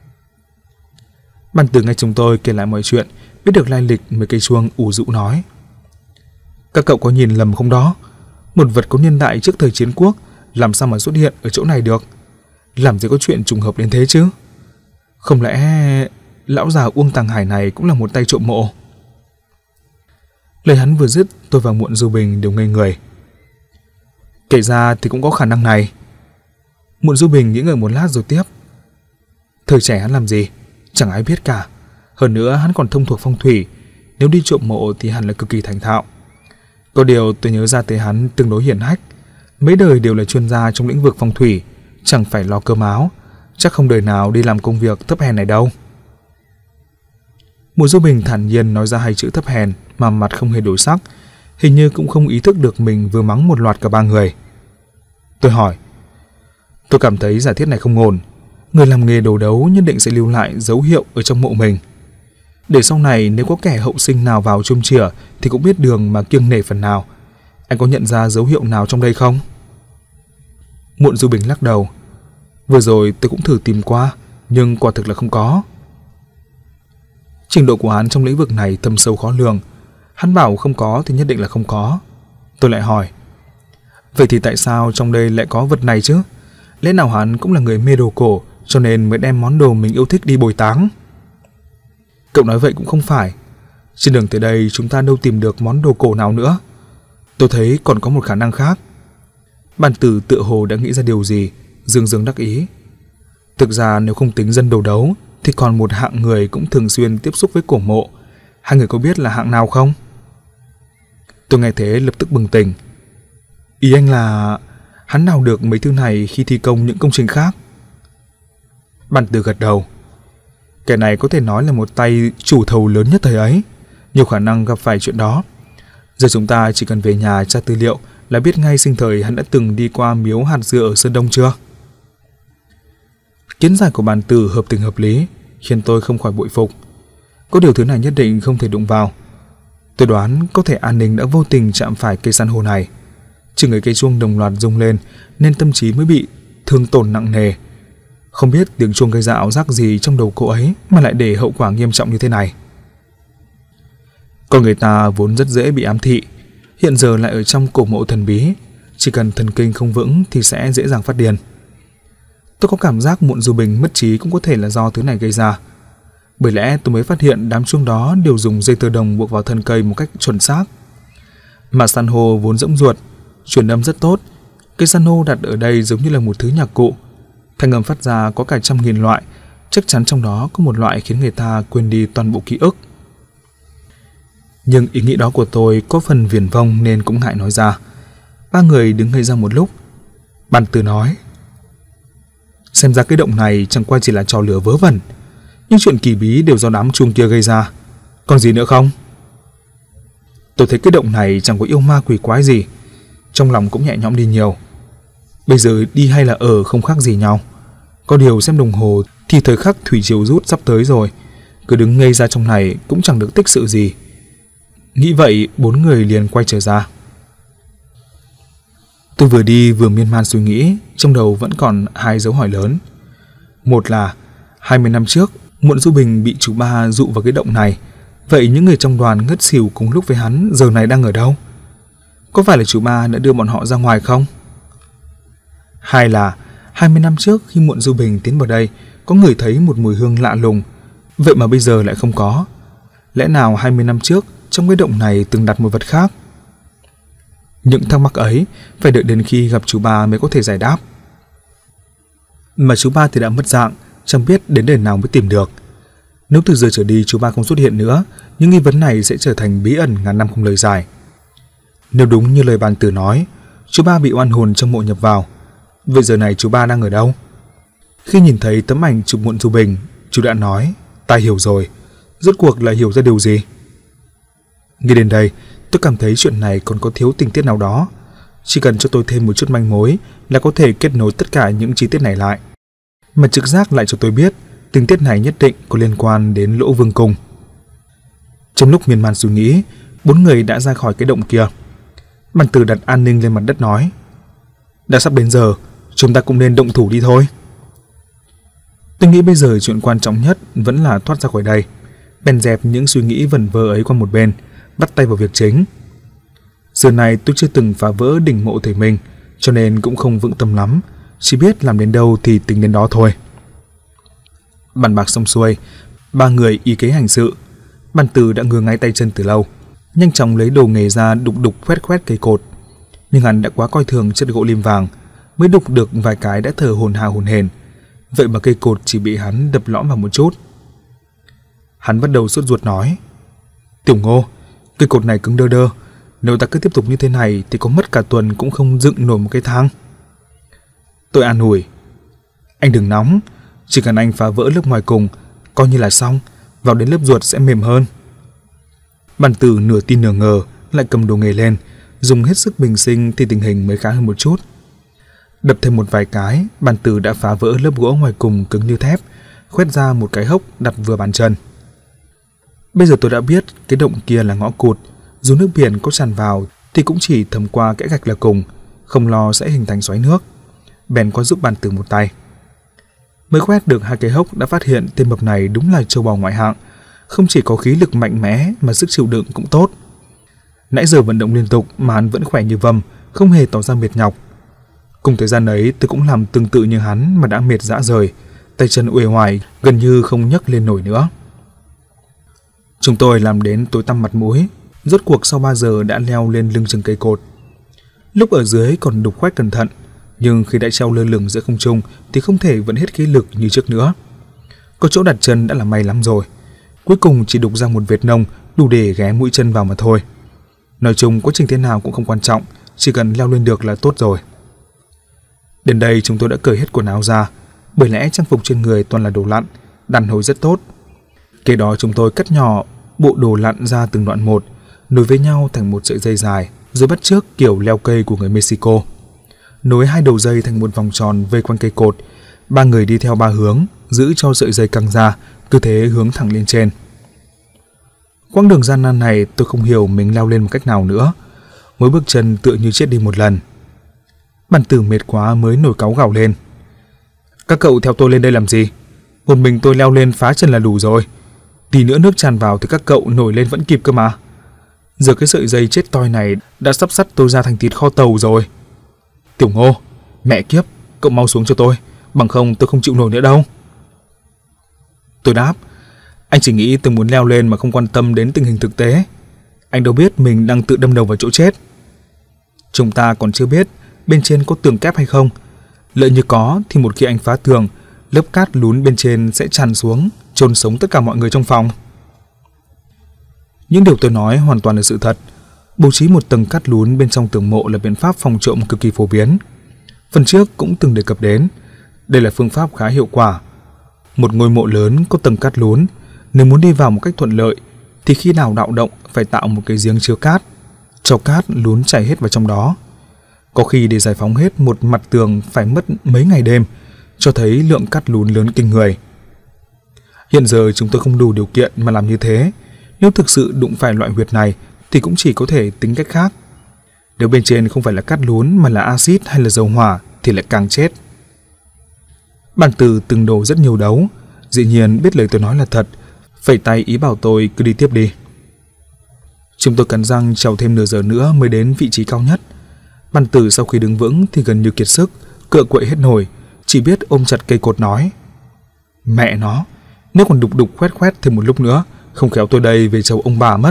Bàn Tử nghe chúng tôi kể lại mọi chuyện, biết được lai lịch mấy cây chuông, ủ rũ nói: các cậu có nhìn lầm không đó? Một vật có niên đại trước thời chiến quốc làm sao mà xuất hiện ở chỗ này được? Làm gì có chuyện trùng hợp đến thế chứ? Không lẽ lão già Uông Tăng Hải này cũng là một tay trộm mộ? Lời hắn vừa dứt, tôi và Muộn Du Bình đều ngây người. Kể ra thì cũng có khả năng này. Muộn Du Bình nghĩ ngợi một lát rồi tiếp: thời trẻ hắn làm gì chẳng ai biết cả. Hơn nữa hắn còn thông thuộc phong thủy, nếu đi trộm mộ thì hẳn là cực kỳ thành thạo. Có điều tôi nhớ ra tới hắn tương đối hiển hách, mấy đời đều là chuyên gia trong lĩnh vực phong thủy, chẳng phải lo cơm áo, chắc không đời nào đi làm công việc thấp hèn này đâu. Muộn Du Bình thản nhiên nói ra hai chữ thấp hèn mà mặt không hề đổi sắc, hình như cũng không ý thức được mình vừa mắng một loạt cả ba người. Tôi hỏi: tôi cảm thấy giả thiết này không ổn. Người làm nghề đồ đấu nhất định sẽ lưu lại dấu hiệu ở trong mộ mình, để sau này nếu có kẻ hậu sinh nào vào chôm chỉa thì cũng biết đường mà kiêng nể phần nào. Anh có nhận ra dấu hiệu nào trong đây không? Muộn Du Bình lắc đầu: vừa rồi tôi cũng thử tìm qua, nhưng quả thực là không có. Trình độ của hắn trong lĩnh vực này thâm sâu khó lường. Hắn bảo không có thì nhất định là không có. Tôi lại hỏi: vậy thì tại sao trong đây lại có vật này chứ? Lẽ nào hắn cũng là người mê đồ cổ cho nên mới đem món đồ mình yêu thích đi bồi táng? Cậu nói vậy cũng không phải. Trên đường tới đây chúng ta đâu tìm được món đồ cổ nào nữa. Tôi thấy còn có một khả năng khác. Bàn Tử tựa hồ đã nghĩ ra điều gì, dương dương đắc ý. Thực ra nếu không tính dân đồ đấu thì còn một hạng người cũng thường xuyên tiếp xúc với cổ mộ. Hai người có biết là hạng nào không? Tôi nghe thế lập tức bừng tỉnh. Ý anh là hắn nào được mấy thứ này khi thi công những công trình khác? Bàn Tử gật đầu. Kẻ này có thể nói là một tay chủ thầu lớn nhất thời ấy, nhiều khả năng gặp phải chuyện đó. Giờ chúng ta chỉ cần về nhà tra tư liệu là biết ngay sinh thời hắn đã từng đi qua miếu hạt dưa ở Sơn Đông chưa? Kiến giải của Bàn Tử hợp tình hợp lý, khiến tôi không khỏi bội phục. Có điều thứ này nhất định không thể đụng vào. Tôi đoán có thể An Ninh đã vô tình chạm phải cây san hô này. Chừng ấy cây chuông đồng loạt rung lên nên tâm trí mới bị thương tổn nặng nề. Không biết tiếng chuông gây ra ảo giác gì trong đầu cô ấy mà lại để hậu quả nghiêm trọng như thế này. Con người ta vốn rất dễ bị ám thị, hiện giờ lại ở trong cổ mộ thần bí, chỉ cần thần kinh không vững thì sẽ dễ dàng phát điên. Tôi có cảm giác Muộn Du Bình mất trí cũng có thể là do thứ này gây ra. Bởi lẽ tôi mới phát hiện đám chuông đó đều dùng dây tơ đồng buộc vào thân cây một cách chuẩn xác. Mà san hô vốn rỗng ruột, truyền âm rất tốt. Cây san hô đặt ở đây giống như là một thứ nhạc cụ. Thanh âm phát ra có cả 100.000 loại, chắc chắn trong đó có một loại khiến người ta quên đi toàn bộ ký ức. Nhưng ý nghĩ đó của tôi có phần viển vông nên cũng ngại nói ra. Ba người đứng ngây ra một lúc. Bàn Tử nói: xem ra cái động này chẳng qua chỉ là trò lửa vớ vẩn. Những chuyện kỳ bí đều do đám chuông kia gây ra. Còn gì nữa không? Tôi thấy cái động này chẳng có yêu ma quỷ quái gì, trong lòng cũng nhẹ nhõm đi nhiều. Bây giờ đi hay là ở không khác gì nhau. Có điều xem đồng hồ thì thời khắc thủy triều rút sắp tới rồi, cứ đứng ngây ra trong này cũng chẳng được tích sự gì. Nghĩ vậy, 4 người liền quay trở ra. Tôi vừa đi vừa miên man suy nghĩ, trong đầu vẫn còn 2 dấu hỏi lớn. Một là 20 năm trước, Muộn Du Bình bị chú ba dụ vào cái động này. Vậy những người trong đoàn ngất xỉu cùng lúc với hắn giờ này đang ở đâu? Có phải là chú ba đã đưa bọn họ ra ngoài không? Hai là 20 năm trước khi Muộn Du Bình tiến vào đây, có người thấy một mùi hương lạ lùng, vậy mà bây giờ lại không có. Lẽ nào 20 năm trước trong cái động này từng đặt một vật khác? Những thắc mắc ấy phải đợi đến khi gặp chú ba mới có thể giải đáp. Mà chú ba thì đã mất dạng, chẳng biết đến đời nào mới tìm được. Nếu từ giờ trở đi chú ba không xuất hiện nữa, những nghi vấn này sẽ trở thành bí ẩn ngàn năm không lời giải. Nếu đúng như lời bàn tử nói, chú ba bị oan hồn trong mộ nhập vào, vậy giờ này chú ba đang ở đâu? Khi nhìn thấy tấm ảnh chụp Muộn Du Bình, chú đã nói, ta hiểu rồi. Rốt cuộc là hiểu ra điều gì? Nghĩ đến đây, tôi cảm thấy chuyện này còn có thiếu tình tiết nào đó. Chỉ cần cho tôi thêm một chút manh mối là có thể kết nối tất cả những chi tiết này lại. Mà trực giác lại cho tôi biết tình tiết này nhất định có liên quan đến Lỗ Vương Cung. Trong lúc miên man suy nghĩ, 4 người đã ra khỏi cái động kia. Bàn tử đặt an ninh lên mặt đất nói, đã sắp đến giờ, chúng ta cũng nên động thủ đi thôi. Tôi nghĩ bây giờ chuyện quan trọng nhất vẫn là thoát ra khỏi đây. Bèn dẹp những suy nghĩ vẩn vơ ấy qua một bên, bắt tay vào việc chính. Giờ này tôi chưa từng phá vỡ đỉnh mộ thầy mình, cho nên cũng không vững tâm lắm, chỉ biết làm đến đâu thì tính đến đó thôi. Bàn bạc xong xuôi, 3 người ý kế hành sự. Bàn tử đã ngừa ngay tay chân từ lâu, nhanh chóng lấy đồ nghề ra đục đục khoét khoét cây cột. Nhưng hắn đã quá coi thường chất gỗ lim vàng, mới đục được vài cái đã thở hổn hào hổn hển. Vậy mà cây cột chỉ bị hắn đập lõm vào một chút. Hắn bắt đầu sốt ruột nói, Tiểu Ngô, cây cột này cứng đơ đơ, nếu ta cứ tiếp tục như thế này thì có mất cả tuần cũng không dựng nổi một cái thang. Tôi an ủi, anh đừng nóng, chỉ cần anh phá vỡ lớp ngoài cùng, coi như là xong, vào đến lớp ruột sẽ mềm hơn. Bàn tử nửa tin nửa ngờ, lại cầm đồ nghề lên, dùng hết sức bình sinh thì tình hình mới khá hơn một chút. Đập thêm một vài cái, bàn tử đã phá vỡ lớp gỗ ngoài cùng cứng như thép, khoét ra một cái hốc đặt vừa bàn chân. Bây giờ tôi đã biết cái động kia là ngõ cụt, dù nước biển có tràn vào thì cũng chỉ thấm qua kẽ gạch là cùng, không lo sẽ hình thành xoáy nước. Bèn có giúp bàn tử một tay. Mới khoét được 2 cái hốc đã phát hiện tên mập này đúng là châu bò ngoại hạng, không chỉ có khí lực mạnh mẽ mà sức chịu đựng cũng tốt. Nãy giờ vận động liên tục mà hắn vẫn khỏe như vầm, không hề tỏ ra mệt nhọc. Cùng thời gian ấy tôi cũng làm tương tự như hắn mà đã mệt rã rời, tay chân uể oải gần như không nhấc lên nổi nữa. Chúng tôi làm đến tối tăm mặt mũi, rốt cuộc sau 3 giờ đã leo lên lưng chừng cây cột. Lúc ở dưới còn đục khoét cẩn thận, nhưng khi đã treo lơ lửng giữa không trung thì không thể vẫn hết khí lực như trước nữa. Có chỗ đặt chân đã là may lắm rồi, cuối cùng chỉ đục ra một vệt nông đủ để ghé mũi chân vào mà thôi. Nói chung quá trình thế nào cũng không quan trọng, chỉ cần leo lên được là tốt rồi. Đến đây chúng tôi đã cởi hết quần áo ra, bởi lẽ trang phục trên người toàn là đồ lặn, đàn hồi rất tốt. Kế đó chúng tôi cắt nhỏ bộ đồ lặn ra từng đoạn một, nối với nhau thành một sợi dây dài, rồi bắt chước kiểu leo cây của người Mexico. Nối 2 đầu dây thành một vòng tròn vây quanh cây cột, 3 người đi theo 3 hướng, giữ cho sợi dây căng ra, cứ thế hướng thẳng lên trên. Quãng đường gian nan này tôi không hiểu mình leo lên một cách nào nữa, mỗi bước chân tựa như chết đi một lần. Bàn tử mệt quá mới nổi cáu gào lên, các cậu theo tôi lên đây làm gì? Một mình tôi leo lên phá chân là đủ rồi, tí nữa nước tràn vào thì các cậu nổi lên vẫn kịp cơ mà. Giờ cái sợi dây chết toi này đã sắp sắt tôi ra thành thịt kho tàu rồi. Tiểu Ngô, mẹ kiếp, cậu mau xuống cho tôi, bằng không tôi không chịu nổi nữa đâu. Tôi đáp, anh chỉ nghĩ tôi muốn leo lên mà không quan tâm đến tình hình thực tế. Anh đâu biết mình đang tự đâm đầu vào chỗ chết. Chúng ta còn chưa biết bên trên có tường kép hay không. Lỡ như có thì một khi anh phá tường, lớp cát lún bên trên sẽ tràn xuống, chôn sống tất cả mọi người trong phòng. Những điều tôi nói hoàn toàn là sự thật. Bố trí một tầng cát lún bên trong tường mộ là biện pháp phòng trộm cực kỳ phổ biến. Phần trước cũng từng đề cập đến. Đây là phương pháp khá hiệu quả. Một ngôi mộ lớn có tầng cát lún, nếu muốn đi vào một cách thuận lợi thì khi nào đào động phải tạo một cái giếng chứa cát, cho cát lún chảy hết vào trong đó. Có khi để giải phóng hết một mặt tường phải mất mấy ngày đêm, cho thấy lượng cát lún lớn kinh người. Hiện giờ chúng tôi không đủ điều kiện mà làm như thế. Nếu thực sự đụng phải loại huyệt này thì cũng chỉ có thể tính cách khác. Nếu bên trên không phải là cát lún mà là axit hay là dầu hỏa thì lại càng chết. Bản Từ từng đổ rất nhiều đấu, dĩ nhiên biết lời tôi nói là thật, phẩy tay ý bảo tôi cứ đi tiếp đi. Chúng tôi cắn răng trèo thêm nửa giờ nữa mới đến vị trí cao nhất. Bản Từ sau khi đứng vững thì gần như kiệt sức, cựa quậy hết nổi, chỉ biết ôm chặt cây cột nói: Mẹ nó, nếu còn đục đục khoét khoét thêm một lúc nữa, không khéo tôi đây về chầu ông bà mất.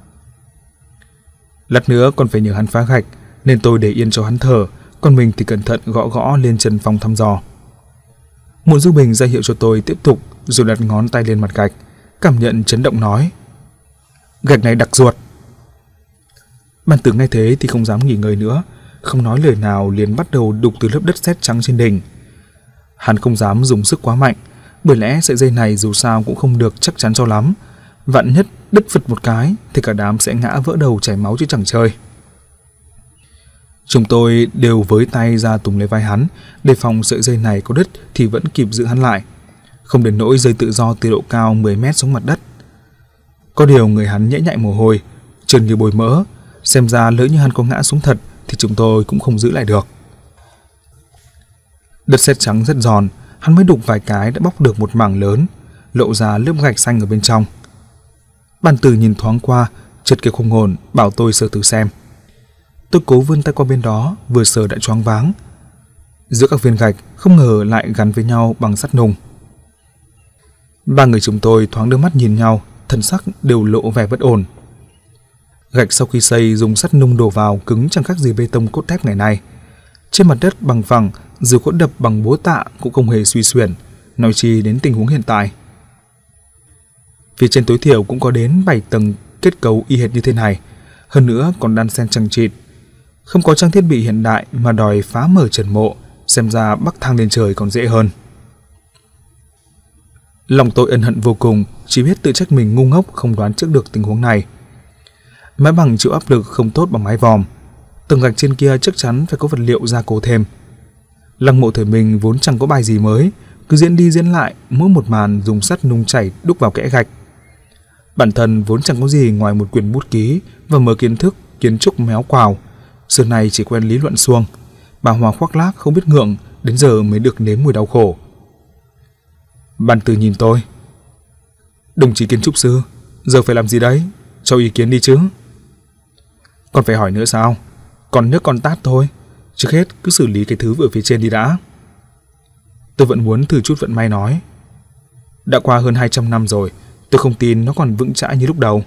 Lát nữa còn phải nhờ hắn phá gạch, nên tôi để yên cho hắn thở, còn mình thì cẩn thận gõ gõ lên trần phòng thăm dò. Một Du Bình ra hiệu cho tôi tiếp tục, rồi đặt ngón tay lên mặt gạch, cảm nhận chấn động nói: Gạch này đặc ruột. Bản Tử nghe thế thì không dám nghỉ ngơi nữa, không nói lời nào liền bắt đầu đục từ lớp đất sét trắng trên đỉnh. Hắn không dám dùng sức quá mạnh, bởi lẽ sợi dây này dù sao cũng không được chắc chắn cho lắm, vạn nhất đứt phật một cái thì cả đám sẽ ngã vỡ đầu chảy máu chứ chẳng chơi. Chúng tôi đều với tay ra túm lấy vai hắn, đề phòng sợi dây này có đứt thì vẫn kịp giữ hắn lại, không đến nỗi rơi tự do từ độ cao 10 mét xuống mặt đất. Có điều người hắn nhễ nhại mồ hôi, trơn như bồi mỡ, xem ra lỡ như hắn có ngã xuống thật thì chúng tôi cũng không giữ lại được. Đất sét trắng rất giòn, hắn mới đục vài cái đã bóc được một mảng lớn, lộ ra lớp gạch xanh ở bên trong. Bản Tử nhìn thoáng qua, chợt kêu không ổn, bảo tôi sờ thử xem. Tôi cố vươn tay qua bên đó, vừa sờ đã choáng váng. Giữa các viên gạch không ngờ lại gắn với nhau bằng sắt nung. Ba người chúng tôi thoáng đưa mắt nhìn nhau, thần sắc đều lộ vẻ bất ổn. Gạch sau khi xây dùng sắt nung đổ vào cứng chẳng khác gì bê tông cốt thép ngày nay. Trên mặt đất bằng phẳng, dù có đập bằng búa tạ cũng không hề suy xuyển, nói chi đến tình huống hiện tại. Phía trên tối thiểu cũng có đến 7 tầng kết cấu y hệt như thế này, hơn nữa còn đan xen chằng chịt. Không có trang thiết bị hiện đại mà đòi phá mở trần mộ, xem ra bắc thang lên trời còn dễ hơn. Lòng tôi ân hận vô cùng, chỉ biết tự trách mình ngu ngốc không đoán trước được tình huống này. Mái bằng chịu áp lực không tốt bằng mái vòm, tầng gạch trên kia chắc chắn phải có vật liệu gia cố thêm. Lăng mộ thời mình vốn chẳng có bài gì mới, cứ diễn đi diễn lại, mỗi một màn dùng sắt nung chảy đúc vào kẽ gạch. Bản thân vốn chẳng có gì ngoài một quyển bút ký và mở kiến thức kiến trúc méo quào, xưa này chỉ quen lý luận suông. Bà Hòa khoác lác không biết ngượng, đến giờ mới được nếm mùi đau khổ. Bản Tử nhìn tôi: Đồng chí kiến trúc sư, giờ phải làm gì đấy? Cho ý kiến đi chứ. Còn phải hỏi nữa sao? Còn nước con tát thôi. Trước hết cứ xử lý cái thứ ở phía trên đi đã. Tôi vẫn muốn thử chút vận may nói: Đã qua hơn 200 năm rồi, tôi không tin nó còn vững chãi như lúc đầu.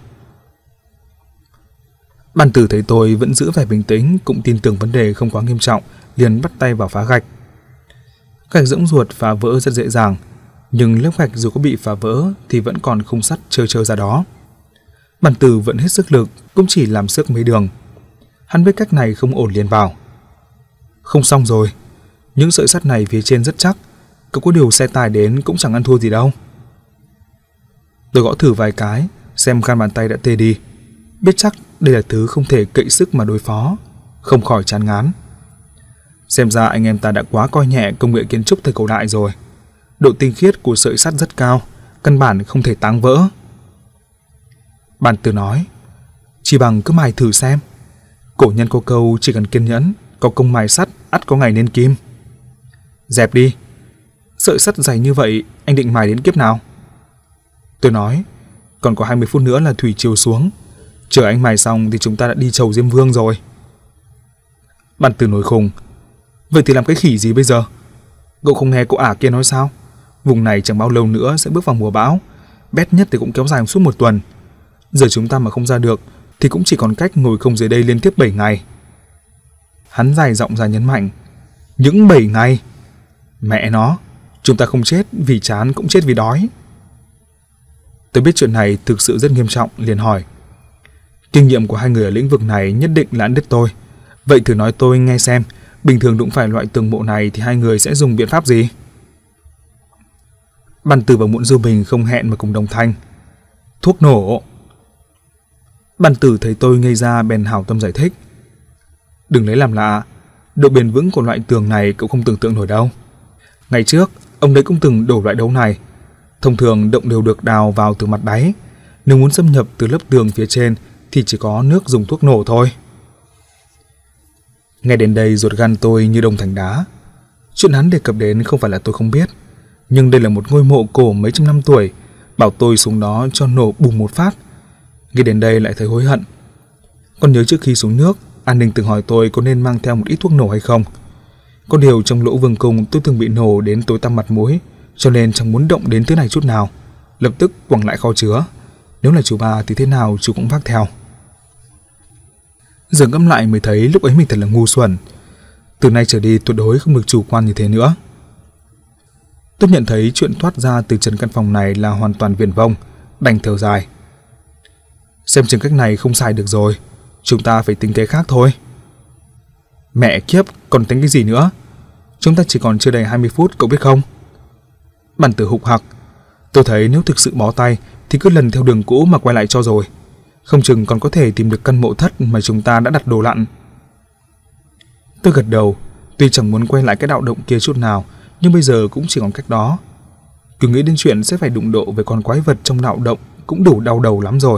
Bản Tử thấy tôi vẫn giữ vẻ bình tĩnh, cũng tin tưởng vấn đề không quá nghiêm trọng, liền bắt tay vào phá gạch. Gạch rỗng ruột phá vỡ rất dễ dàng, nhưng lớp gạch dù có bị phá vỡ thì vẫn còn khung sắt trơ ra đó. Bản Tử vẫn hết sức lực, cũng chỉ làm xước mấy đường. Hắn biết cách này không ổn liền vào: Không xong rồi, những sợi sắt này phía trên rất chắc, cậu có điều xe tải đến cũng chẳng ăn thua gì đâu. Tôi gõ thử vài cái, xem gan bàn tay đã tê đi, biết chắc đây là thứ không thể cậy sức mà đối phó, không khỏi chán ngán. Xem ra anh em ta đã quá coi nhẹ công nghệ kiến trúc thời cổ đại rồi. Độ tinh khiết của sợi sắt rất cao, căn bản không thể táng vỡ. Bản Tử nói: Chỉ bằng cứ mài thử xem. Cổ nhân có câu chỉ cần kiên nhẫn, có công mài sắt ắt có ngày nên kim. Dẹp đi, sợi sắt dày như vậy anh định mài đến kiếp nào? Tôi nói: Còn có 20 phút nữa là thủy triều xuống, chờ anh mài xong thì chúng ta đã đi chầu Diêm Vương rồi. Bản Tử nổi khùng: Vậy thì làm cái khỉ gì bây giờ? Cậu không nghe cô ả kia nói sao? Vùng này chẳng bao lâu nữa sẽ bước vào mùa bão, bét nhất thì cũng kéo dài suốt 1 tuần. Giờ chúng ta mà không ra được thì cũng chỉ còn cách ngồi không dưới đây liên tiếp 7 ngày. Hắn dài giọng ra nhấn mạnh: Những 7 ngày? Mẹ nó, chúng ta không chết vì chán cũng chết vì đói. Tôi biết chuyện này thực sự rất nghiêm trọng, liền hỏi: Kinh nghiệm của hai người ở lĩnh vực này nhất định là ăn đứt tôi. Vậy thử nói tôi nghe xem, bình thường đụng phải loại tường mộ này thì hai người sẽ dùng biện pháp gì? Bàn Tử và Muộn Du Bình không hẹn mà cùng đồng thanh: thuốc nổ. Bàn Tử thấy tôi ngây ra bèn hảo tâm giải thích: đừng lấy làm lạ, độ bền vững của loại tường này cậu không tưởng tượng nổi đâu. Ngày trước ông đấy cũng từng đổ loại đấu này. Thông thường động đều được đào vào từ mặt đáy, nếu muốn xâm nhập từ lớp tường phía trên thì chỉ có nước dùng thuốc nổ thôi. Nghe đến đây ruột gan tôi như đông thành đá. Chuyện hắn đề cập đến không phải là tôi không biết, nhưng đây là một ngôi mộ cổ mấy trăm năm tuổi, bảo tôi xuống đó cho nổ bùng một phát. Nghe đến đây lại thấy hối hận. Còn nhớ trước khi xuống nước, An Ninh từng hỏi tôi có nên mang theo một ít thuốc nổ hay không. Có điều trong lỗ vương cung tôi từng bị nổ đến tối tăm mặt mũi, cho nên chẳng muốn động đến thứ này chút nào. Lập tức quẳng lại kho chứa. Nếu là chú ba thì thế nào chú cũng vác theo. Giờ ngẫm lại mới thấy lúc ấy mình thật là ngu xuẩn. Từ nay trở đi tuyệt đối không được chủ quan như thế nữa. Tôi nhận thấy chuyện thoát ra từ trần căn phòng này là hoàn toàn viển vông, đành thở dài. Xem chừng cách này không xài được rồi, chúng ta phải tính cái khác thôi. Mẹ kiếp, còn tính cái gì nữa? Chúng ta chỉ còn chưa đầy 20 phút, cậu biết không? Bàn Tử hục hặc: tôi thấy nếu thực sự bó tay thì cứ lần theo đường cũ mà quay lại cho rồi. Không chừng còn có thể tìm được căn mộ thất mà chúng ta đã đặt đồ lặn. Tôi gật đầu, tuy chẳng muốn quay lại cái đạo động kia chút nào, nhưng bây giờ cũng chỉ còn cách đó. Cứ nghĩ đến chuyện sẽ phải đụng độ với con quái vật trong đạo động cũng đủ đau đầu lắm rồi.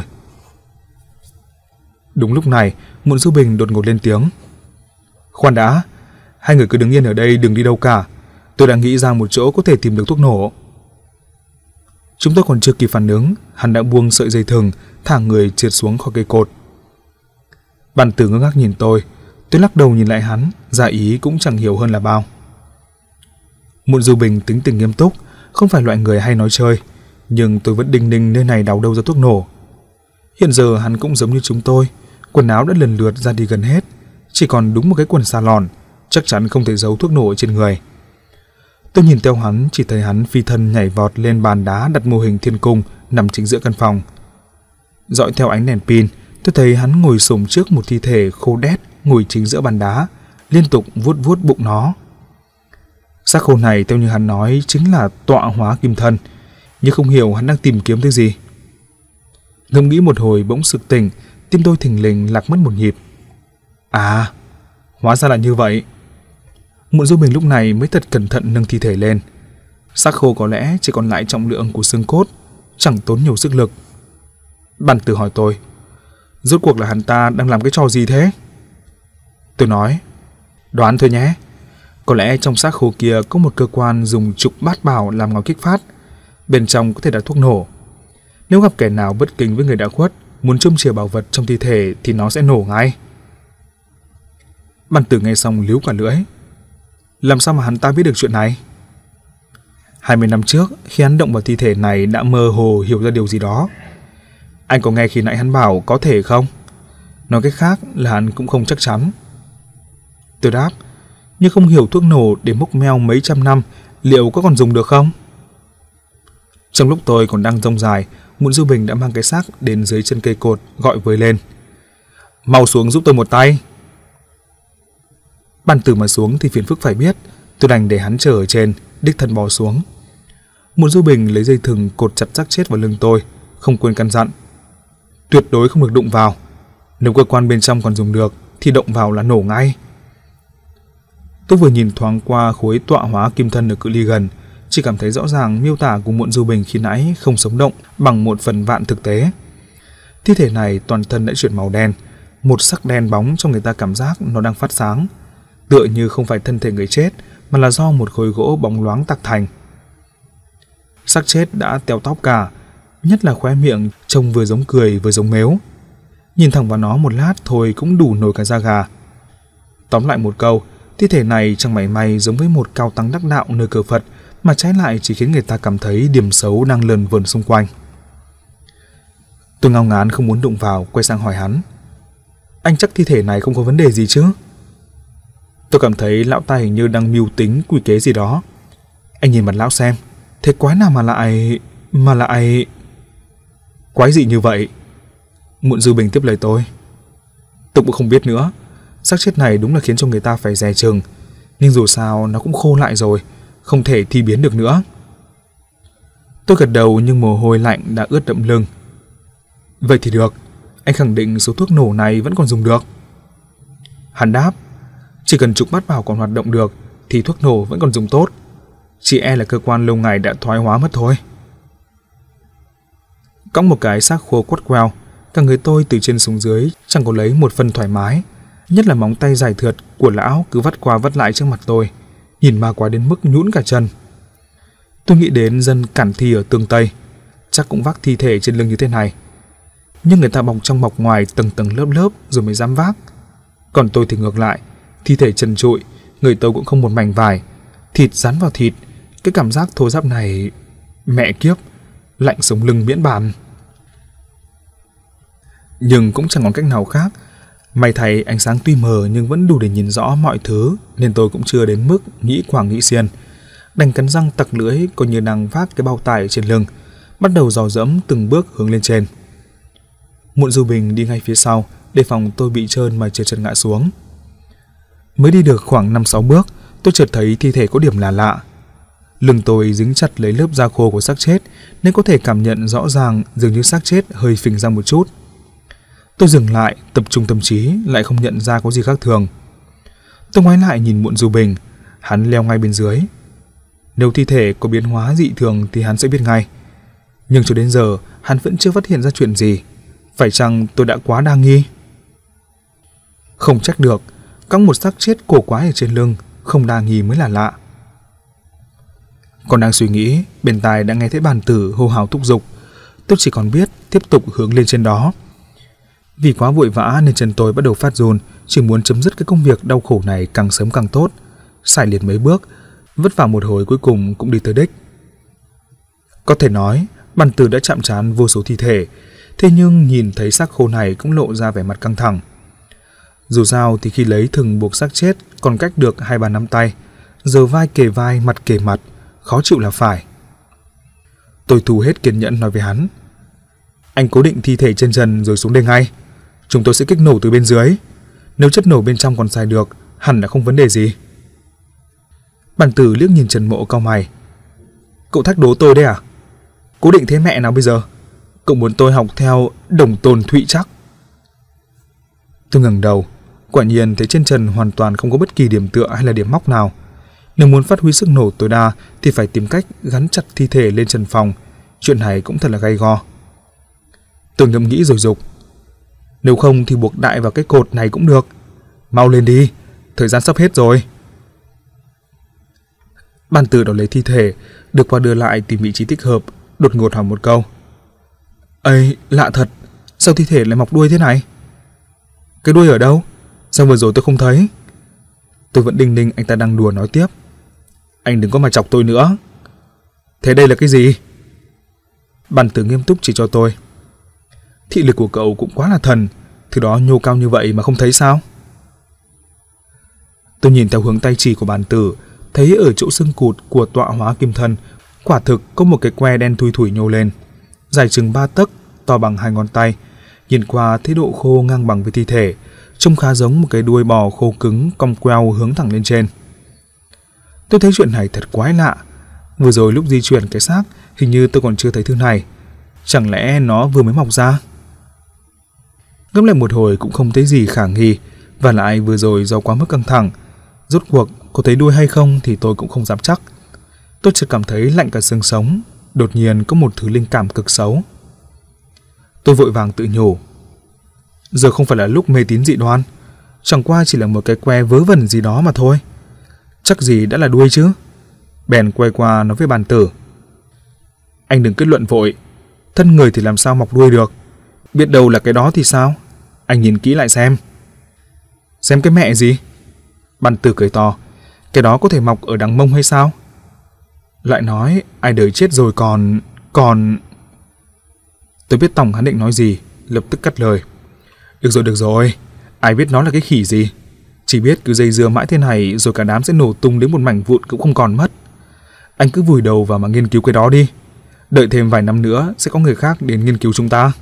Đúng lúc này, Muộn Du Bình đột ngột lên tiếng: khoan đã, hai người cứ đứng yên ở đây, đừng đi đâu cả. Tôi đã nghĩ ra một chỗ có thể tìm được thuốc nổ. Chúng tôi còn chưa kịp phản ứng, hắn đã buông sợi dây thừng, thả người trượt xuống khỏi cây cột. Bàn Tử ngơ ngác nhìn tôi lắc đầu nhìn lại hắn, ra ý cũng chẳng hiểu hơn là bao. Muộn Du Bình tính tình nghiêm túc, không phải loại người hay nói chơi, nhưng tôi vẫn đinh ninh nơi này đào đâu ra thuốc nổ. Hiện giờ hắn cũng giống như chúng tôi, quần áo đã lần lượt ra đi gần hết, chỉ còn đúng một cái quần xà lòn, chắc chắn không thể giấu thuốc nổ ở trên người. Tôi nhìn theo hắn, chỉ thấy hắn phi thân nhảy vọt lên bàn đá đặt mô hình thiên cung nằm chính giữa căn phòng. Dõi theo ánh đèn pin, tôi thấy hắn ngồi xổm trước một thi thể khô đét ngồi chính giữa bàn đá, liên tục vuốt vuốt bụng nó. Xác khô này theo như hắn nói chính là tọa hóa kim thân, nhưng không hiểu hắn đang tìm kiếm thứ gì. Ngẫm nghĩ một hồi bỗng sực tỉnh, tim tôi thình lình lạc mất một nhịp. À, hóa ra là như vậy. Muộn Du Bình lúc này mới thật cẩn thận nâng thi thể lên. Xác khô có lẽ chỉ còn lại trọng lượng của xương cốt, chẳng tốn nhiều sức lực. Bàn Tử hỏi tôi: rốt cuộc là hắn ta đang làm cái trò gì thế? Tôi nói: đoán thôi nhé. Có lẽ trong xác khô kia có một cơ quan dùng trục bát bảo làm ngòi kích phát, bên trong có thể đặt thuốc nổ. Nếu gặp kẻ nào bất kính với người đã khuất, muốn trông chìa bảo vật trong thi thể thì nó sẽ nổ ngay. Bàn Tử nghe xong líu cả lưỡi. Làm sao mà hắn ta biết được chuyện này? 20 năm trước, khi hắn động vào thi thể này đã mơ hồ hiểu ra điều gì đó. Anh có nghe khi nãy hắn bảo có thể không? Nói cách khác là hắn cũng không chắc chắn. Tôi đáp: nhưng không hiểu thuốc nổ để mốc meo mấy trăm năm liệu có còn dùng được không? Trong lúc tôi còn đang rông dài, Muộn Du Bình đã mang cái xác đến dưới chân cây cột, gọi với lên: mau xuống giúp tôi một tay. Bàn Tử mà xuống thì phiền phức phải biết, tôi đành để hắn chờ ở trên, đích thân bò xuống. Muộn Du Bình lấy dây thừng cột chặt xác chết vào lưng tôi, không quên căn dặn: tuyệt đối không được đụng vào, nếu cơ quan bên trong còn dùng được thì động vào là nổ ngay. Tôi vừa nhìn thoáng qua khối tọa hóa kim thân ở cự ly gần, chỉ cảm thấy rõ ràng miêu tả của Muộn Du Bình khi nãy không sống động bằng 1/1000 thực tế. Thi thể này toàn thân đã chuyển màu đen, một sắc đen bóng cho người ta cảm giác nó đang phát sáng, tựa như không phải thân thể người chết mà là do một khối gỗ bóng loáng tạc thành. Xác chết đã teo tóp cả, nhất là khóe miệng trông vừa giống cười vừa giống mếu. Nhìn thẳng vào nó một lát thôi cũng đủ nổi cả da gà. Tóm lại một câu, thi thể này chẳng mảy may giống với một cao tăng đắc đạo nơi cờ Phật, mà trái lại chỉ khiến người ta cảm thấy điểm xấu đang lờn vờn xung quanh. Tôi ngao ngán không muốn đụng vào, quay sang hỏi hắn: anh chắc thi thể này không có vấn đề gì chứ? Tôi cảm thấy lão ta hình như đang mưu tính quỷ kế gì đó. Anh nhìn mặt lão xem, thế quái nào mà lại... Quái gì như vậy? Muộn Du Bình tiếp lời tôi: tôi cũng không biết nữa. Xác chết này đúng là khiến cho người ta phải dè chừng, nhưng dù sao nó cũng khô lại rồi, không thể thi biến được nữa. Tôi gật đầu nhưng mồ hôi lạnh đã ướt đẫm lưng. Vậy thì được, anh khẳng định số thuốc nổ này vẫn còn dùng được. Hắn đáp, chỉ cần trục bát bảo còn hoạt động được thì thuốc nổ vẫn còn dùng tốt. Chỉ e là cơ quan lâu ngày đã thoái hóa mất thôi. Cõng một cái xác khô quắt queo, cả người tôi từ trên xuống dưới chẳng có lấy một phần thoải mái. Nhất là móng tay dài thượt của lão cứ vắt qua vắt lại trước mặt tôi, nhìn ma quá đến mức nhũn cả chân. Tôi nghĩ đến dân cản thi ở Tương Tây, chắc cũng vác thi thể trên lưng như thế này. Nhưng người ta bọc trong bọc ngoài tầng tầng lớp lớp rồi mới dám vác. Còn tôi thì ngược lại, thi thể trần trụi, người tôi cũng không một mảnh vải, thịt dán vào thịt. Cái cảm giác thô ráp này, mẹ kiếp, lạnh sống lưng miễn bàn. Nhưng cũng chẳng còn cách nào khác. May thay ánh sáng tuy mờ nhưng vẫn đủ để nhìn rõ mọi thứ, nên tôi cũng chưa đến mức nghĩ quàng nghĩ xiên. Đành cắn răng tặc lưỡi coi như đang vác cái bao tải trên lưng, bắt đầu dò dẫm từng bước hướng lên trên. Muộn Du Bình đi ngay phía sau, để phòng tôi bị trơn mà trượt chân ngã xuống. Mới đi được khoảng 5-6 bước, tôi chợt thấy thi thể có điểm là lạ. Lưng tôi dính chặt lấy lớp da khô của xác chết, nên có thể cảm nhận rõ ràng dường như xác chết hơi phình ra một chút. Tôi dừng lại, tập trung tâm trí, lại không nhận ra có gì khác thường. Tôi ngoái lại nhìn Muộn Du Bình, hắn leo ngay bên dưới. Nếu thi thể có biến hóa dị thường thì hắn sẽ biết ngay. Nhưng cho đến giờ, hắn vẫn chưa phát hiện ra chuyện gì. Phải chăng tôi đã quá đa nghi? Không trách được, cõng một xác chết cổ quái ở trên lưng, không đa nghi mới là lạ. Còn đang suy nghĩ, bên tai đã nghe thấy bàn tử hô hào thúc giục. Tôi chỉ còn biết tiếp tục hướng lên trên đó. Vì quá vội vã nên chân tôi bắt đầu phát run, chỉ muốn chấm dứt cái công việc đau khổ này càng sớm càng tốt. Sải liền mấy bước, vất vả một hồi cuối cùng cũng đi tới đích. Có thể nói, bàn tử đã chạm trán vô số thi thể, thế nhưng nhìn thấy xác khô này cũng lộ ra vẻ mặt căng thẳng. Dù sao thì khi lấy thừng buộc xác chết còn cách được 2-3 nắm tay, giờ vai kề vai, mặt kề mặt, khó chịu là phải. Tôi thu hết kiên nhẫn nói với hắn, anh cố định thi thể trên trần rồi xuống đây ngay. Chúng tôi sẽ kích nổ từ bên dưới. Nếu chất nổ bên trong còn xài được, hẳn là không vấn đề gì. Bàn tử liếc nhìn Trần Mộ cau mày. Cậu thách đố tôi đấy à? Cố định thế mẹ nào bây giờ? Cậu muốn tôi học theo Đồng Tôn Thụy chắc? Tôi ngẩng đầu, quả nhiên thấy trên trần hoàn toàn không có bất kỳ điểm tựa hay là điểm móc nào. Nếu muốn phát huy sức nổ tối đa thì phải tìm cách gắn chặt thi thể lên trần phòng. Chuyện này cũng thật là gay go. Tôi ngẫm nghĩ rồi dục, nếu không thì buộc đại vào cái cột này cũng được. Mau lên đi, thời gian sắp hết rồi. Bàn tử đòi lấy thi thể, được qua đưa lại tìm vị trí thích hợp, đột ngột hỏi một câu. Ây, lạ thật, sao thi thể lại mọc đuôi thế này? Cái đuôi ở đâu? Sao vừa rồi tôi không thấy? Tôi vẫn đinh ninh anh ta đang đùa nói tiếp. Anh đừng có mà chọc tôi nữa. Thế đây là cái gì? Bàn tử nghiêm túc chỉ cho tôi. Thị lực của cậu cũng quá là thần, thứ đó nhô cao như vậy mà không thấy sao? Tôi nhìn theo hướng tay chỉ của bàn tử, thấy ở chỗ xương cụt của tọa hóa kim thân, quả thực có một cái que đen thui thủi nhô lên, dài chừng 3 tấc, to bằng 2 ngón tay. Nhìn qua thấy độ khô ngang bằng với thi thể, trông khá giống một cái đuôi bò khô cứng cong queo hướng thẳng lên trên. Tôi thấy chuyện này thật quái lạ. Vừa rồi lúc di chuyển cái xác, hình như tôi còn chưa thấy thứ này. Chẳng lẽ nó vừa mới mọc ra? Ngẫm lại một hồi cũng không thấy gì khả nghi, và lại vừa rồi do quá mức căng thẳng, rốt cuộc có thấy đuôi hay không thì tôi cũng không dám chắc. Tôi chợt cảm thấy lạnh cả xương sống, đột nhiên có một thứ linh cảm cực xấu. Tôi vội vàng tự nhủ, giờ không phải là lúc mê tín dị đoan, chẳng qua chỉ là một cái que vớ vẩn gì đó mà thôi. Chắc gì đã là đuôi chứ. Bèn quay qua nói với bàn tử, anh đừng kết luận vội, thân người thì làm sao mọc đuôi được, biết đâu là cái đó thì sao? Anh nhìn kỹ lại xem. Xem cái mẹ gì? Bàn tử cười to, cái đó có thể mọc ở đằng mông hay sao? Lại nói ai đời chết rồi còn... Tôi biết tòng hắn định nói gì, lập tức cắt lời. Được rồi, ai biết nó là cái khỉ gì. Chỉ biết cứ dây dưa mãi thế này rồi cả đám sẽ nổ tung đến một mảnh vụn cũng không còn mất. Anh cứ vùi đầu vào mà nghiên cứu cái đó đi. Đợi thêm vài năm nữa sẽ có người khác đến nghiên cứu chúng ta.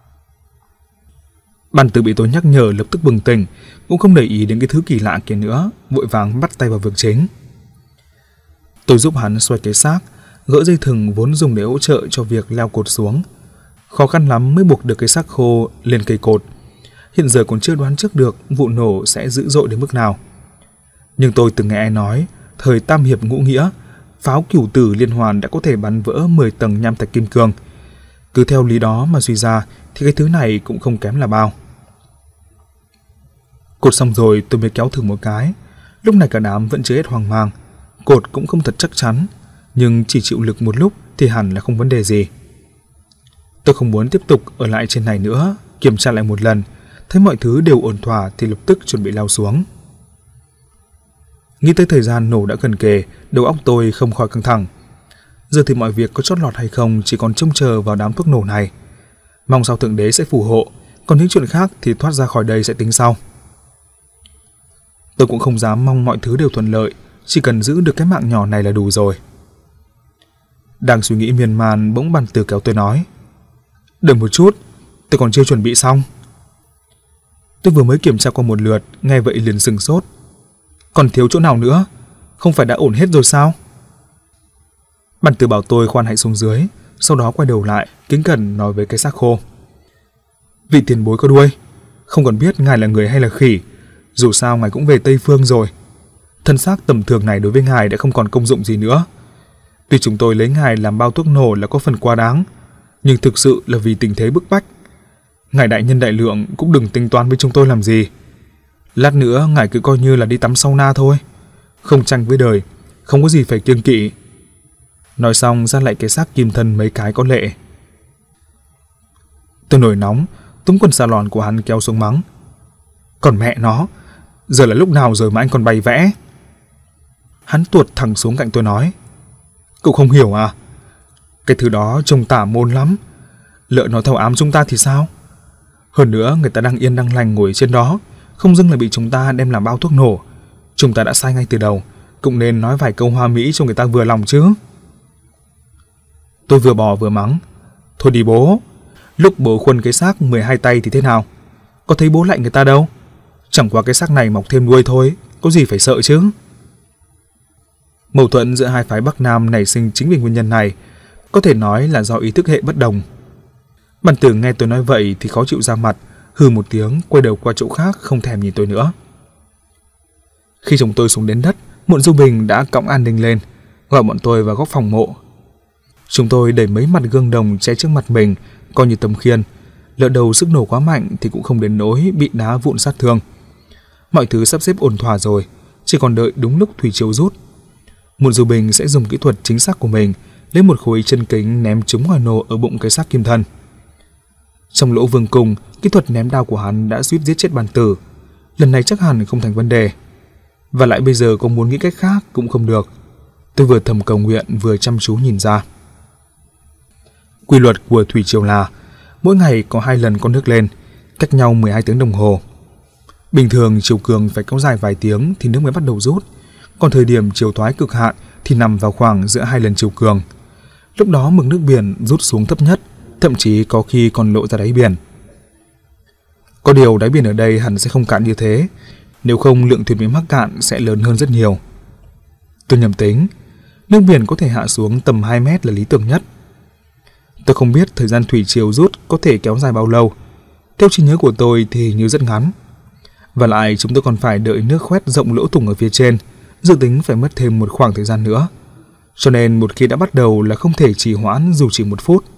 Bàn tử bị tôi nhắc nhở lập tức bừng tỉnh, cũng không để ý đến cái thứ kỳ lạ kia nữa, vội vàng bắt tay vào việc chính. Tôi giúp hắn xoay cái xác, gỡ dây thừng vốn dùng để hỗ trợ cho việc leo cột xuống. Khó khăn lắm mới buộc được cái xác khô lên cây cột. Hiện giờ còn chưa đoán trước được vụ nổ sẽ dữ dội đến mức nào. Nhưng tôi từng nghe ai nói, thời Tam Hiệp Ngũ Nghĩa, pháo cửu tử liên hoàn đã có thể bắn vỡ 10 tầng nham thạch kim cương. Cứ theo lý đó mà suy ra thì cái thứ này cũng không kém là bao. Cột xong rồi tôi mới kéo thử một cái. Lúc này cả đám vẫn chưa hết hoang mang. Cột cũng không thật chắc chắn, nhưng chỉ chịu lực một lúc thì hẳn là không vấn đề gì. Tôi không muốn tiếp tục ở lại trên này nữa, kiểm tra lại một lần, thấy mọi thứ đều ổn thỏa thì lập tức chuẩn bị leo xuống. Nghĩ tới thời gian nổ đã gần kề, đầu óc tôi không khỏi căng thẳng. Giờ thì mọi việc có chót lọt hay không chỉ còn trông chờ vào đám thuốc nổ này. Mong sao Thượng Đế sẽ phù hộ, còn những chuyện khác thì thoát ra khỏi đây sẽ tính sau. Tôi cũng không dám mong mọi thứ đều thuận lợi, chỉ cần giữ được cái mạng nhỏ này là đủ rồi. Đang suy nghĩ miên man, bỗng Bàn Tử kéo tôi nói: "Đợi một chút, tôi còn chưa chuẩn bị xong." Tôi vừa mới kiểm tra qua một lượt, nghe vậy liền sửng sốt. Còn thiếu chỗ nào nữa? Không phải đã ổn hết rồi sao? Bàn Tử bảo tôi khoan hãy xuống dưới, sau đó quay đầu lại, kính cẩn nói với cái xác khô: "Vị tiền bối có đuôi, không còn biết ngài là người hay là khỉ, dù sao ngài cũng về Tây Phương rồi. Thân xác tầm thường này đối với ngài đã không còn công dụng gì nữa. Tuy chúng tôi lấy ngài làm bao thuốc nổ là có phần quá đáng, nhưng thực sự là vì tình thế bức bách. Ngài đại nhân đại lượng cũng đừng tính toán với chúng tôi làm gì. Lát nữa ngài cứ coi như là đi tắm sauna thôi, không tranh với đời, không có gì phải kiêng kỵ." Nói xong ra lại cái xác kim thân mấy cái có lệ. Tôi nổi nóng, túm quần xà lòn của hắn kéo xuống mắng: "Còn mẹ nó, giờ là lúc nào rồi mà anh còn bày vẽ?" Hắn tuột thẳng xuống cạnh tôi nói: "Cậu không hiểu à? Cái thứ đó trông tả môn lắm. Lỡ nó thâu ám chúng ta thì sao? Hơn nữa người ta đang yên đang lành ngồi trên đó, không dưng lại bị chúng ta đem làm bao thuốc nổ. Chúng ta đã sai ngay từ đầu, cũng nên nói vài câu hoa mỹ cho người ta vừa lòng chứ." Tôi vừa bò vừa mắng: "Thôi đi bố, lúc bố khuân cái xác 12 tay thì thế nào? Có thấy bố lạnh người ta đâu. Chẳng qua cái xác này mọc thêm đuôi thôi, có gì phải sợ chứ." Mâu thuẫn giữa hai phái Bắc Nam nảy sinh chính vì nguyên nhân này, có thể nói là do ý thức hệ bất đồng. Bàn Tử nghe tôi nói vậy thì khó chịu ra mặt, hừ một tiếng, quay đầu qua chỗ khác không thèm nhìn tôi nữa. Khi chúng tôi xuống đến đất, Muộn Du Bình đã cõng an ninh lên, gọi bọn tôi vào góc phòng mộ. Chúng tôi đẩy mấy mặt gương đồng che trước mặt mình, coi như tấm khiên. Lỡ đầu sức nổ quá mạnh thì cũng không đến nỗi bị đá vụn sát thương. Mọi thứ sắp xếp ổn thỏa rồi, chỉ còn đợi đúng lúc thủy triều rút. Muộn Du Bình sẽ dùng kỹ thuật chính xác của mình, lấy một khối chân kính ném trúng ngòi nổ ở bụng cái xác kim thân. Trong lỗ vương cung, kỹ thuật ném đao của hắn đã suýt giết chết Bàn Tử. Lần này chắc hẳn không thành vấn đề. Và lại bây giờ có muốn nghĩ cách khác cũng không được. Tôi vừa thầm cầu nguyện vừa chăm chú nhìn ra. Quy luật của thủy triều là mỗi ngày có 2 lần có nước lên, cách nhau 12 tiếng đồng hồ. Bình thường chiều cường phải kéo dài vài tiếng thì nước mới bắt đầu rút, còn thời điểm chiều thoái cực hạn thì nằm vào khoảng giữa 2 lần chiều cường. Lúc đó mực nước biển rút xuống thấp nhất, thậm chí có khi còn lộ ra đáy biển. Có điều đáy biển ở đây hẳn sẽ không cạn như thế, nếu không lượng thuyền bị mắc cạn sẽ lớn hơn rất nhiều. Tôi nhầm tính, nước biển có thể hạ xuống tầm 2 mét là lý tưởng nhất. Tôi không biết thời gian thủy triều rút có thể kéo dài bao lâu. Theo trí nhớ của tôi thì như rất ngắn. Và lại chúng tôi còn phải đợi nước khoét rộng lỗ thủng ở phía trên, dự tính phải mất thêm một khoảng thời gian nữa. Cho nên một khi đã bắt đầu là không thể trì hoãn dù chỉ 1 phút.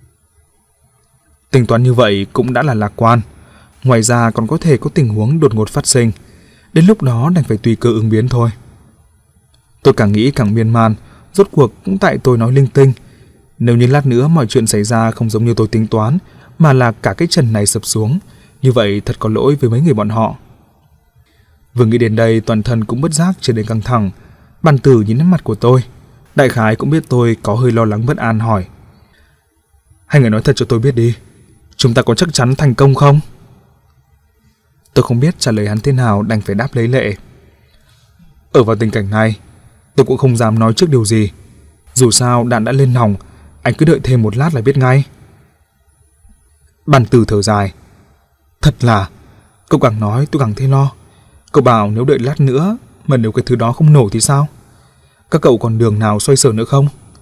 Tính toán như vậy cũng đã là lạc quan. Ngoài ra còn có thể có tình huống đột ngột phát sinh. Đến lúc đó đành phải tùy cơ ứng biến thôi. Tôi càng nghĩ càng miên man. Rốt cuộc cũng tại tôi nói linh tinh. Nếu như lát nữa mọi chuyện xảy ra không giống như tôi tính toán, mà là cả cái trần này sập xuống, như vậy thật có lỗi với mấy người bọn họ. Vừa nghĩ đến đây toàn thân cũng bất giác trở nên căng thẳng. Bàn Tử nhìn đến mặt của tôi, đại khái cũng biết tôi có hơi lo lắng bất an, hỏi: "Hai người nói thật cho tôi biết đi, chúng ta có chắc chắn thành công không?" Tôi không biết trả lời hắn thế nào, đành phải đáp lấy lệ: "Ở vào tình cảnh này, tôi cũng không dám nói trước điều gì. Dù sao đạn đã lên nòng, anh cứ đợi thêm một lát là biết ngay." Bàn Tử thở dài: "Thật là, cậu càng nói tôi càng thấy lo. Cậu bảo nếu đợi lát nữa, mà nếu cái thứ đó không nổ thì sao? Các cậu còn đường nào xoay sở nữa không?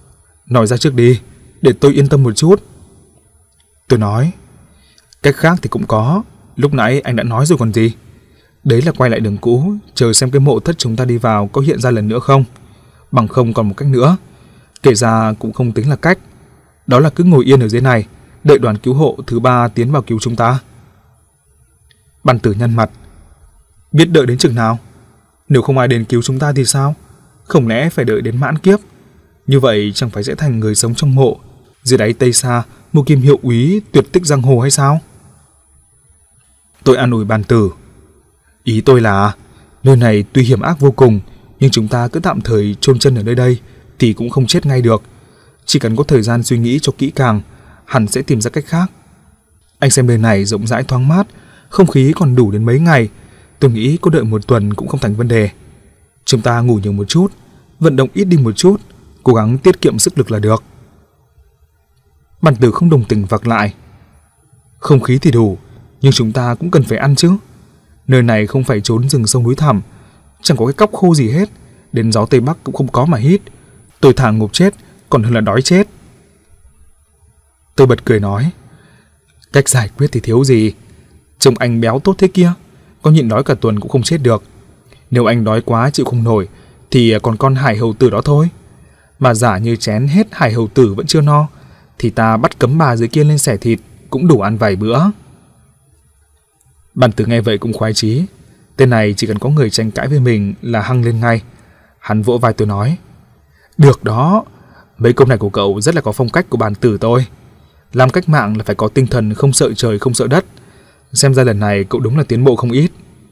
Nói ra trước đi, để tôi yên tâm một chút. Tôi nói, cách khác thì cũng có, lúc nãy anh đã nói rồi còn gì. Đấy là quay lại đường cũ, chờ xem cái mộ thất chúng ta đi vào có hiện ra lần nữa không. Bằng không còn một cách nữa, kể ra cũng không tính là cách. Đó là cứ ngồi yên ở dưới này, đợi đoàn cứu hộ thứ 3 tiến vào cứu chúng ta. Bàn Tử nhăn mặt. Biết đợi đến chừng nào? Nếu không ai đến cứu chúng ta thì sao? Không lẽ phải đợi đến mãn kiếp? Như vậy chẳng phải sẽ thành người sống trong mộ, dưới đáy Tây Sa, một kim hiệu úy tuyệt tích giang hồ hay sao? Tôi an ủi Bàn Tử. Ý tôi là, nơi này tuy hiểm ác vô cùng, nhưng chúng ta cứ tạm thời chôn chân ở nơi đây thì cũng không chết ngay được. Chỉ cần có thời gian suy nghĩ cho kỹ càng, hẳn sẽ tìm ra cách khác. Anh xem nơi này rộng rãi thoáng mát, không khí còn đủ đến mấy ngày. Tôi nghĩ có đợi một tuần cũng không thành vấn đề. Chúng ta ngủ nhiều một chút, vận động ít đi một chút, cố gắng tiết kiệm sức lực là được. Bàn Tử không đồng tình vặc lại. Không khí thì đủ, nhưng chúng ta cũng cần phải ăn chứ. Nơi này không phải trốn rừng sông núi thẳm, chẳng có cái cóc khô gì hết, đến gió Tây Bắc cũng không có mà hít. Tôi thà ngộp chết còn hơn là đói chết. Tôi bật cười nói, cách giải quyết thì thiếu gì. Trông anh béo tốt thế kia, có nhịn đói cả tuần cũng không chết được. Nếu anh đói quá chịu không nổi thì còn con hải hầu tử đó thôi. Mà giả như chén hết hải hầu tử vẫn chưa no, thì ta bắt cấm bà dưới kia lên xẻ thịt cũng đủ ăn vài bữa. Bàn Tử nghe vậy cũng khoái chí. Tên này chỉ cần có người tranh cãi với mình là hăng lên ngay. Hắn vỗ vai tôi nói, được đó, mấy câu này của cậu rất là có phong cách của Bàn Tử tôi. Làm cách mạng là phải có tinh thần không sợ trời không sợ đất. Xem ra lần này cậu đúng là tiến bộ không ít.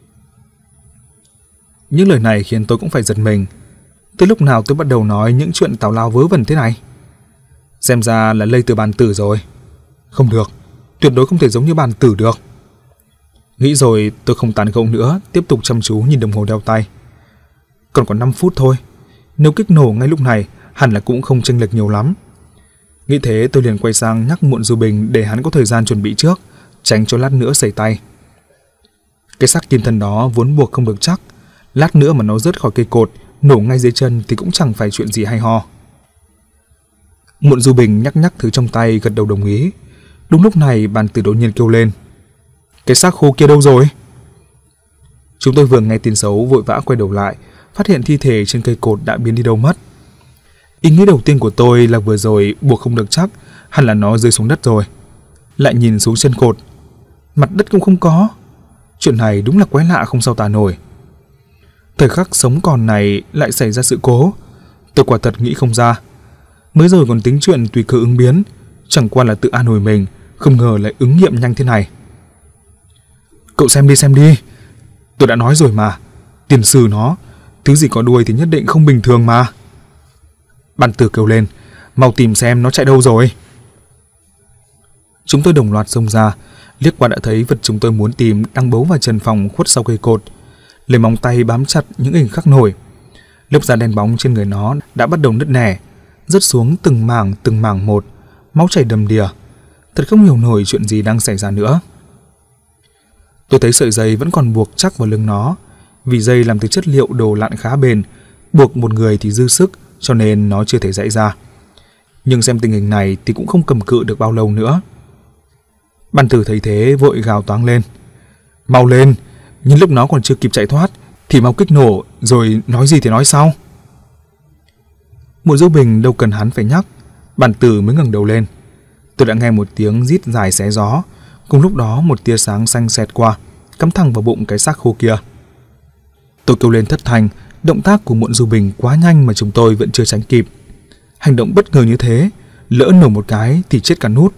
Những lời này khiến tôi cũng phải giật mình. Từ lúc nào tôi bắt đầu nói những chuyện tào lao vớ vẩn thế này? Xem ra là lây từ Bàn Tử rồi. Không được, tuyệt đối không thể giống như Bàn Tử được. Nghĩ rồi tôi không tán gẫu nữa, tiếp tục chăm chú nhìn đồng hồ đeo tay. Còn có 5 phút thôi, nếu kích nổ ngay lúc này hẳn là cũng không chênh lệch nhiều lắm. Nghĩ thế tôi liền quay sang nhắc Muộn Du Bình để hắn có thời gian chuẩn bị trước, tránh cho lát nữa sẩy tay. Cái xác kim thân đó vốn buộc không được chắc, lát nữa mà nó rớt khỏi cây cột, nổ ngay dưới chân thì cũng chẳng phải chuyện gì hay ho. Muộn Du Bình nhắc thứ trong tay, gật đầu đồng ý. Đúng lúc này Bàn Tử đột nhiên kêu lên, cái xác khô kia đâu rồi? Chúng tôi vừa nghe tin xấu vội vã quay đầu lại, phát hiện thi thể trên cây cột đã biến đi đâu mất. Ý nghĩ đầu tiên của tôi là vừa rồi buộc không được chắc, hẳn là nó rơi xuống đất rồi. Lại nhìn xuống chân cột, mặt đất cũng không có. Chuyện này đúng là quái lạ không sao tả nổi. Thời khắc sống còn này lại xảy ra sự cố, tôi quả thật nghĩ không ra. Mới rồi còn tính chuyện tùy cơ ứng biến, chẳng qua là tự an ủi mình, không ngờ lại ứng nghiệm nhanh thế này. Cậu xem đi, tôi đã nói rồi mà, tiền sử nó, thứ gì có đuôi thì nhất định không bình thường mà. Bàn Tử kêu lên, mau tìm xem nó chạy đâu rồi. Chúng tôi đồng loạt xông ra, liếc qua đã thấy vật chúng tôi muốn tìm đang bấu vào trần phòng khuất sau cây cột. Lấy móng tay bám chặt những hình khắc nổi. Lớp da đen bóng trên người nó đã bắt đầu nứt nẻ, rớt xuống từng mảng một, máu chảy đầm đìa. Thật không hiểu nổi chuyện gì đang xảy ra nữa. Tôi thấy sợi dây vẫn còn buộc chắc vào lưng nó, vì dây làm từ chất liệu đồ lặn khá bền, buộc một người thì dư sức, cho nên nó chưa thể giãy ra. Nhưng xem tình hình này thì cũng không cầm cự được bao lâu nữa. Bàn Tử thấy thế vội gào toáng lên, mau lên, nhưng lúc nó còn chưa kịp chạy thoát thì mau kích nổ, rồi nói gì thì nói sau. Muộn Du Bình đâu cần hắn phải nhắc, Bàn Tử mới ngẩng đầu lên. Tôi đã nghe một tiếng rít dài xé gió, cùng lúc đó một tia sáng xanh xẹt qua, cắm thẳng vào bụng cái xác khô kia. Tôi kêu lên thất thanh, động tác của Muộn Du Bình quá nhanh mà chúng tôi vẫn chưa tránh kịp. Hành động bất ngờ như thế, lỡ nổ một cái thì chết cả nút.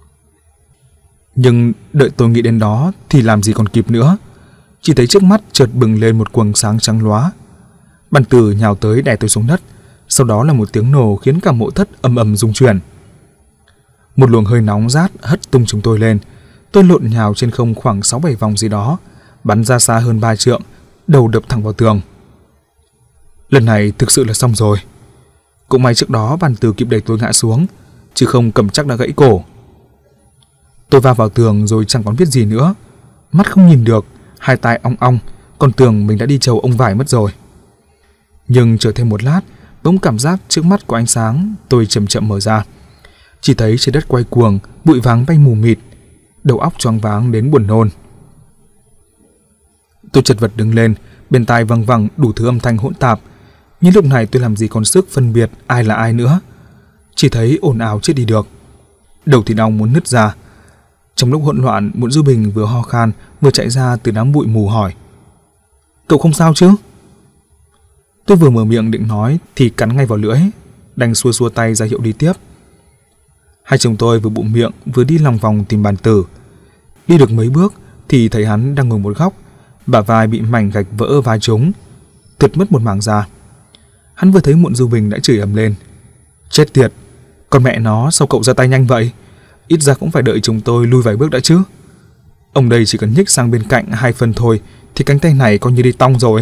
Nhưng đợi tôi nghĩ đến đó thì làm gì còn kịp nữa. Chỉ thấy trước mắt chợt bừng lên một quầng sáng trắng lóa. Bàn Tử nhào tới đè tôi xuống đất, sau đó là một tiếng nổ khiến cả mộ thất ầm ầm rung chuyển. Một luồng hơi nóng rát hất tung chúng tôi lên. Tôi lộn nhào trên không khoảng 6-7 vòng gì đó, bắn ra xa hơn 3 trượng, đầu đập thẳng vào tường. Lần này thực sự là xong rồi. Cũng may trước đó Bàn Tử kịp đẩy tôi ngã xuống, chứ không cầm chắc đã gãy cổ. Tôi va vào tường rồi chẳng còn biết gì nữa, mắt không nhìn được, hai tai ong ong, còn tưởng mình đã đi chầu ông vải mất rồi. Nhưng chờ thêm một lát, bỗng cảm giác trước mắt có ánh sáng, tôi chậm chậm mở ra. Chỉ thấy trên đất quay cuồng, bụi vàng bay mù mịt, đầu óc choáng váng đến buồn nôn. Tôi chật vật đứng lên, bên tai văng vẳng đủ thứ âm thanh hỗn tạp. Nhưng lúc này tôi làm gì còn sức phân biệt ai là ai nữa. Chỉ thấy ồn ào chết đi được. Đầu thì đau muốn nứt ra. Trong lúc hỗn loạn, Mụn Du Bình vừa ho khan vừa chạy ra từ đám bụi mù hỏi: "Cậu không sao chứ?" Tôi vừa mở miệng định nói thì cắn ngay vào lưỡi, đành xua xua tay ra hiệu đi tiếp. Hai chồng tôi vừa bụng miệng vừa đi lòng vòng tìm bàn tử. Đi được mấy bước thì thấy hắn đang ngồi một góc, bả vai bị mảnh gạch vỡ vai trúng, tuyệt mất một mảng da. Hắn vừa thấy Mụn Du Bình đã chửi ầm lên: "Chết tiệt, con mẹ nó, sao cậu ra tay nhanh vậy? Ít ra cũng phải đợi chúng tôi lui vài bước đã chứ. Ông đây chỉ cần nhích sang bên cạnh 2 phân thôi thì cánh tay này coi như đi tong rồi."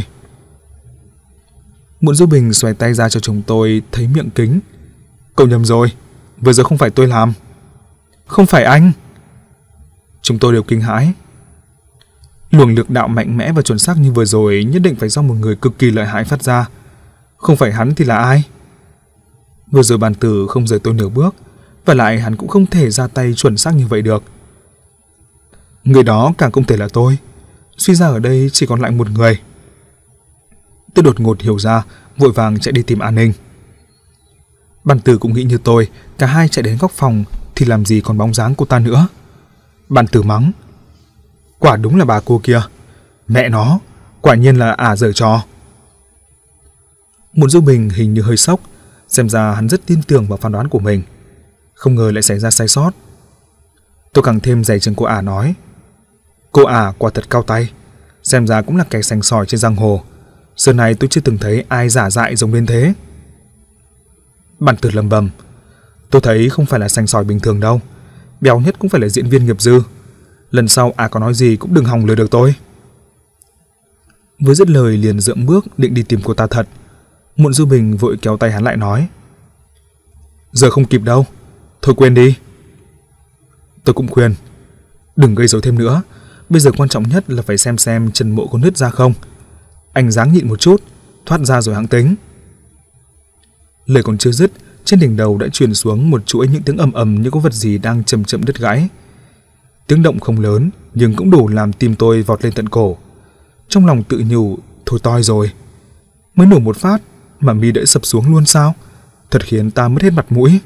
Mụn Du Bình xoay tay ra cho chúng tôi thấy miệng kính: "Cậu nhầm rồi, vừa giờ không phải tôi làm." "Không phải anh." Chúng tôi đều kinh hãi. Luồng lực đạo mạnh mẽ và chuẩn xác như vừa rồi nhất định phải do một người cực kỳ lợi hại phát ra. Không phải hắn thì là ai? Vừa rồi bàn tử không rời tôi nửa bước, và lại hắn cũng không thể ra tay chuẩn xác như vậy được. Người đó càng không thể là tôi. Suy ra ở đây chỉ còn lại một người. Tôi đột ngột hiểu ra, vội vàng chạy đi tìm an ninh. Bàn tử cũng nghĩ như tôi, cả hai chạy đến góc phòng thì làm gì còn bóng dáng cô ta nữa. Bàn tử mắng: "Quả đúng là bà cô kia. Mẹ nó, quả nhiên là ả giở trò." Mụn Du Bình hình như hơi sốc, xem ra hắn rất tin tưởng vào phán đoán của mình. Không ngờ lại xảy ra sai sót. Tôi càng thêm dày chừng cô ả nói: "Cô ả quả thật cao tay, xem ra cũng là kẻ sành sỏi trên giang hồ. Giờ này tôi chưa từng thấy ai giả dại giống đến thế." Bàn tử lầm bầm: "Tôi thấy không phải là sành sỏi bình thường đâu, béo nhất cũng phải là diễn viên nghiệp dư. Lần sau có nói gì cũng đừng hòng lừa được tôi." Vừa dứt lời liền dượng bước định đi tìm cô ta thật. Mụn Du Bình vội kéo tay hắn lại nói: "Giờ không kịp đâu, thôi quên đi." Tôi cũng khuyên: "Đừng gây rối thêm nữa, bây giờ quan trọng nhất là phải xem chân mộ có nứt ra không. Anh ráng nhịn một chút, thoát ra rồi hãng tính." Lời còn chưa dứt, trên đỉnh đầu đã truyền xuống một chuỗi những tiếng ầm ầm như có vật gì đang chậm chậm đứt gãy. Tiếng động không lớn nhưng cũng đủ làm tim tôi vọt lên tận cổ. Trong lòng tự nhủ: thôi toi rồi. Mới nổ một phát mà mi đã sập xuống luôn sao? Thật khiến ta mất hết mặt mũi.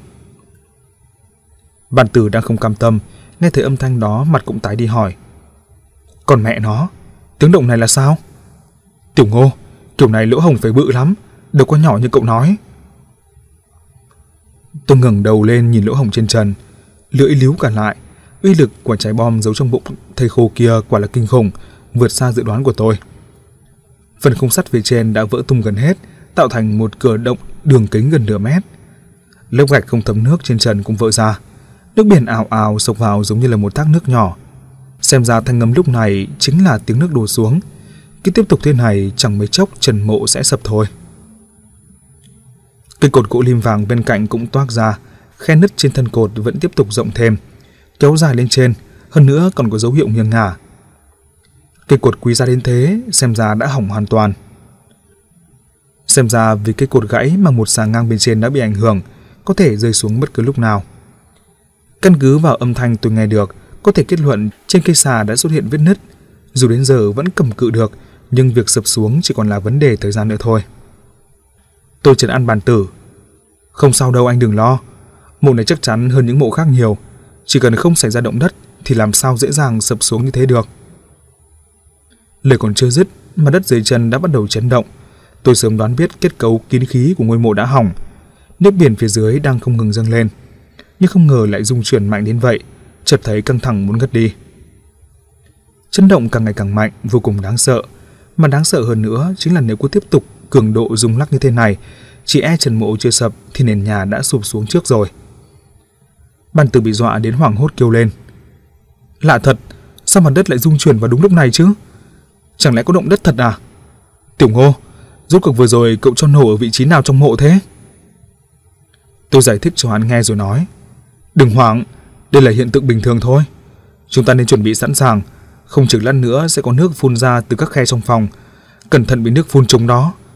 Bàn tử đang không cam tâm, nghe thấy âm thanh đó mặt cũng tái đi hỏi: "Còn mẹ nó, tiếng động này là sao?" "Tiểu Ngô, kiểu này lỗ hổng phải bự lắm, đâu có nhỏ như cậu nói." Tôi ngẩng đầu lên nhìn lỗ hổng trên trần, lưỡi líu cả lại. Uy lực của trái bom giấu trong bụng thây khô kia quả là kinh khủng, vượt xa dự đoán của tôi. Phần khung sắt phía trên đã vỡ tung gần hết, tạo thành một cửa động đường kính gần nửa mét. Lớp gạch không thấm nước trên trần cũng vỡ ra, nước biển ào ào xộc vào giống như là một thác nước nhỏ. Xem ra thanh âm lúc này chính là tiếng nước đổ xuống. Cứ tiếp tục thế này chẳng mấy chốc trần mộ sẽ sập thôi. Cây cột gỗ lim vàng bên cạnh cũng toác ra, khe nứt trên thân cột vẫn tiếp tục rộng thêm, kéo dài lên trên, hơn nữa còn có dấu hiệu nghiêng ngả. Cây cột quý giá đến thế, xem ra đã hỏng hoàn toàn. Xem ra vì cây cột gãy mà một xà ngang bên trên đã bị ảnh hưởng, có thể rơi xuống bất cứ lúc nào. Căn cứ vào âm thanh tôi nghe được, có thể kết luận trên cây xà đã xuất hiện vết nứt. Dù đến giờ vẫn cầm cự được, nhưng việc sập xuống chỉ còn là vấn đề thời gian nữa thôi. Tôi trấn an bàn tử: "Không sao đâu anh, đừng lo. Mộ này chắc chắn hơn những mộ khác nhiều. Chỉ cần không xảy ra động đất thì làm sao dễ dàng sập xuống như thế được." Lời còn chưa dứt mà đất dưới chân đã bắt đầu chấn động. Tôi sớm đoán biết kết cấu kín khí của ngôi mộ đã hỏng. Nước biển phía dưới đang không ngừng dâng lên, nhưng không ngờ lại rung chuyển mạnh đến vậy. Chợt thấy căng thẳng muốn ngất đi. Chấn động càng ngày càng mạnh, vô cùng đáng sợ. Mà đáng sợ hơn nữa chính là nếu cứ tiếp tục cường độ rung lắc như thế này, chỉ trần mộ chưa sập thì nền nhà đã sụp xuống trước rồi. Bàn tử bị dọa đến hoảng hốt kêu lên: "Lạ thật, sao mặt đất lại rung chuyển vào đúng lúc này chứ? Chẳng lẽ có động đất thật à? Tiểu Ngô, rốt cuộc vừa rồi cậu cho nổ ở vị trí nào trong mộ thế?" Tôi giải thích cho hắn nghe rồi nói: "Đừng hoảng, đây là hiện tượng bình thường thôi. Chúng ta nên chuẩn bị sẵn sàng, không chừng lát nữa sẽ có nước phun ra từ các khe trong phòng. Cẩn thận bị nước phun trúng đó.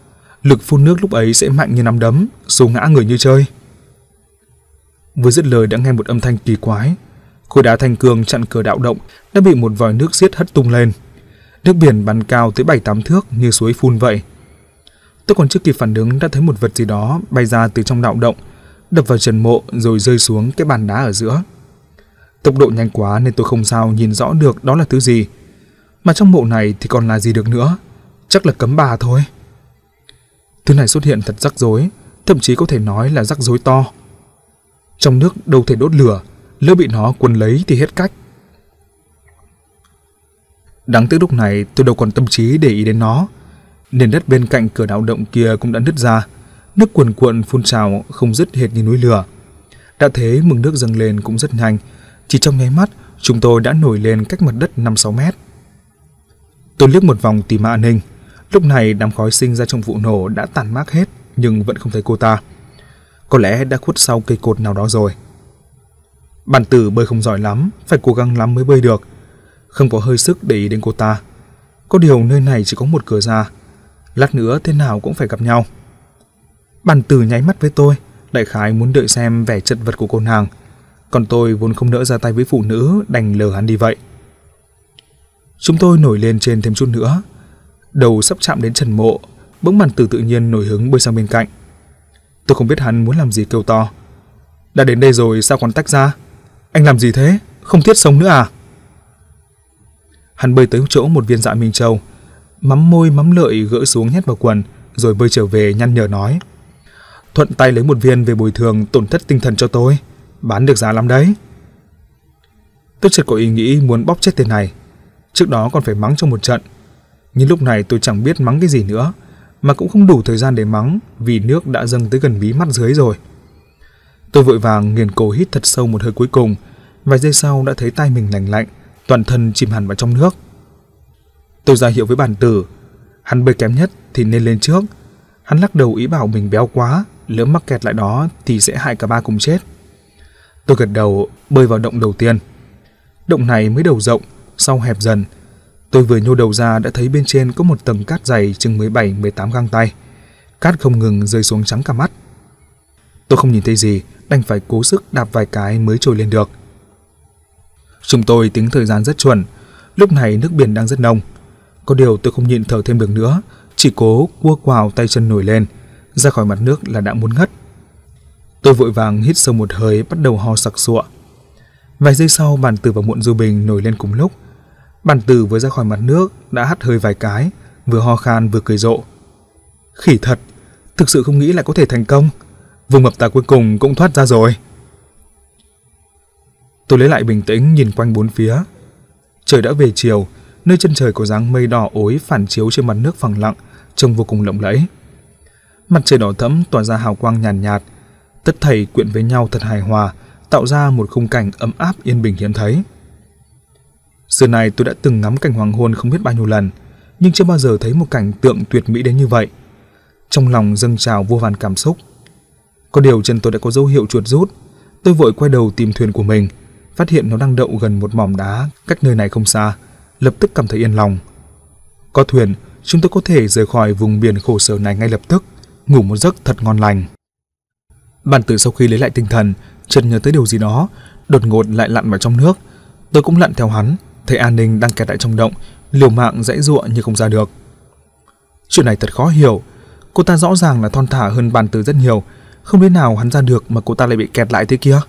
Lực phun nước lúc ấy sẽ mạnh như nắm đấm, xô ngã người như chơi. Vừa dứt lời đã nghe một âm thanh kỳ quái. Khối đá thanh cương chặn cửa đạo động đã bị một vòi nước xiết hất tung lên. Nước biển bắn cao tới 7-8 thước như suối phun vậy. Tôi còn chưa kịp phản ứng đã thấy một vật gì đó bay ra từ trong đạo động, đập vào trần mộ rồi rơi xuống cái bàn đá ở giữa. Tốc độ nhanh quá nên tôi không sao nhìn rõ được đó là thứ gì. Mà trong mộ này thì còn là gì được nữa, chắc là cấm bà thôi. Thứ này xuất hiện thật rắc rối, thậm chí có thể nói là rắc rối to. Trong nước đâu thể đốt lửa, lỡ bị nó quấn lấy thì hết cách. Đáng tiếc lúc này tôi đâu còn tâm trí để ý đến nó. Nền đất bên cạnh cửa đạo động kia cũng đã nứt ra, nước cuồn cuộn phun trào không dứt hệt như núi lửa. Đã thế mực nước dâng lên cũng rất nhanh, chỉ trong nháy mắt chúng tôi đã nổi lên cách mặt đất 5-6 mét. Tôi liếc một vòng tìm An Ninh. Lúc này đám khói sinh ra trong vụ nổ đã tàn mát hết, nhưng vẫn không thấy cô ta. Có lẽ đã khuất sau cây cột nào đó rồi. Bản tử bơi không giỏi lắm, phải cố gắng lắm mới bơi được. Không có hơi sức để ý đến cô ta. Có điều nơi này chỉ có một cửa ra, lát nữa thế nào cũng phải gặp nhau. Bản tử nháy mắt với tôi, đại khái muốn đợi xem vẻ chật vật của cô nàng. Còn tôi vốn không nỡ ra tay với phụ nữ, đành lờ hắn đi vậy. Chúng tôi nổi lên trên thêm chút nữa. Đầu sắp chạm đến trần mộ, bỗng bản tử tự nhiên nổi hứng bơi sang bên cạnh. Tôi không biết hắn muốn làm gì kêu to. Đã đến đây rồi sao còn tách ra? Anh làm gì thế? Không thiết sống nữa à? Hắn bơi tới chỗ một viên dạ minh châu, mắm môi mắm lợi gỡ xuống nhét vào quần, rồi bơi trở về nhăn nhở nói: Thuận tay lấy một viên về bồi thường tổn thất tinh thần cho tôi, bán được giá lắm đấy. Tôi chợt có ý nghĩ muốn bóp chết tên này. Trước đó còn phải mắng trong một trận, nhưng lúc này tôi chẳng biết mắng cái gì nữa, mà cũng không đủ thời gian để mắng vì nước đã dâng tới gần mí mắt dưới rồi. Tôi vội vàng nghiền cổ hít thật sâu một hơi cuối cùng, vài giây sau đã thấy tai mình lạnh lạnh, toàn thân chìm hẳn vào trong nước. Tôi ra hiệu với bản tử, hắn bơi kém nhất thì nên lên trước. Hắn lắc đầu ý bảo mình béo quá, lỡ mắc kẹt lại đó thì sẽ hại cả ba cùng chết. Tôi gật đầu bơi vào động đầu tiên. Động này mới đầu rộng, sau hẹp dần. Tôi vừa nhô đầu ra đã thấy bên trên có một tầng cát dày chừng 17-18 gang tay. Cát không ngừng rơi xuống trắng cả mắt. Tôi không nhìn thấy gì, đành phải cố sức đạp vài cái mới trồi lên được. Chúng tôi tính thời gian rất chuẩn. Lúc này nước biển đang rất nông. Có điều tôi không nhịn thở thêm được nữa, chỉ cố cua quào tay chân nổi lên, ra khỏi mặt nước là đã muốn ngất. Tôi vội vàng hít sâu một hơi, bắt đầu ho sặc sụa. Vài giây sau, bản tử và Muộn Du Bình nổi lên cùng lúc. Bản tử vừa ra khỏi mặt nước đã hắt hơi vài cái, vừa ho khan vừa cười rộ. Khỉ thật, thực sự không nghĩ là có thể thành công. Vùng mập tà cuối cùng cũng thoát ra rồi. Tôi lấy lại bình tĩnh nhìn quanh bốn phía. Trời đã về chiều, nơi chân trời có dáng mây đỏ ối phản chiếu trên mặt nước phẳng lặng, trông vô cùng lộng lẫy. Mặt trời đỏ thẫm tỏa ra hào quang nhàn nhạt, tất thảy quyện với nhau thật hài hòa, tạo ra một khung cảnh ấm áp yên bình hiếm thấy. Xưa này tôi đã từng ngắm cảnh hoàng hôn không biết bao nhiêu lần, nhưng chưa bao giờ thấy một cảnh tượng tuyệt mỹ đến như vậy. Trong lòng dâng trào vô vàn cảm xúc. Có điều chân tôi đã có dấu hiệu chuột rút. Tôi vội quay đầu tìm thuyền của mình, phát hiện nó đang đậu gần một mỏm đá cách nơi này không xa, lập tức cảm thấy yên lòng. Có thuyền, chúng tôi có thể rời khỏi vùng biển khổ sở này ngay lập tức, ngủ một giấc thật ngon lành. Bản tử sau khi lấy lại tinh thần, chợt nhớ tới điều gì đó, đột ngột lại lặn vào trong nước. Tôi cũng lặn theo hắn, thấy An Ninh đang kẹt lại trong động, liều mạng giãy giụa nhưng không ra được. Chuyện này thật khó hiểu, cô ta rõ ràng là thon thả hơn bản tử rất nhiều, không thể nào hắn ra được mà cô ta lại bị kẹt lại thế kia.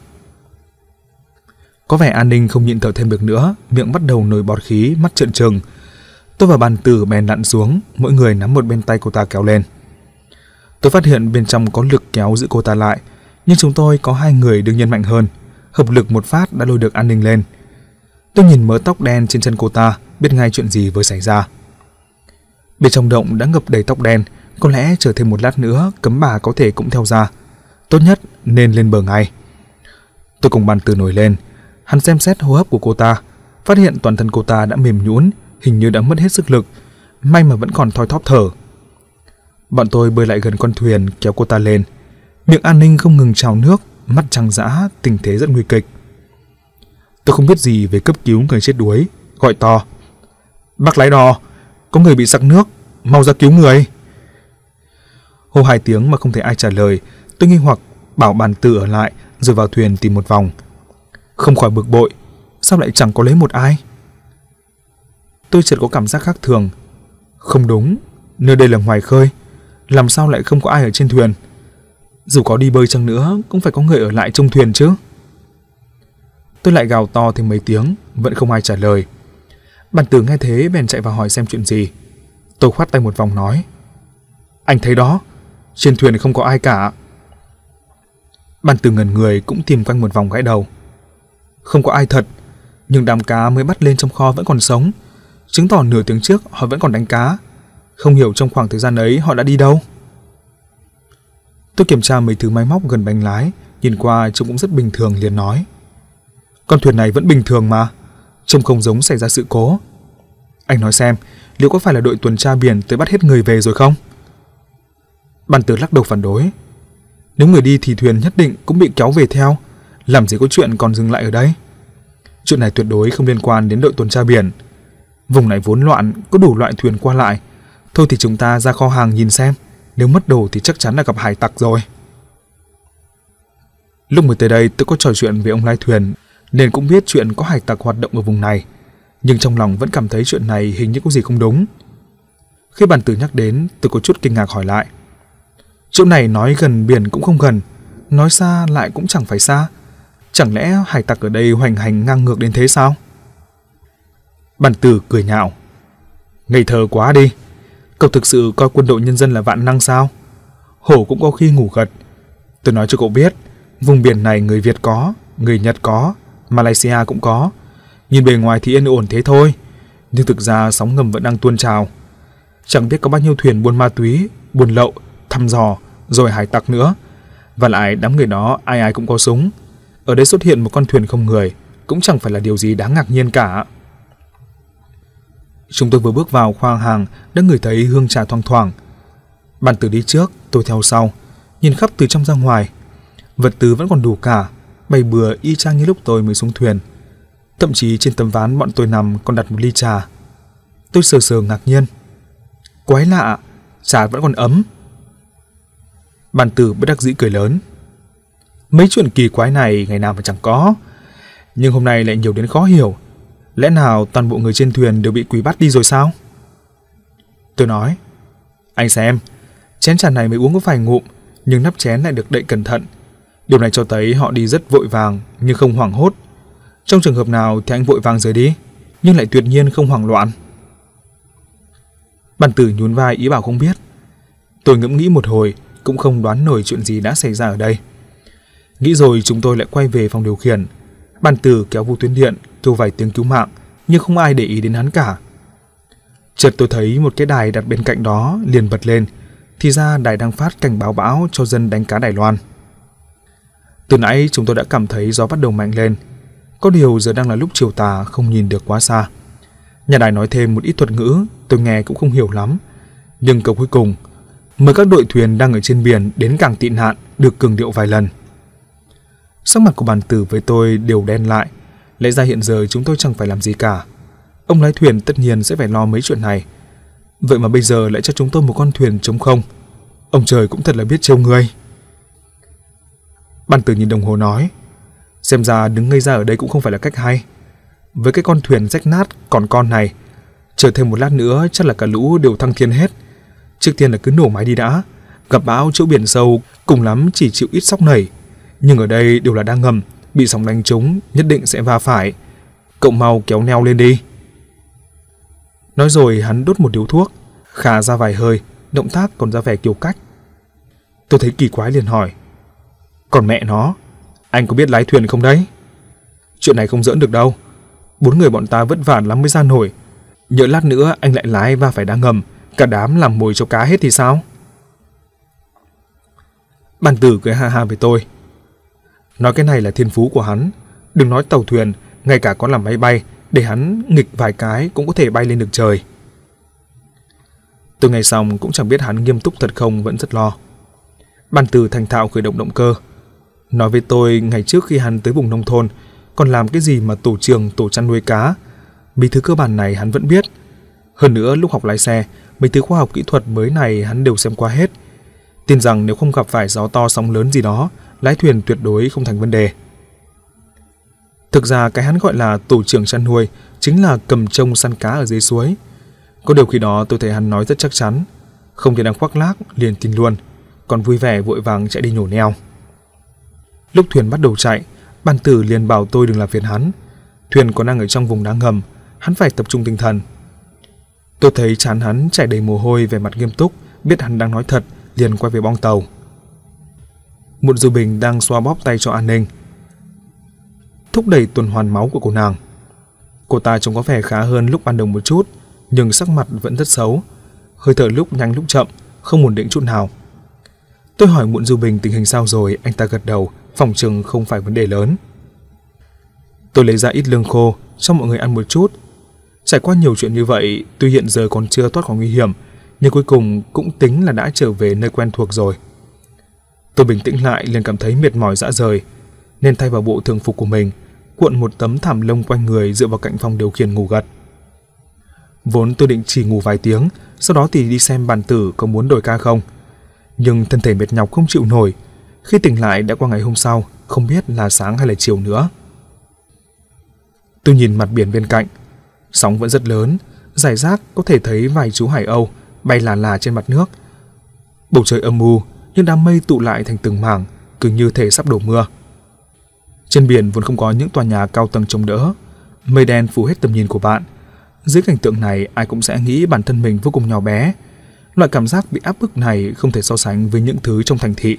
Có vẻ An Ninh không nhịn thở thêm được nữa, miệng bắt đầu nổi bọt khí, mắt trợn trừng. Tôi và bản tử bèn lặn xuống, mỗi người nắm một bên tay cô ta kéo lên. Tôi phát hiện bên trong có lực kéo giữ cô ta lại, nhưng chúng tôi có hai người đương nhiên mạnh hơn, hợp lực một phát đã lôi được An Ninh lên. Tôi nhìn mớ tóc đen trên chân cô ta, biết ngay chuyện gì vừa xảy ra. Bên trong động đã ngập đầy tóc đen, có lẽ chờ thêm một lát nữa cấm bà có thể cũng theo ra. Tốt nhất nên lên bờ ngay. Tôi cùng bản tử nổi lên, hắn xem xét hô hấp của cô ta, phát hiện toàn thân cô ta đã mềm nhũn, hình như đã mất hết sức lực, may mà vẫn còn thoi thóp thở. Bọn tôi bơi lại gần con thuyền kéo cô ta lên. Miệng An Ninh không ngừng trào nước, mắt trắng dã, tình thế rất nguy kịch. Tôi không biết gì về cấp cứu người chết đuối, gọi to: Bác lái đò, có người bị sặc nước, mau ra cứu người. Hô 2 tiếng mà không thấy ai trả lời, tôi nghi hoặc bảo Bàn Tử ở lại rồi vào thuyền tìm một vòng. Không khỏi bực bội, sao lại chẳng có lấy một ai? Tôi chợt có cảm giác khác thường. Không đúng, nơi đây là ngoài khơi, làm sao lại không có ai ở trên thuyền? Dù có đi bơi chăng nữa cũng phải có người ở lại trông thuyền chứ. Tôi lại gào to thêm mấy tiếng, vẫn không ai trả lời. Bàn Tử nghe thế bèn chạy vào hỏi xem chuyện gì. Tôi khoát tay một vòng nói: Anh thấy đó, trên thuyền không có ai cả. Bàn Tử ngẩn người cũng tìm quanh một vòng gãi đầu. Không có ai thật, nhưng đám cá mới bắt lên trong kho vẫn còn sống, chứng tỏ nửa tiếng trước họ vẫn còn đánh cá. Không hiểu trong khoảng thời gian ấy họ đã đi đâu. Tôi kiểm tra mấy thứ máy móc gần bánh lái, nhìn qua trông cũng rất bình thường liền nói: Con thuyền này vẫn bình thường mà, trông không giống xảy ra sự cố. Anh nói xem, liệu có phải là đội tuần tra biển tới bắt hết người về rồi không? Bàn Tử lắc đầu phản đối: Nếu người đi thì thuyền nhất định cũng bị kéo về theo, làm gì có chuyện còn dừng lại ở đây. Chuyện này tuyệt đối không liên quan đến đội tuần tra biển. Vùng này vốn loạn, có đủ loại thuyền qua lại. Thôi thì chúng ta ra kho hàng nhìn xem, nếu mất đồ thì chắc chắn là gặp hải tặc rồi. Lúc mới tới đây tôi có trò chuyện với ông lái thuyền, nên cũng biết chuyện có hải tặc hoạt động ở vùng này, nhưng trong lòng vẫn cảm thấy chuyện này hình như có gì không đúng. Khi Bàn Tử nhắc đến, tôi có chút kinh ngạc hỏi lại: Chỗ này nói gần biển cũng không gần, nói xa lại cũng chẳng phải xa, chẳng lẽ hải tặc ở đây hoành hành ngang ngược đến thế sao? Bàn Tử cười nhạo: Ngây thơ quá đi, cậu thực sự coi quân đội nhân dân là vạn năng sao? Hổ cũng có khi ngủ gật. Tôi nói cho cậu biết, vùng biển này người Việt có, người Nhật có, Malaysia cũng có. Nhìn bề ngoài thì yên ổn thế thôi, nhưng thực ra sóng ngầm vẫn đang tuôn trào. Chẳng biết có bao nhiêu thuyền buôn ma túy, buôn lậu, thăm dò, rồi hải tặc nữa. Và lại đám người đó ai ai cũng có súng. Ở đây xuất hiện một con thuyền không người cũng chẳng phải là điều gì đáng ngạc nhiên cả. Chúng tôi vừa bước vào khoang hàng đã ngửi thấy hương trà thoang thoảng. Bàn Tử đi trước, tôi theo sau, nhìn khắp từ trong ra ngoài. Vật tư vẫn còn đủ cả, bày bừa y chang như lúc tôi mới xuống thuyền. Thậm chí trên tấm ván bọn tôi nằm còn đặt một ly trà. Tôi sờ sờ ngạc nhiên. Quái lạ, trà vẫn còn ấm. Bàn Tử bất đắc dĩ cười lớn: Mấy chuyện kỳ quái này ngày nào mà chẳng có, nhưng hôm nay lại nhiều đến khó hiểu. Lẽ nào toàn bộ người trên thuyền đều bị quỷ bắt đi rồi sao? Tôi nói: Anh xem, chén trà này mới uống có vài ngụm, nhưng nắp chén lại được đậy cẩn thận. Điều này cho thấy họ đi rất vội vàng nhưng không hoảng hốt. Trong trường hợp nào thì anh vội vàng rời đi, nhưng lại tuyệt nhiên không hoảng loạn. Bàn Tử nhún vai ý bảo không biết. Tôi ngẫm nghĩ một hồi cũng không đoán nổi chuyện gì đã xảy ra ở đây. Nghĩ rồi chúng tôi lại quay về phòng điều khiển. Bàn Tử kéo vô tuyến điện kêu vài tiếng cứu mạng, nhưng không ai để ý đến hắn cả. Chợt tôi thấy một cái đài đặt bên cạnh đó liền bật lên, thì ra đài đang phát cảnh báo bão cho dân đánh cá Đài Loan. Từ nãy chúng tôi đã cảm thấy gió bắt đầu mạnh lên, có điều giờ đang là lúc chiều tà, không nhìn được quá xa. Nhà đài nói thêm một ít thuật ngữ tôi nghe cũng không hiểu lắm, nhưng câu cuối cùng: mời các đội thuyền đang ở trên biển đến cảng tị nạn, được cường điệu vài lần. Sắc mặt của Bàn Tử với tôi đều đen lại. Lẽ ra hiện giờ chúng tôi chẳng phải làm gì cả. Ông lái thuyền tất nhiên sẽ phải lo mấy chuyện này. Vậy mà bây giờ lại cho chúng tôi một con thuyền trống không. Ông trời cũng thật là biết trêu người. Bàn Tử nhìn đồng hồ nói: Xem ra đứng ngây ra ở đây cũng không phải là cách hay. Với cái con thuyền rách nát còn con này, chờ thêm một lát nữa chắc là cả lũ đều thăng thiên hết. Trước tiên là cứ nổ máy đi đã. Gặp bão chỗ biển sâu cùng lắm chỉ chịu ít sóc nảy, nhưng ở đây đều là đa ngầm, bị sóng đánh trúng nhất định sẽ va phải. Cậu mau kéo neo lên đi. Nói rồi hắn đốt một điếu thuốc, khà ra vài hơi, động tác còn ra vẻ kiêu cách. Tôi thấy kỳ quái liền hỏi: Còn mẹ nó, anh có biết lái thuyền không đấy? Chuyện này không giỡn được đâu. 4 người bọn ta vất vả lắm mới ra nổi. Nhỡ lát nữa anh lại lái va phải đá ngầm, cả đám làm mồi cho cá hết thì sao? Bàn Tử cười ha ha với tôi. Nói cái này là thiên phú của hắn. Đừng nói tàu thuyền, ngay cả có làm máy bay, để hắn nghịch vài cái cũng có thể bay lên được trời. Tôi nghe xong cũng chẳng biết hắn nghiêm túc thật không, vẫn rất lo. Bàn Tử thành thạo khởi động động cơ, nói với tôi ngày trước khi hắn tới vùng nông thôn còn làm cái gì mà tổ trưởng tổ chăn nuôi cá. Mấy thứ cơ bản này hắn vẫn biết. Hơn nữa lúc học lái xe, mấy thứ khoa học kỹ thuật mới này hắn đều xem qua hết. tin rằng nếu không gặp phải gió to sóng lớn gì đó, lái thuyền tuyệt đối không thành vấn đề. Thực ra cái hắn gọi là tổ trưởng chăn nuôi chính là cầm trông săn cá ở dưới suối. Có điều khi đó tôi thấy hắn nói rất chắc chắn, không thể đang khoác lác liền tin luôn, còn vui vẻ vội vàng chạy đi nhổ neo. Lúc thuyền bắt đầu chạy, Bàn Tử liền bảo tôi đừng làm phiền hắn. Thuyền còn đang ở trong vùng đá ngầm, hắn phải tập trung tinh thần. Tôi thấy trán hắn chảy đầy mồ hôi, vẻ mặt nghiêm túc, biết hắn đang nói thật, liền quay về bong tàu. Mụn Du Bình đang xoa bóp tay cho An Ninh, thúc đẩy tuần hoàn máu của cô nàng. Cô ta trông có vẻ khá hơn lúc ban đầu một chút, nhưng sắc mặt vẫn rất xấu, hơi thở lúc nhanh lúc chậm, không ổn định chút nào. Tôi hỏi Mụn Du Bình tình hình sao rồi, anh ta gật đầu, phòng chừng không phải vấn đề lớn. Tôi lấy ra ít lương khô cho mọi người ăn một chút. Trải qua nhiều chuyện như vậy, tuy hiện giờ còn chưa thoát khỏi nguy hiểm, nhưng cuối cùng cũng tính là đã trở về nơi quen thuộc rồi. Tôi bình tĩnh lại, liền cảm thấy mệt mỏi rã rời, nên thay vào bộ thường phục của mình, cuộn một tấm thảm lông quanh người, dựa vào cạnh phòng điều khiển ngủ gật. Vốn tôi định chỉ ngủ vài tiếng, sau đó thì đi xem Bàn Tử có muốn đổi ca không, nhưng thân thể mệt nhọc không chịu nổi. Khi tỉnh lại đã qua ngày hôm sau, không biết là sáng hay là chiều nữa. Tôi nhìn mặt biển bên cạnh, sóng vẫn rất lớn, rải rác có thể thấy vài chú hải âu bay là là trên mặt nước. Bầu trời âm u, nhưng đám mây tụ lại thành từng mảng, cứ như thể sắp đổ mưa. Trên biển vốn không có những tòa nhà cao tầng chống đỡ, mây đen phủ hết tầm nhìn của bạn. Dưới cảnh tượng này, ai cũng sẽ nghĩ bản thân mình vô cùng nhỏ bé. Loại cảm giác bị áp bức này không thể so sánh với những thứ trong thành thị.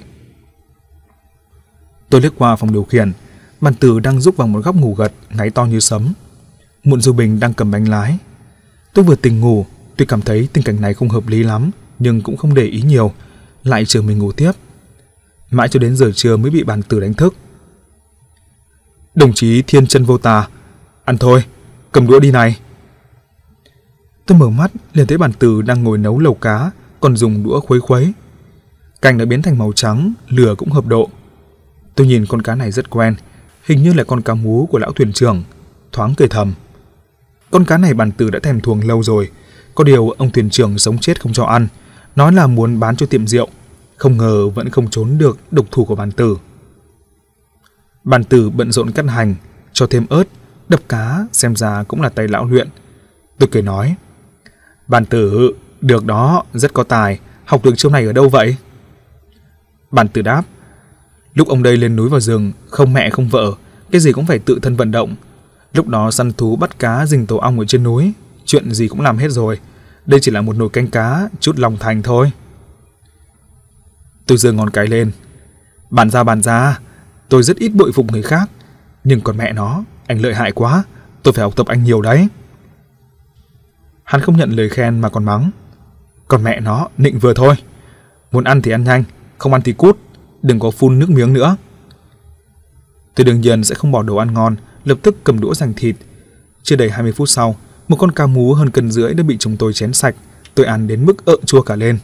Tôi liếc qua phòng điều khiển, Bàn Tử đang rúc vào một góc ngủ gật, ngáy to như sấm. Mụn Du Bình đang cầm bánh lái. Tôi vừa tỉnh ngủ, tuy cảm thấy tình cảnh này không hợp lý lắm, nhưng cũng không để ý nhiều, lại chờ mình ngủ tiếp. Mãi cho đến giờ trưa mới bị Bàn Tử đánh thức. Đồng chí Thiên Chân Vô Tà, ăn thôi, cầm đũa đi này. Tôi mở mắt liền thấy Bàn Tử đang ngồi nấu lẩu cá, còn dùng đũa khuấy khuấy. Canh đã biến thành màu trắng, lửa cũng hợp độ. Tôi nhìn con cá này rất quen, hình như là con cá mú của lão thuyền trưởng, thoáng cười thầm. Con cá này Bàn Tử đã thèm thuồng lâu rồi, có điều ông thuyền trưởng sống chết không cho ăn, nói là muốn bán cho tiệm rượu, không ngờ vẫn không trốn được độc thủ của Bàn Tử. Bàn Tử bận rộn cắt hành, cho thêm ớt, đập cá, xem ra cũng là tay lão luyện. Tôi cười nói, Bàn Tử, được đó, rất có tài, học được chiêu này ở đâu vậy? Bàn Tử đáp, lúc ông đây lên núi vào rừng, không mẹ không vợ, cái gì cũng phải tự thân vận động. Lúc đó săn thú bắt cá rình tổ ong ở trên núi, chuyện gì cũng làm hết rồi. Đây chỉ là một nồi canh cá, chút lòng thành thôi. Tôi giơ ngón cái lên, bàn ra, tôi rất ít bội phục người khác, nhưng còn mẹ nó, anh lợi hại quá, tôi phải học tập anh nhiều đấy. Hắn không nhận lời khen mà còn mắng, còn mẹ nó, nịnh vừa thôi. Muốn ăn thì ăn nhanh, không ăn thì cút, đừng có phun nước miếng nữa. Tôi đương nhiên sẽ không bỏ đồ ăn ngon, lập tức cầm đũa giành thịt. Chưa đầy 20 phút sau, một con cá mú hơn cân rưỡi đã bị chúng tôi chén sạch. Tôi ăn đến mức ợ chua cả lên.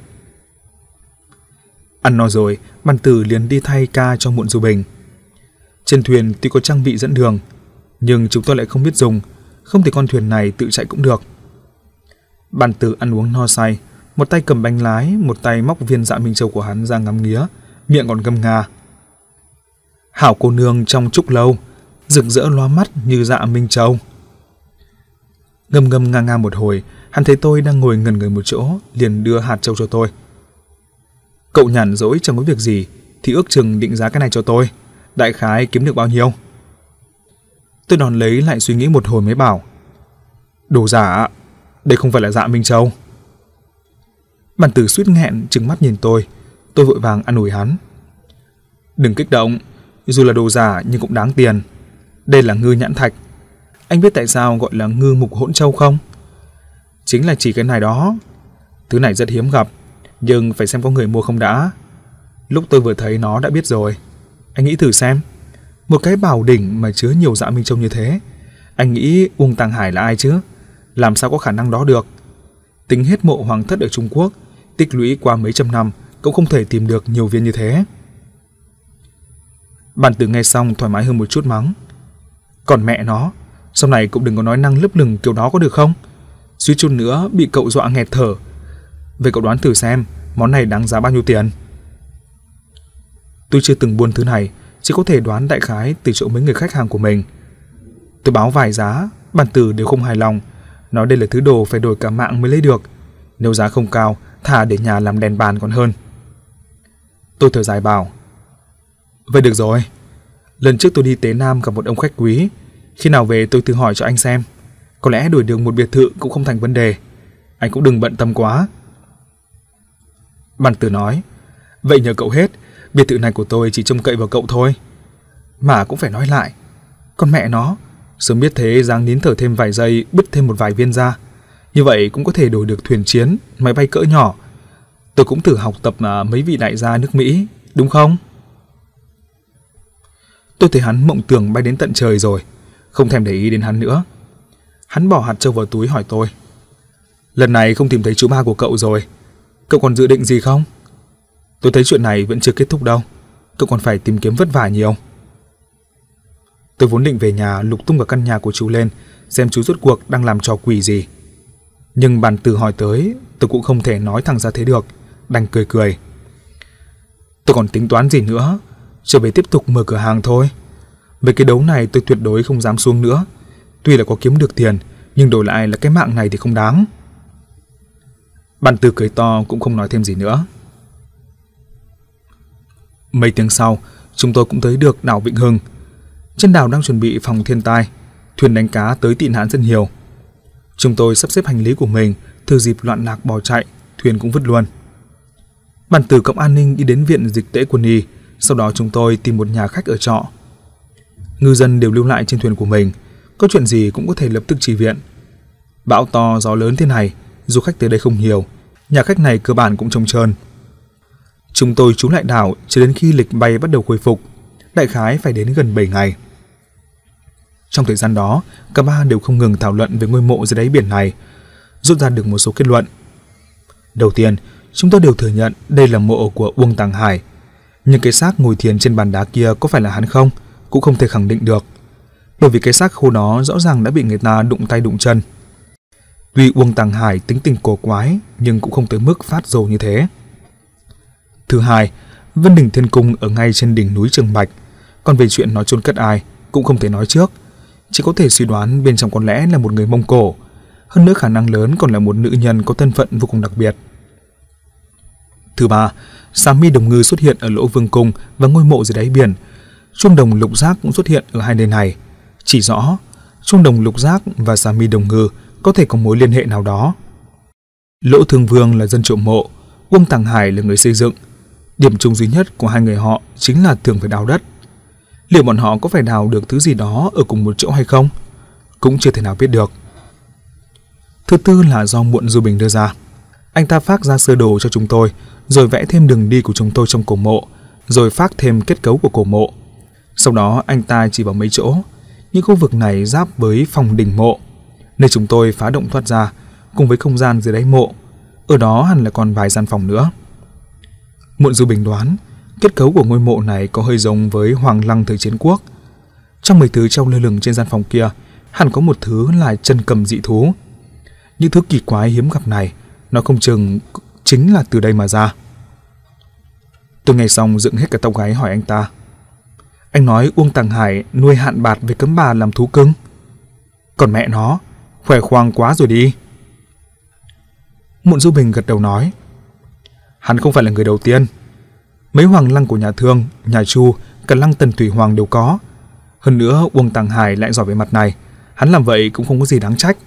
Ăn no rồi, Bàn Tử liền đi thay ca cho Mụn Du Bình. Trên thuyền tuy có trang bị dẫn đường, nhưng chúng tôi lại không biết dùng, không thì con thuyền này tự chạy cũng được. Bàn Tử ăn uống no say, một tay cầm bánh lái, một tay móc viên dạ Minh Châu của hắn ra ngắm nghía, miệng còn ngâm nga. Hảo cô nương trong trúc lâu, rực rỡ lóa mắt như dạ Minh Châu. Ngâm ngâm nga nga một hồi, hắn thấy tôi đang ngồi ngẩn người một chỗ, liền đưa hạt châu cho tôi. Cậu nhàn rỗi chẳng có việc gì thì ước chừng định giá cái này cho tôi, đại khái kiếm được bao nhiêu? Tôi đón lấy lại suy nghĩ một hồi mới bảo, đồ giả, đây không phải là dạ Minh Châu. Bàn Tử suýt nghẹn trừng mắt nhìn tôi vội vàng an ủi hắn. Đừng kích động, dù là đồ giả nhưng cũng đáng tiền. Đây là ngư nhãn thạch. Anh biết tại sao gọi là ngư mục hỗn châu không? Chính là chỉ cái này đó. Thứ này rất hiếm gặp, nhưng phải xem có người mua không đã. Lúc tôi vừa thấy nó đã biết rồi. Anh nghĩ thử xem, một cái bảo đỉnh mà chứa nhiều dạ Minh Châu như thế, anh nghĩ Uông Tàng Hải là ai chứ? Làm sao có khả năng đó được? Tính hết mộ hoàng thất ở Trung Quốc, tích lũy qua mấy trăm năm cũng không thể tìm được nhiều viên như thế. Bàn Tử nghe xong thoải mái hơn một chút mắng, còn mẹ nó, sau này cũng đừng có nói năng lấp lửng kiểu đó có được không? Suýt chút nữa bị cậu dọa nghẹt thở. Vậy cậu đoán thử xem, món này đáng giá bao nhiêu tiền? Tôi chưa từng buôn thứ này, chỉ có thể đoán đại khái từ chỗ mấy người khách hàng của mình. Tôi báo vài giá, bản tử đều không hài lòng, nói đây là thứ đồ phải đổi cả mạng mới lấy được. Nếu giá không cao, thà để nhà làm đèn bàn còn hơn. Tôi thở dài bảo, vậy được rồi. Lần trước tôi đi Tế Nam gặp một ông khách quý, khi nào về tôi thử hỏi cho anh xem. Có lẽ đổi được một biệt thự cũng không thành vấn đề. Anh cũng đừng bận tâm quá. Bản tử nói, vậy nhờ cậu hết, biệt thự này của tôi chỉ trông cậy vào cậu thôi. Mà cũng phải nói lại, con mẹ nó, sớm biết thế giáng nín thở thêm vài giây, bứt thêm một vài viên ra. Như vậy cũng có thể đổi được thuyền chiến, máy bay cỡ nhỏ. Tôi cũng thử học tập mấy vị đại gia nước Mỹ, đúng không? Tôi thấy hắn mộng tưởng bay đến tận trời rồi, không thèm để ý đến hắn nữa. Hắn bỏ hạt trâu vào túi hỏi tôi, lần này không tìm thấy chú ba của cậu rồi, cậu còn dự định gì không? Tôi thấy chuyện này vẫn chưa kết thúc đâu, cậu còn phải tìm kiếm vất vả nhiều. Tôi vốn định về nhà lục tung cả căn nhà của chú lên, xem chú rốt cuộc đang làm trò quỷ gì. Nhưng bản tử hỏi tới, tôi cũng không thể nói thẳng ra thế được, đành cười cười. Tôi còn tính toán gì nữa, trở về tiếp tục mở cửa hàng thôi. Về cái đấu này tôi tuyệt đối không dám xuống nữa. Tuy là có kiếm được tiền, nhưng đổi lại là cái mạng này thì không đáng. Bản tử cười to cũng không nói thêm gì nữa. Mấy tiếng sau, chúng tôi cũng tới được đảo Vĩnh Hưng. Trên đảo đang chuẩn bị phòng thiên tai, thuyền đánh cá tới tị nạn rất nhiều. Chúng tôi sắp xếp hành lý của mình, thừa dịp loạn lạc bỏ chạy, thuyền cũng vứt luôn. Bản tử cộng an ninh đi đến viện dịch tễ quân y, sau đó chúng tôi tìm một nhà khách ở trọ. Ngư dân đều lưu lại trên thuyền của mình, có chuyện gì cũng có thể lập tức chi viện. Bão to gió lớn thế này, du khách tới đây không nhiều, nhà khách này cơ bản cũng trống trơn. Chúng tôi trú lại đảo cho đến khi lịch bay bắt đầu khôi phục, đại khái phải đến gần 7 ngày. Trong thời gian đó, cả ba đều không ngừng thảo luận về ngôi mộ dưới đáy biển này, rút ra được một số kết luận. Đầu tiên, chúng tôi đều thừa nhận đây là mộ của Uông Tàng Hải, nhưng cái xác ngồi thiền trên bàn đá kia có phải là hắn không, cũng không thể khẳng định được, bởi vì cái xác khô đó rõ ràng đã bị người ta đụng tay đụng chân. Tuy Uông Tàng Hải tính tình cổ quái, nhưng cũng không tới mức phát rồ như thế. Thứ hai, Vân Đình Thiên Cung ở ngay trên đỉnh núi Trường Bạch, còn về chuyện nó chôn cất ai cũng không thể nói trước, chỉ có thể suy đoán bên trong có lẽ là một người Mông Cổ, hơn nữa khả năng lớn còn là một nữ nhân có thân phận vô cùng đặc biệt. Thứ ba, xà mi đồng ngư xuất hiện ở lỗ Vương Cung và ngôi mộ dưới đáy biển. Chuông đồng lục giác cũng xuất hiện ở hai nơi này, chỉ rõ chuông đồng lục giác và xà mi đồng ngư có thể có mối liên hệ nào đó. Lỗ Thương Vương là dân trộm mộ, Uông Tàng Hải là người xây dựng. Điểm chung duy nhất của hai người họ chính là thường phải đào đất. Liệu bọn họ có phải đào được thứ gì đó ở cùng một chỗ hay không? Cũng chưa thể nào biết được. Thứ tư là do Muộn Du Bình đưa ra. Anh ta phác ra sơ đồ cho chúng tôi, rồi vẽ thêm đường đi của chúng tôi trong cổ mộ, rồi phác thêm kết cấu của cổ mộ. Sau đó anh ta chỉ vào mấy chỗ, những khu vực này giáp với phòng đỉnh mộ, nơi chúng tôi phá động thoát ra, cùng với không gian dưới đáy mộ. Ở đó hẳn là còn vài gian phòng nữa. Muộn Du Bình đoán kết cấu của ngôi mộ này có hơi giống với Hoàng Lăng thời Chiến Quốc. Trong mấy thứ treo lơ lửng trên gian phòng kia, hẳn có một thứ là chân cầm dị thú. Những thứ kỳ quái hiếm gặp này, nó không chừng chính là từ đây mà ra. Tôi nghe xong dựng hết cả tóc gáy hỏi anh ta. Anh nói Uông Tàng Hải nuôi hạn bạt với cấm bà làm thú cưng. Còn mẹ nó, khỏe khoang quá rồi đi. Muộn Du Bình gật đầu nói. Hắn không phải là người đầu tiên. Mấy hoàng lăng của nhà Thương, nhà Chu, cả lăng Tần Thủy Hoàng đều có. Hơn nữa Uông Tàng Hải lại giỏi về mặt này, hắn làm vậy cũng không có gì đáng trách.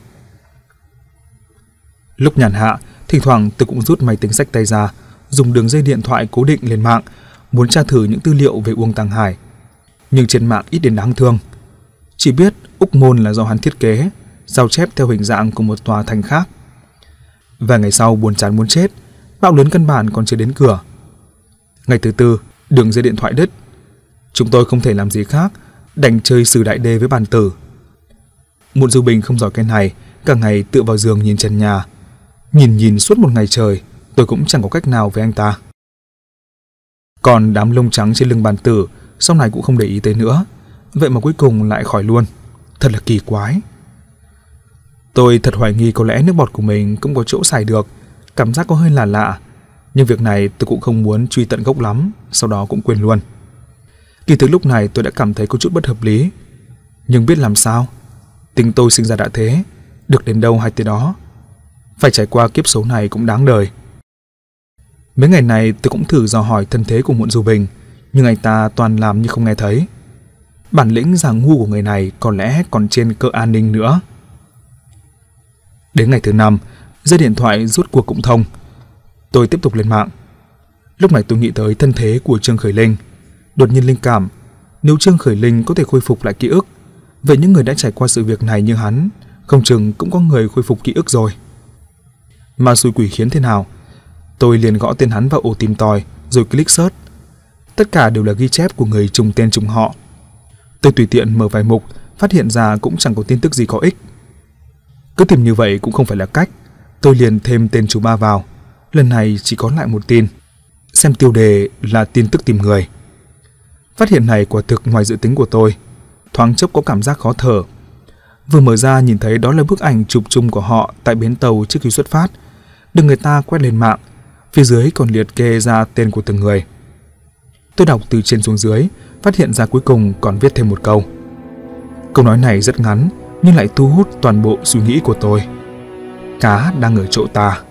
Lúc nhàn hạ, thỉnh thoảng tôi cũng rút máy tính xách tay ra, dùng đường dây điện thoại cố định lên mạng, muốn tra thử những tư liệu về Uông Tàng Hải. Nhưng trên mạng ít đến đáng thương. Chỉ biết Úc Môn là do hắn thiết kế, sao chép theo hình dạng của một tòa thành khác. Và ngày sau buồn chán muốn chết, bão lớn căn bản còn chưa đến cửa. Ngày thứ tư, đường dây điện thoại đứt. Chúng tôi không thể làm gì khác, đành chơi Sử Đại Đê với bàn tử. Muộn Du Bình không giỏi cái này, cả ngày tựa vào giường nhìn trần nhà. Nhìn suốt một ngày trời, tôi cũng chẳng có cách nào với anh ta. Còn đám lông trắng trên lưng bàn tử, sau này cũng không để ý tới nữa. Vậy mà cuối cùng lại khỏi luôn. Thật là kỳ quái. Tôi thật hoài nghi có lẽ nước bọt của mình cũng có chỗ xài được, cảm giác có hơi lạ lạ. Nhưng việc này tôi cũng không muốn truy tận gốc lắm, sau đó cũng quên luôn. Kỳ thực lúc này tôi đã cảm thấy có chút bất hợp lý, nhưng biết làm sao, tính tôi sinh ra đã thế, được đến đâu hay tới đó, phải trải qua kiếp số này cũng đáng đời. Mấy ngày này tôi cũng thử dò hỏi thân thế của Muộn Du Bình, nhưng anh ta toàn làm như không nghe thấy. Bản lĩnh giả ngu của người này có lẽ còn trên cơ an ninh nữa. Đến ngày thứ 5, dây điện thoại rút cuộc cũng thông. Tôi tiếp tục lên mạng. Lúc này tôi nghĩ tới thân thế của Trương Khởi Linh, đột nhiên linh cảm, nếu Trương Khởi Linh có thể khôi phục lại ký ức, vậy những người đã trải qua sự việc này như hắn, không chừng cũng có người khôi phục ký ức rồi. Mà xui quỷ khiến thế nào, tôi liền gõ tên hắn vào ổ tìm tòi rồi click search. Tất cả đều là ghi chép của người trùng tên trùng họ. Tôi tùy tiện mở vài mục, phát hiện ra cũng chẳng có tin tức gì có ích. Cứ tìm như vậy cũng không phải là cách. Tôi liền thêm tên chú ba vào. Lần này chỉ có lại một tin. Xem tiêu đề là tin tức tìm người. Phát hiện này quả thực ngoài dự tính của tôi. Thoáng chốc có cảm giác khó thở. Vừa mở ra nhìn thấy đó là bức ảnh chụp chung của họ tại bến tàu trước khi xuất phát, được người ta quét lên mạng. Phía dưới còn liệt kê ra tên của từng người. Tôi đọc từ trên xuống dưới, phát hiện ra cuối cùng còn viết thêm một câu. Câu nói này rất ngắn nhưng lại thu hút toàn bộ suy nghĩ của tôi. Cá đang ở chỗ ta.